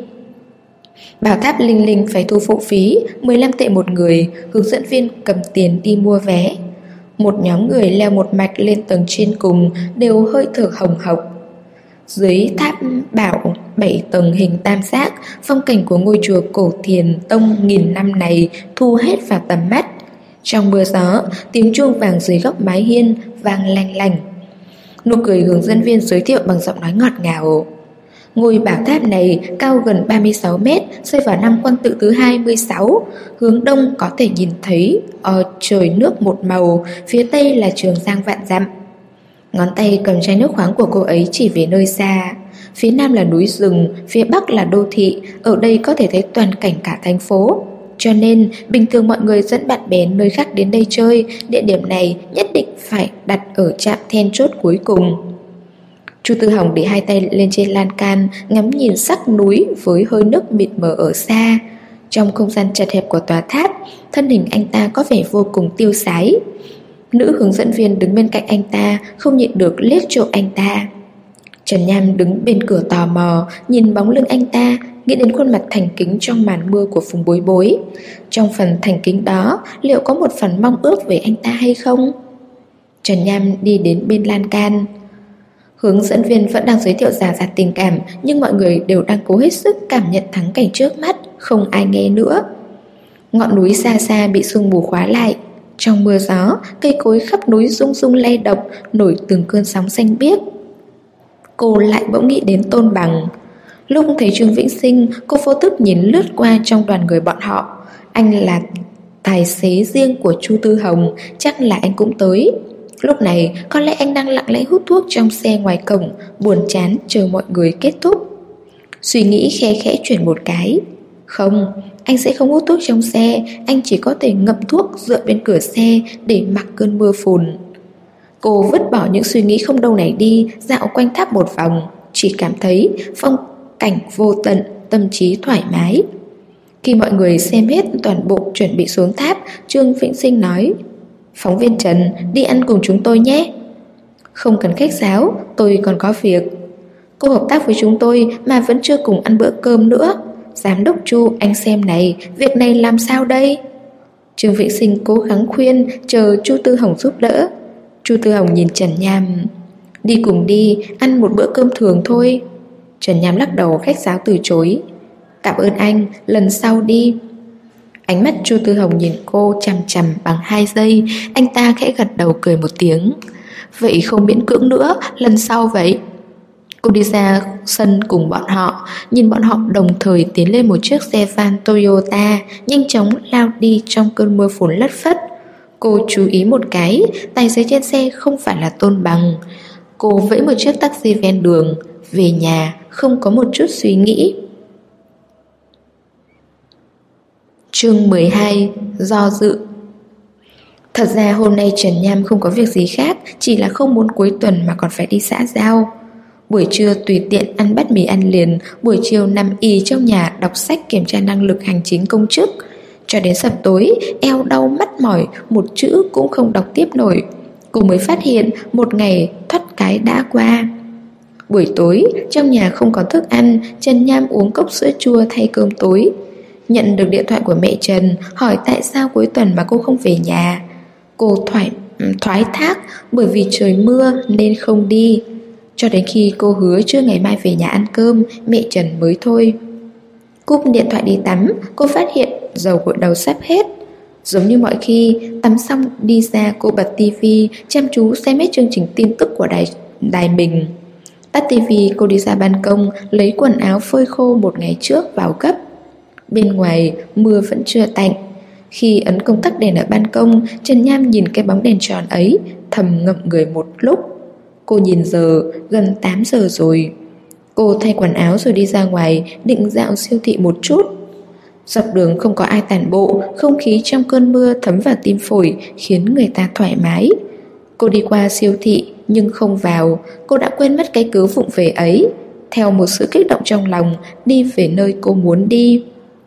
Bảo tháp linh linh phải thu phụ phí 15 tệ một người, hướng dẫn viên cầm tiền đi mua vé. Một nhóm người leo một mạch lên tầng trên cùng, đều hơi thở hồng hộc. Dưới tháp bảo 7 tầng hình tam giác, phong cảnh của ngôi chùa cổ Thiền Tông nghìn năm này thu hết vào tầm mắt. Trong mưa gió, tiếng chuông vàng dưới góc mái hiên vang lanh lành. Nụ cười hướng dẫn viên giới thiệu bằng giọng nói ngọt ngào: "Ngôi bảo tháp này cao gần 36 mét, xây vào năm Quang Tự thứ 26. Hướng đông có thể nhìn thấy trời nước một màu, phía tây là Trường Giang vạn dặm." Ngón tay cầm chai nước khoáng của cô ấy chỉ về nơi xa. Phía nam là núi rừng, phía bắc là đô thị, ở đây có thể thấy toàn cảnh cả thành phố. Cho nên, bình thường mọi người dẫn bạn bè nơi khác đến đây chơi, địa điểm này nhất định phải đặt ở trạm then chốt cuối cùng. Chu Tư Hồng để hai tay lên trên lan can, ngắm nhìn sắc núi với hơi nước mịt mờ ở xa. Trong không gian chật hẹp của tòa tháp, thân hình anh ta có vẻ vô cùng tiêu sái. Nữ hướng dẫn viên đứng bên cạnh anh ta không nhịn được liếc trộm anh ta. Trần Nham đứng bên cửa tò mò, nhìn bóng lưng anh ta, nghĩ đến khuôn mặt thành kính trong màn mưa của Phùng Bối Bối. Trong phần thành kính đó, liệu có một phần mong ước về anh ta hay không? Trần Nham đi đến bên lan can. Hướng dẫn viên vẫn đang giới thiệu rà rạt tình cảm, nhưng mọi người đều đang cố hết sức cảm nhận thắng cảnh trước mắt, không ai nghe nữa. Ngọn núi xa xa bị sương mù khóa lại. Trong mưa gió, cây cối khắp núi rung rung lay động, nổi từng cơn sóng xanh biếc. Cô lại bỗng nghĩ đến Tôn Bằng. Lúc thấy Trương Vĩnh Sinh, cô vô thức nhìn lướt qua trong đoàn người bọn họ. Anh là tài xế riêng của Chu Tư Hồng, chắc là anh cũng tới. Lúc này có lẽ anh đang lặng lẽ hút thuốc trong xe ngoài cổng, buồn chán chờ mọi người kết thúc. Suy nghĩ khe khẽ chuyển một cái. Không, anh sẽ không hút thuốc trong xe, anh chỉ có thể ngậm thuốc dựa bên cửa xe để mặc cơn mưa phùn. Cô vứt bỏ những suy nghĩ không đâu này đi, dạo quanh tháp một vòng, chỉ cảm thấy phong cảnh vô tận, tâm trí thoải mái. Khi mọi người xem hết toàn bộ chuẩn bị xuống tháp, Trương Vĩnh Sinh nói: "Phóng viên Trần, đi ăn cùng chúng tôi nhé." "Không cần khách sáo, tôi còn có việc." Cô hợp tác với chúng tôi mà vẫn chưa cùng ăn bữa cơm nữa. Giám đốc Chu, anh xem này, việc này làm sao đây? Trương Vĩnh Sinh cố gắng khuyên, chờ Chu Tư Hồng giúp đỡ. Chu Tư Hồng nhìn Trần Nham. Đi cùng đi, ăn một bữa cơm thường thôi. Trần Nham lắc đầu khách sáo từ chối. Cảm ơn anh, lần sau đi. Ánh mắt Chu Tư Hồng nhìn cô chằm chằm bằng 2 giây. Anh ta khẽ gật đầu cười một tiếng. Vậy không miễn cưỡng nữa, lần sau vậy. Cô đi ra sân cùng bọn họ, nhìn bọn họ đồng thời tiến lên một chiếc xe van Toyota, nhanh chóng lao đi trong cơn mưa phùn lất phất. Cô chú ý một cái, tài xế trên xe không phải là Tôn Bằng. Cô vẫy một chiếc taxi ven đường, về nhà không có một chút suy nghĩ. Chương 12. Do dự. Thật ra hôm nay Trần Nham không có việc gì khác, chỉ là không muốn cuối tuần mà còn phải đi xã giao. Buổi trưa tùy tiện ăn bát mì ăn liền, buổi chiều nằm ì trong nhà đọc sách kiểm tra năng lực hành chính công chức. Cho đến sập tối, eo đau mắt mỏi, một chữ cũng không đọc tiếp nổi. Cô mới phát hiện một ngày thoát cái đã qua. Buổi tối, trong nhà không có thức ăn, Trần Nham uống cốc sữa chua thay cơm tối. Nhận được điện thoại của mẹ Trần, hỏi tại sao cuối tuần mà cô không về nhà. Cô thoái thác bởi vì trời mưa nên không đi. Cho đến khi cô hứa trưa ngày mai về nhà ăn cơm, mẹ Trần mới thôi. Cúp điện thoại đi tắm, cô phát hiện dầu gội đầu sắp hết. Giống như mọi khi, tắm xong đi ra cô bật tivi, chăm chú xem hết chương trình tin tức của đài mình. Tắt tivi, cô đi ra ban công, lấy quần áo phơi khô một ngày trước vào gấp. Bên ngoài, mưa vẫn chưa tạnh. Khi ấn công tắc đèn ở ban công, Trần Nham nhìn cái bóng đèn tròn ấy, thầm ngậm người một lúc. Cô nhìn giờ, gần 8 giờ rồi. Cô thay quần áo rồi đi ra ngoài, định dạo siêu thị một chút. Dọc đường không có ai tản bộ, không khí trong cơn mưa thấm vào tim phổi, khiến người ta thoải mái. Cô đi qua siêu thị, nhưng không vào. Cô đã quên mất cái cớ vụng về ấy. Theo một sự kích động trong lòng, đi về nơi cô muốn đi.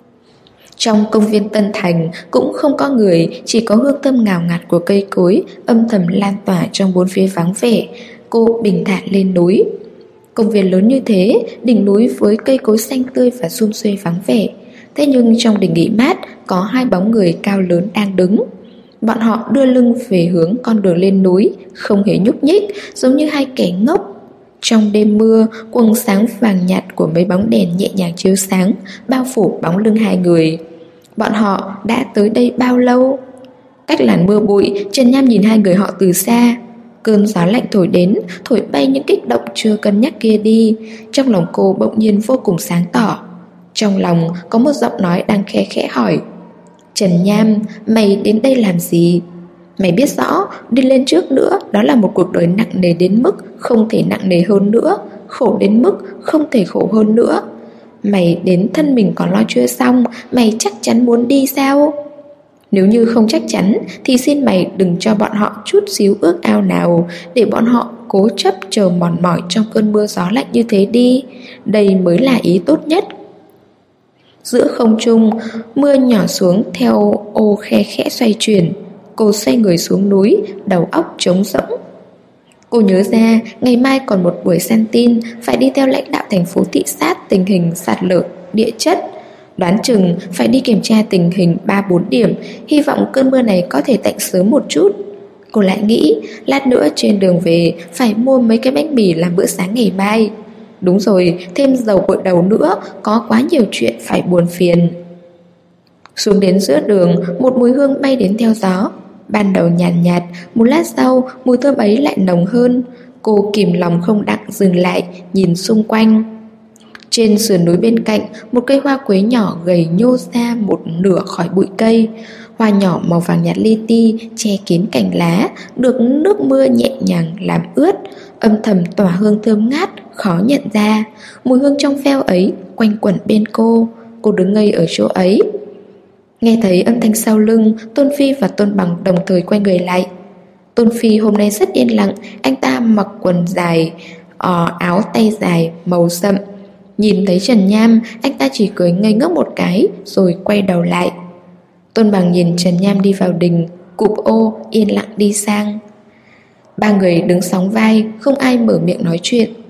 Trong công viên Tân Thành cũng không có người, chỉ có hương thơm ngào ngạt của cây cối âm thầm lan tỏa trong bốn phía vắng vẻ. Cô bình thản lên núi. Công viên lớn như thế, đỉnh núi với cây cối xanh tươi và sum xuê vắng vẻ. Thế nhưng trong đỉnh nghỉ mát có 2 bóng người cao lớn đang đứng. Bọn họ đưa lưng về hướng con đường lên núi, không hề nhúc nhích, giống như 2 kẻ ngốc. Trong đêm mưa, quầng sáng vàng nhạt của mấy bóng đèn nhẹ nhàng chiếu sáng, bao phủ bóng lưng 2 người. Bọn họ đã tới đây bao lâu? Cách làn mưa bụi, Trần Nham nhìn 2 người họ từ xa. Cơn gió lạnh thổi đến, thổi bay những kích động chưa cân nhắc kia đi. Trong lòng cô bỗng nhiên vô cùng sáng tỏ. Trong lòng có một giọng nói đang khẽ khẽ hỏi: Trần Nham, mày đến đây làm gì? Mày biết rõ, đi lên trước nữa, đó là một cuộc đời nặng nề đến mức không thể nặng nề hơn nữa, khổ đến mức không thể khổ hơn nữa. Mày đến thân mình còn lo chưa xong, mày chắc chắn muốn đi sao? Nếu như không chắc chắn thì xin mày đừng cho bọn họ chút xíu ước ao nào, để bọn họ cố chấp chờ mòn mỏi trong cơn mưa gió lạnh như thế đi. Đây mới là ý tốt nhất. Giữa không trung, mưa nhỏ xuống theo ô khe khẽ xoay chuyển. Cô xoay người xuống núi, đầu óc trống rỗng. Cô nhớ ra ngày mai còn một buổi săn tin, phải đi theo lãnh đạo thành phố thị sát tình hình sạt lở, địa chất. Đoán chừng phải đi kiểm tra tình hình 3-4 điểm, hy vọng cơn mưa này có thể tạnh sớm một chút. Cô lại nghĩ lát nữa trên đường về phải mua mấy cái bánh mì làm bữa sáng ngày mai. Đúng rồi, thêm dầu gội đầu nữa, có quá nhiều chuyện phải buồn phiền. Xuống đến giữa đường, một mùi hương bay đến theo gió. Ban đầu nhàn nhạt, một lát sau mùi thơm ấy lại nồng hơn. Cô kìm lòng không đặng dừng lại, nhìn xung quanh. Trên sườn núi bên cạnh, một cây hoa quế nhỏ gầy nhô ra một nửa khỏi bụi cây. Hoa nhỏ màu vàng nhạt li ti che kín cành lá, được nước mưa nhẹ nhàng làm ướt, âm thầm tỏa hương thơm ngát, khó nhận ra. Mùi hương trong veo ấy quanh quẩn bên cô đứng ngây ở chỗ ấy. Nghe thấy âm thanh sau lưng, Tôn Phi và Tôn Bằng đồng thời quay người lại. Tôn Phi hôm nay rất yên lặng, anh ta mặc quần dài, áo tay dài màu sậm. Nhìn thấy Trần Nham, anh ta chỉ cười ngây ngốc một cái rồi quay đầu lại. Tôn Bằng nhìn Trần Nham đi vào đình, cụp ô yên lặng đi sang. 3 người đứng sóng vai, không ai mở miệng nói chuyện.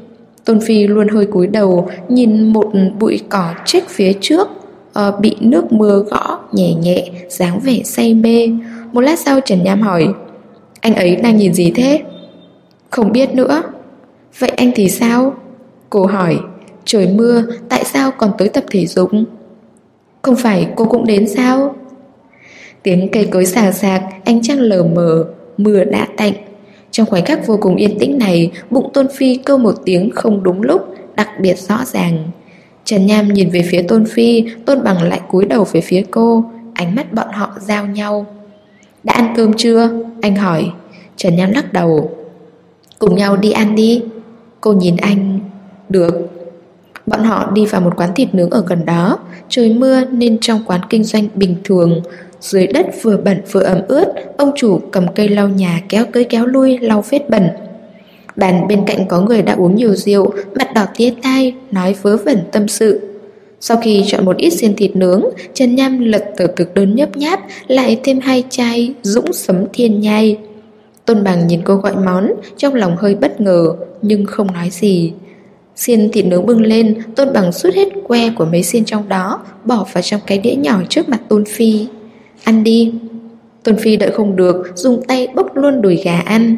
Tôn Phi luôn hơi cúi đầu, nhìn một bụi cỏ trách phía trước, bị nước mưa gõ nhẹ nhẹ, dáng vẻ say mê. Một lát sau Trần Nham hỏi: Anh ấy đang nhìn gì thế? Không biết nữa. Vậy anh thì sao? Cô hỏi: Trời mưa, tại sao còn tới tập thể dục? Không phải cô cũng đến sao? Tiếng cây cối xào xạc, ánh trăng lờ mờ, mưa đã tạnh. Trong khoảnh khắc vô cùng yên tĩnh này, bụng Tôn Phi kêu một tiếng không đúng lúc, đặc biệt rõ ràng. Trần Nham nhìn về phía Tôn Phi, Tôn Bằng lại cúi đầu về phía cô. Ánh mắt bọn họ giao nhau. Đã ăn cơm chưa? Anh hỏi. Trần Nham lắc đầu. Cùng nhau đi ăn đi. Cô nhìn anh. Được. Bọn họ đi vào một quán thịt nướng ở gần đó. Trời mưa nên trong quán kinh doanh bình thường. Dưới đất vừa bẩn vừa ẩm ướt, ông chủ cầm cây lau nhà kéo tới kéo lui lau vết bẩn. Bàn bên cạnh có người đã uống nhiều rượu, mặt đỏ tía tai, nói vớ vẩn tâm sự. Sau khi chọn một ít xiên thịt nướng, Trần Nham lật tờ thực đơn nhấp nháp, lại thêm 2 chai dũng sấm thiên nhai. Tôn Bằng nhìn cô gọi món, trong lòng hơi bất ngờ, nhưng không nói gì. Xiên thịt nướng bưng lên, Tôn Bằng sút hết que của mấy xiên trong đó, bỏ vào trong cái đĩa nhỏ trước mặt Tôn Phi. Ăn đi. Tôn Phi đợi không được, dùng tay bốc luôn đùi gà ăn.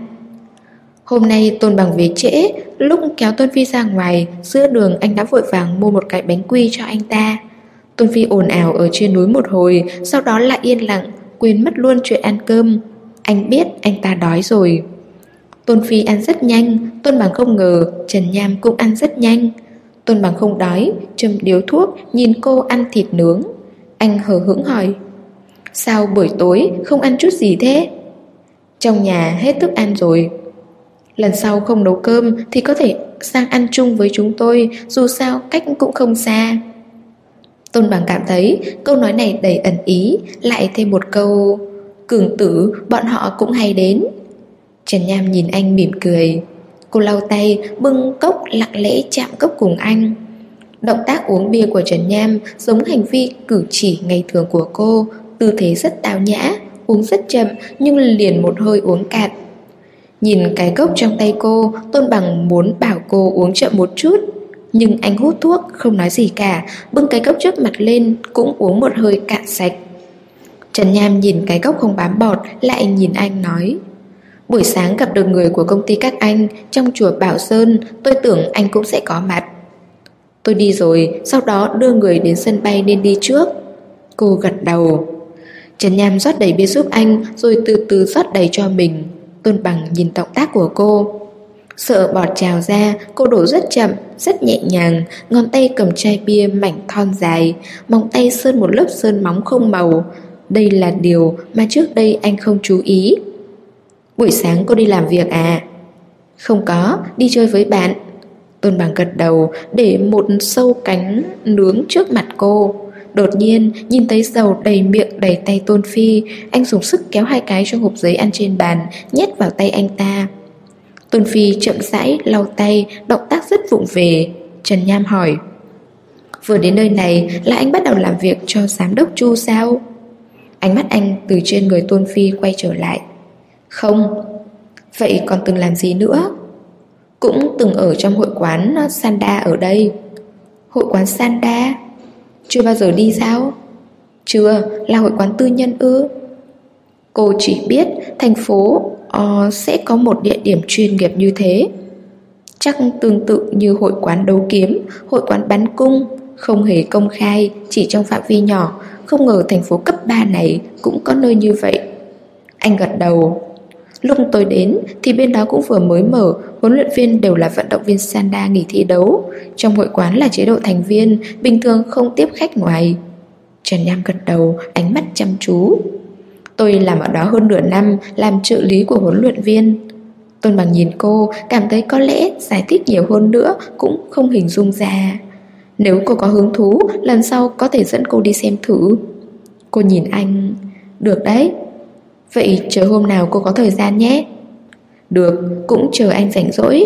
Hôm nay Tôn Bằng về trễ, lúc kéo Tôn Phi ra ngoài, giữa đường anh đã vội vàng mua một cái bánh quy cho anh ta. Tôn Phi ồn ào ở trên núi một hồi, sau đó lại yên lặng, quên mất luôn chuyện ăn cơm. Anh biết anh ta đói rồi. Tôn Phi ăn rất nhanh, Tôn Bằng không ngờ Trần Nham cũng ăn rất nhanh. Tôn Bằng không đói, châm điếu thuốc, nhìn cô ăn thịt nướng. Anh hờ hững hỏi: Sao buổi tối không ăn chút gì thế? Trong nhà hết thức ăn rồi. Lần sau không nấu cơm thì có thể sang ăn chung với chúng tôi, dù sao cách cũng không xa. Tôn Bằng cảm thấy câu nói này đầy ẩn ý, lại thêm một câu: Cường tử bọn họ cũng hay đến. Trần Nham nhìn anh mỉm cười. Cô lau tay, bưng cốc lặng lẽ chạm cốc cùng anh. Động tác uống bia của Trần Nham giống hành vi cử chỉ ngày thường của cô, tư thế rất tao nhã, uống rất chậm nhưng liền một hơi uống cạn. Nhìn cái cốc trong tay cô, Tôn Bằng muốn bảo cô uống chậm một chút, nhưng anh hút thuốc không nói gì cả, bưng cái cốc trước mặt lên cũng uống một hơi cạn sạch. Trần Nham nhìn cái cốc không bám bọt, lại nhìn anh nói: Buổi sáng gặp được người của công ty các anh trong chùa Bảo Sơn, tôi tưởng anh cũng sẽ có mặt. Tôi đi rồi, sau đó đưa người đến sân bay nên đi trước. Cô gật đầu. Trần Nham rót đầy bia giúp anh, rồi từ từ rót đầy cho mình. Tôn Bằng nhìn động tác của cô. Sợ bọt trào ra, cô đổ rất chậm, rất nhẹ nhàng, ngón tay cầm chai bia mảnh thon dài, móng tay sơn một lớp sơn móng không màu. Đây là điều mà trước đây anh không chú ý. Buổi sáng cô đi làm việc à? Không có, đi chơi với bạn. Tôn Bằng gật đầu, để một sâu cánh nướng trước mặt cô. Đột nhiên nhìn thấy dầu đầy miệng đầy tay Tôn Phi, anh dùng sức kéo 2 cái trong hộp giấy ăn trên bàn, nhét vào tay anh ta. Tôn Phi chậm rãi lau tay, động tác rất vụng về. Trần Nham hỏi: Vừa đến nơi này là anh bắt đầu làm việc cho giám đốc Chu sao? Ánh mắt anh từ trên người Tôn Phi quay trở lại. Không. Vậy còn từng làm gì nữa? Cũng từng ở trong hội quán Sanda ở đây. Hội quán Sanda? Chưa bao giờ đi sao? Chưa, là hội quán tư nhân ư? Cô chỉ biết thành phố sẽ có một địa điểm chuyên nghiệp như thế. Chắc tương tự như hội quán đấu kiếm, hội quán bắn cung, không hề công khai, chỉ trong phạm vi nhỏ. Không ngờ thành phố cấp 3 này cũng có nơi như vậy. Anh gật đầu. Lúc tôi đến thì bên đó cũng vừa mới mở, huấn luyện viên đều là vận động viên Sanda nghỉ thi đấu. Trong hội quán là chế độ thành viên, bình thường không tiếp khách ngoài. Trần Nham gật đầu, ánh mắt chăm chú. Tôi làm ở đó hơn nửa năm, làm trợ lý của huấn luyện viên. Tôn Bằng nhìn cô, cảm thấy có lẽ giải thích nhiều hơn nữa cũng không hình dung ra. Nếu cô có hứng thú, lần sau có thể dẫn cô đi xem thử. Cô nhìn anh. Được đấy. Vậy chờ hôm nào cô có thời gian nhé. Được, cũng chờ anh rảnh rỗi.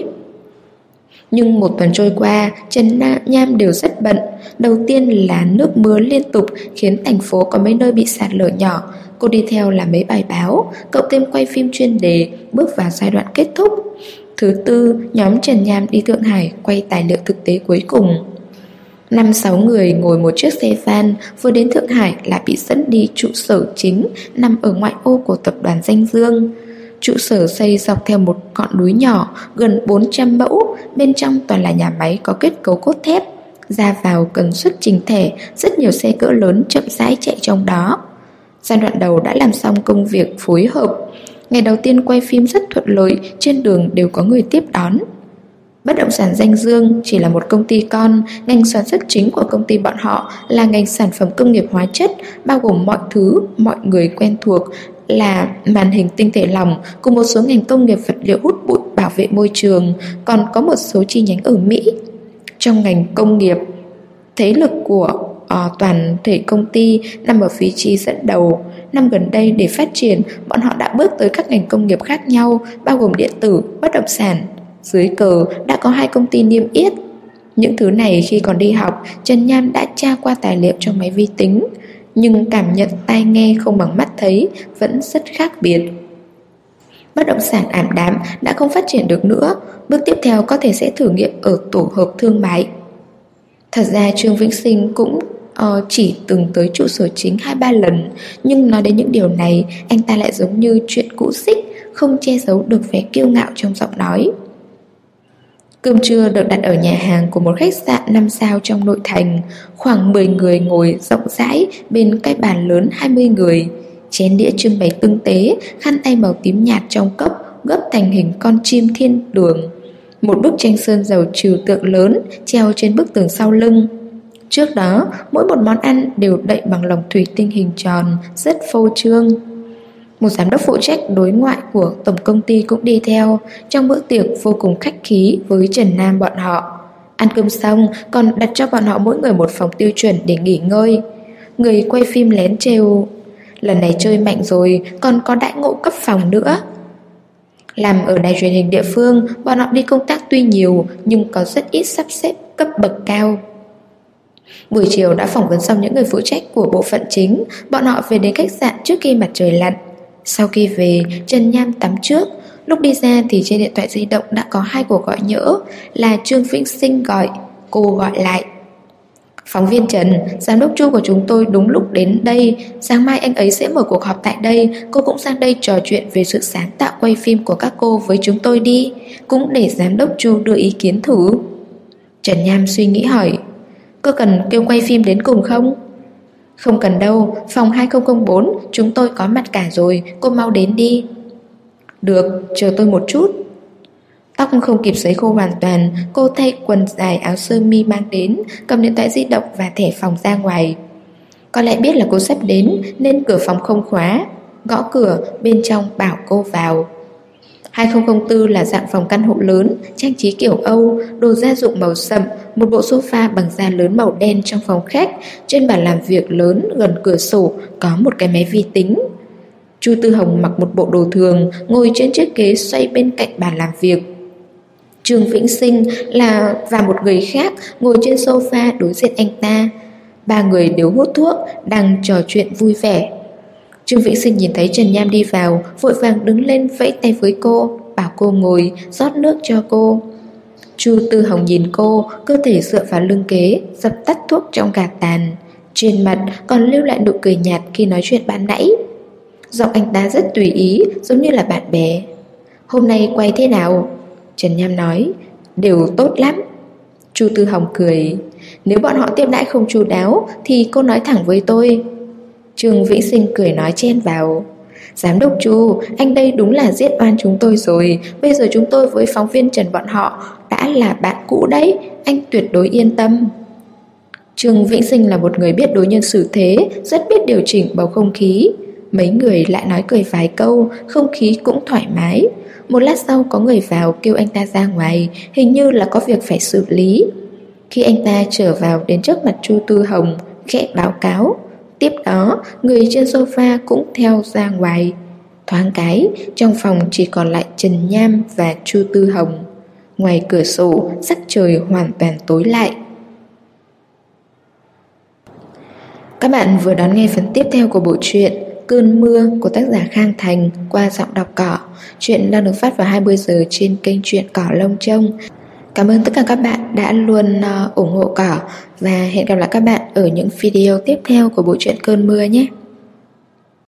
Nhưng một tuần trôi qua, Trần Nham đều rất bận. Đầu tiên là nước mưa liên tục khiến thành phố có mấy nơi bị sạt lở nhỏ. Cô đi theo làm mấy bài báo. Cậu thêm quay phim chuyên đề, bước vào giai đoạn kết thúc. Thứ tư, nhóm Trần Nham đi Thượng Hải quay tài liệu thực tế cuối cùng. 5-6 người ngồi một chiếc xe van vừa đến Thượng Hải là bị dẫn đi trụ sở chính nằm ở ngoại ô của tập đoàn Danh Dương. Trụ sở xây dọc theo một ngọn núi nhỏ gần 400 mẫu, bên trong toàn là nhà máy có kết cấu cốt thép. Ra vào cần xuất trình thẻ, rất nhiều xe cỡ lớn chậm rãi chạy trong đó. Giai đoạn đầu đã làm xong công việc phối hợp. Ngày đầu tiên quay phim rất thuận lợi, trên đường đều có người tiếp đón. Bất động sản Danh Dương chỉ là một công ty con, ngành sản xuất chính của công ty bọn họ là ngành sản phẩm công nghiệp hóa chất, bao gồm mọi thứ mọi người quen thuộc là màn hình tinh thể lỏng cùng một số ngành công nghiệp vật liệu hút bụi bảo vệ môi trường, còn có một số chi nhánh ở Mỹ. Trong ngành công nghiệp, thế lực của toàn thể công ty nằm ở vị trí dẫn đầu. Năm gần đây để phát triển, bọn họ đã bước tới các ngành công nghiệp khác nhau, bao gồm điện tử, bất động sản. Dưới cờ đã có 2 công ty niêm yết. Những thứ này khi còn đi học, Trần Nham đã tra qua tài liệu trong máy vi tính, nhưng cảm nhận tai nghe không bằng mắt thấy vẫn rất khác biệt. Bất động sản ảm đạm đã không phát triển được nữa. Bước tiếp theo có thể sẽ thử nghiệm ở tổ hợp thương mại. Thật ra Trương Vĩnh Sinh cũng chỉ từng tới trụ sở chính 2-3 lần, nhưng nói đến những điều này, anh ta lại giống như chuyện cũ xích, không che giấu được vẻ kiêu ngạo trong giọng nói. Cơm trưa được đặt ở nhà hàng của một khách sạn 5 sao trong nội thành. Khoảng 10 người ngồi rộng rãi bên cái bàn lớn 20 người. Chén đĩa trưng bày tinh tế, khăn tay màu tím nhạt trong cốc gấp thành hình con chim thiên đường. Một bức tranh sơn dầu trừu tượng lớn treo trên bức tường sau lưng. Trước đó, mỗi một món ăn đều đậy bằng lồng thủy tinh hình tròn, rất phô trương. Một giám đốc phụ trách đối ngoại của tổng công ty cũng đi theo. Trong bữa tiệc vô cùng khách khí với Trần Nam bọn họ. Ăn cơm xong còn đặt cho bọn họ mỗi người một phòng tiêu chuẩn để nghỉ ngơi. Người quay phim lén trêu: lần này chơi mạnh rồi, còn có đãi ngộ cấp phòng nữa. Làm ở đài truyền hình địa phương, bọn họ đi công tác tuy nhiều nhưng có rất ít sắp xếp cấp bậc cao. Buổi chiều đã phỏng vấn xong những người phụ trách của bộ phận chính, bọn họ về đến khách sạn trước khi mặt trời lặn. Sau khi về, Trần Nham tắm trước. Lúc đi ra thì trên điện thoại di động đã có 2 cuộc gọi nhỡ, là Trương Vĩnh Sinh gọi, cô gọi lại. Phóng viên Trần, giám đốc Chu của chúng tôi đúng lúc đến đây. Sáng mai anh ấy sẽ mở cuộc họp tại đây. Cô cũng sang đây trò chuyện về sự sáng tạo quay phim của các cô với chúng tôi đi. Cũng để giám đốc Chu đưa ý kiến thử. Trần Nham suy nghĩ hỏi: cô cần kêu quay phim đến cùng không? Không cần đâu, phòng 2004 chúng tôi có mặt cả rồi, cô mau đến đi. Được, chờ tôi một chút. Tóc không kịp sấy khô hoàn toàn, cô thay quần dài áo sơ mi mang đến, cầm điện thoại di động và thẻ phòng ra ngoài. Có lẽ biết là cô sắp đến nên cửa phòng không khóa. Gõ cửa, bên trong bảo cô vào. 2004 là dạng phòng căn hộ lớn, trang trí kiểu Âu, đồ gia dụng màu sậm, một bộ sofa bằng da lớn màu đen trong phòng khách. Trên bàn làm việc lớn gần cửa sổ có một cái máy vi tính. Chu Tư Hồng mặc một bộ đồ thường, ngồi trên chiếc ghế xoay bên cạnh bàn làm việc. Trương Vĩnh Sinh và một người khác ngồi trên sofa đối diện anh ta. 3 người đều hút thuốc, đang trò chuyện vui vẻ. Trương Vĩnh Sinh nhìn thấy Trần Nham đi vào, vội vàng đứng lên vẫy tay với cô, bảo cô ngồi, rót nước cho cô. Chu Tư Hồng nhìn cô, cơ thể dựa vào lưng ghế, dập tắt thuốc trong gạt tàn. Trên mặt còn lưu lại nụ cười nhạt khi nói chuyện ban nãy. Giọng anh ta rất tùy ý, giống như là bạn bè. Hôm nay quay thế nào? Trần Nham nói: đều tốt lắm. Chu Tư Hồng cười: nếu bọn họ tiếp đãi không chu đáo thì cô nói thẳng với tôi. Trương Vĩnh Sinh cười nói chen vào: giám đốc Chu, anh đây đúng là giết oan chúng tôi rồi. Bây giờ chúng tôi với phóng viên Trần bọn họ đã là bạn cũ đấy, anh tuyệt đối yên tâm. Trương Vĩnh Sinh là một người biết đối nhân xử thế, rất biết điều chỉnh bầu không khí. Mấy người lại nói cười vài câu, không khí cũng thoải mái. Một lát sau có người vào kêu anh ta ra ngoài, hình như là có việc phải xử lý. Khi anh ta trở vào đến trước mặt Chu Tư Hồng, khẽ báo cáo. Tiếp đó, người trên sofa cũng theo ra ngoài. Thoáng cái, trong phòng chỉ còn lại Trần Nham và Chu Tư Hồng. Ngoài cửa sổ, sắc trời hoàn toàn tối lại. Các bạn vừa đón nghe phần tiếp theo của bộ truyện Cơn Mưa của tác giả Khang Thành qua giọng đọc Cỏ. Chuyện đang được phát vào 20 giờ trên kênh Truyện Cỏ Lông Trông. Cảm ơn tất cả các bạn đã luôn ủng hộ Cỏ và hẹn gặp lại các bạn ở những video tiếp theo của bộ truyện Cơn Mưa nhé.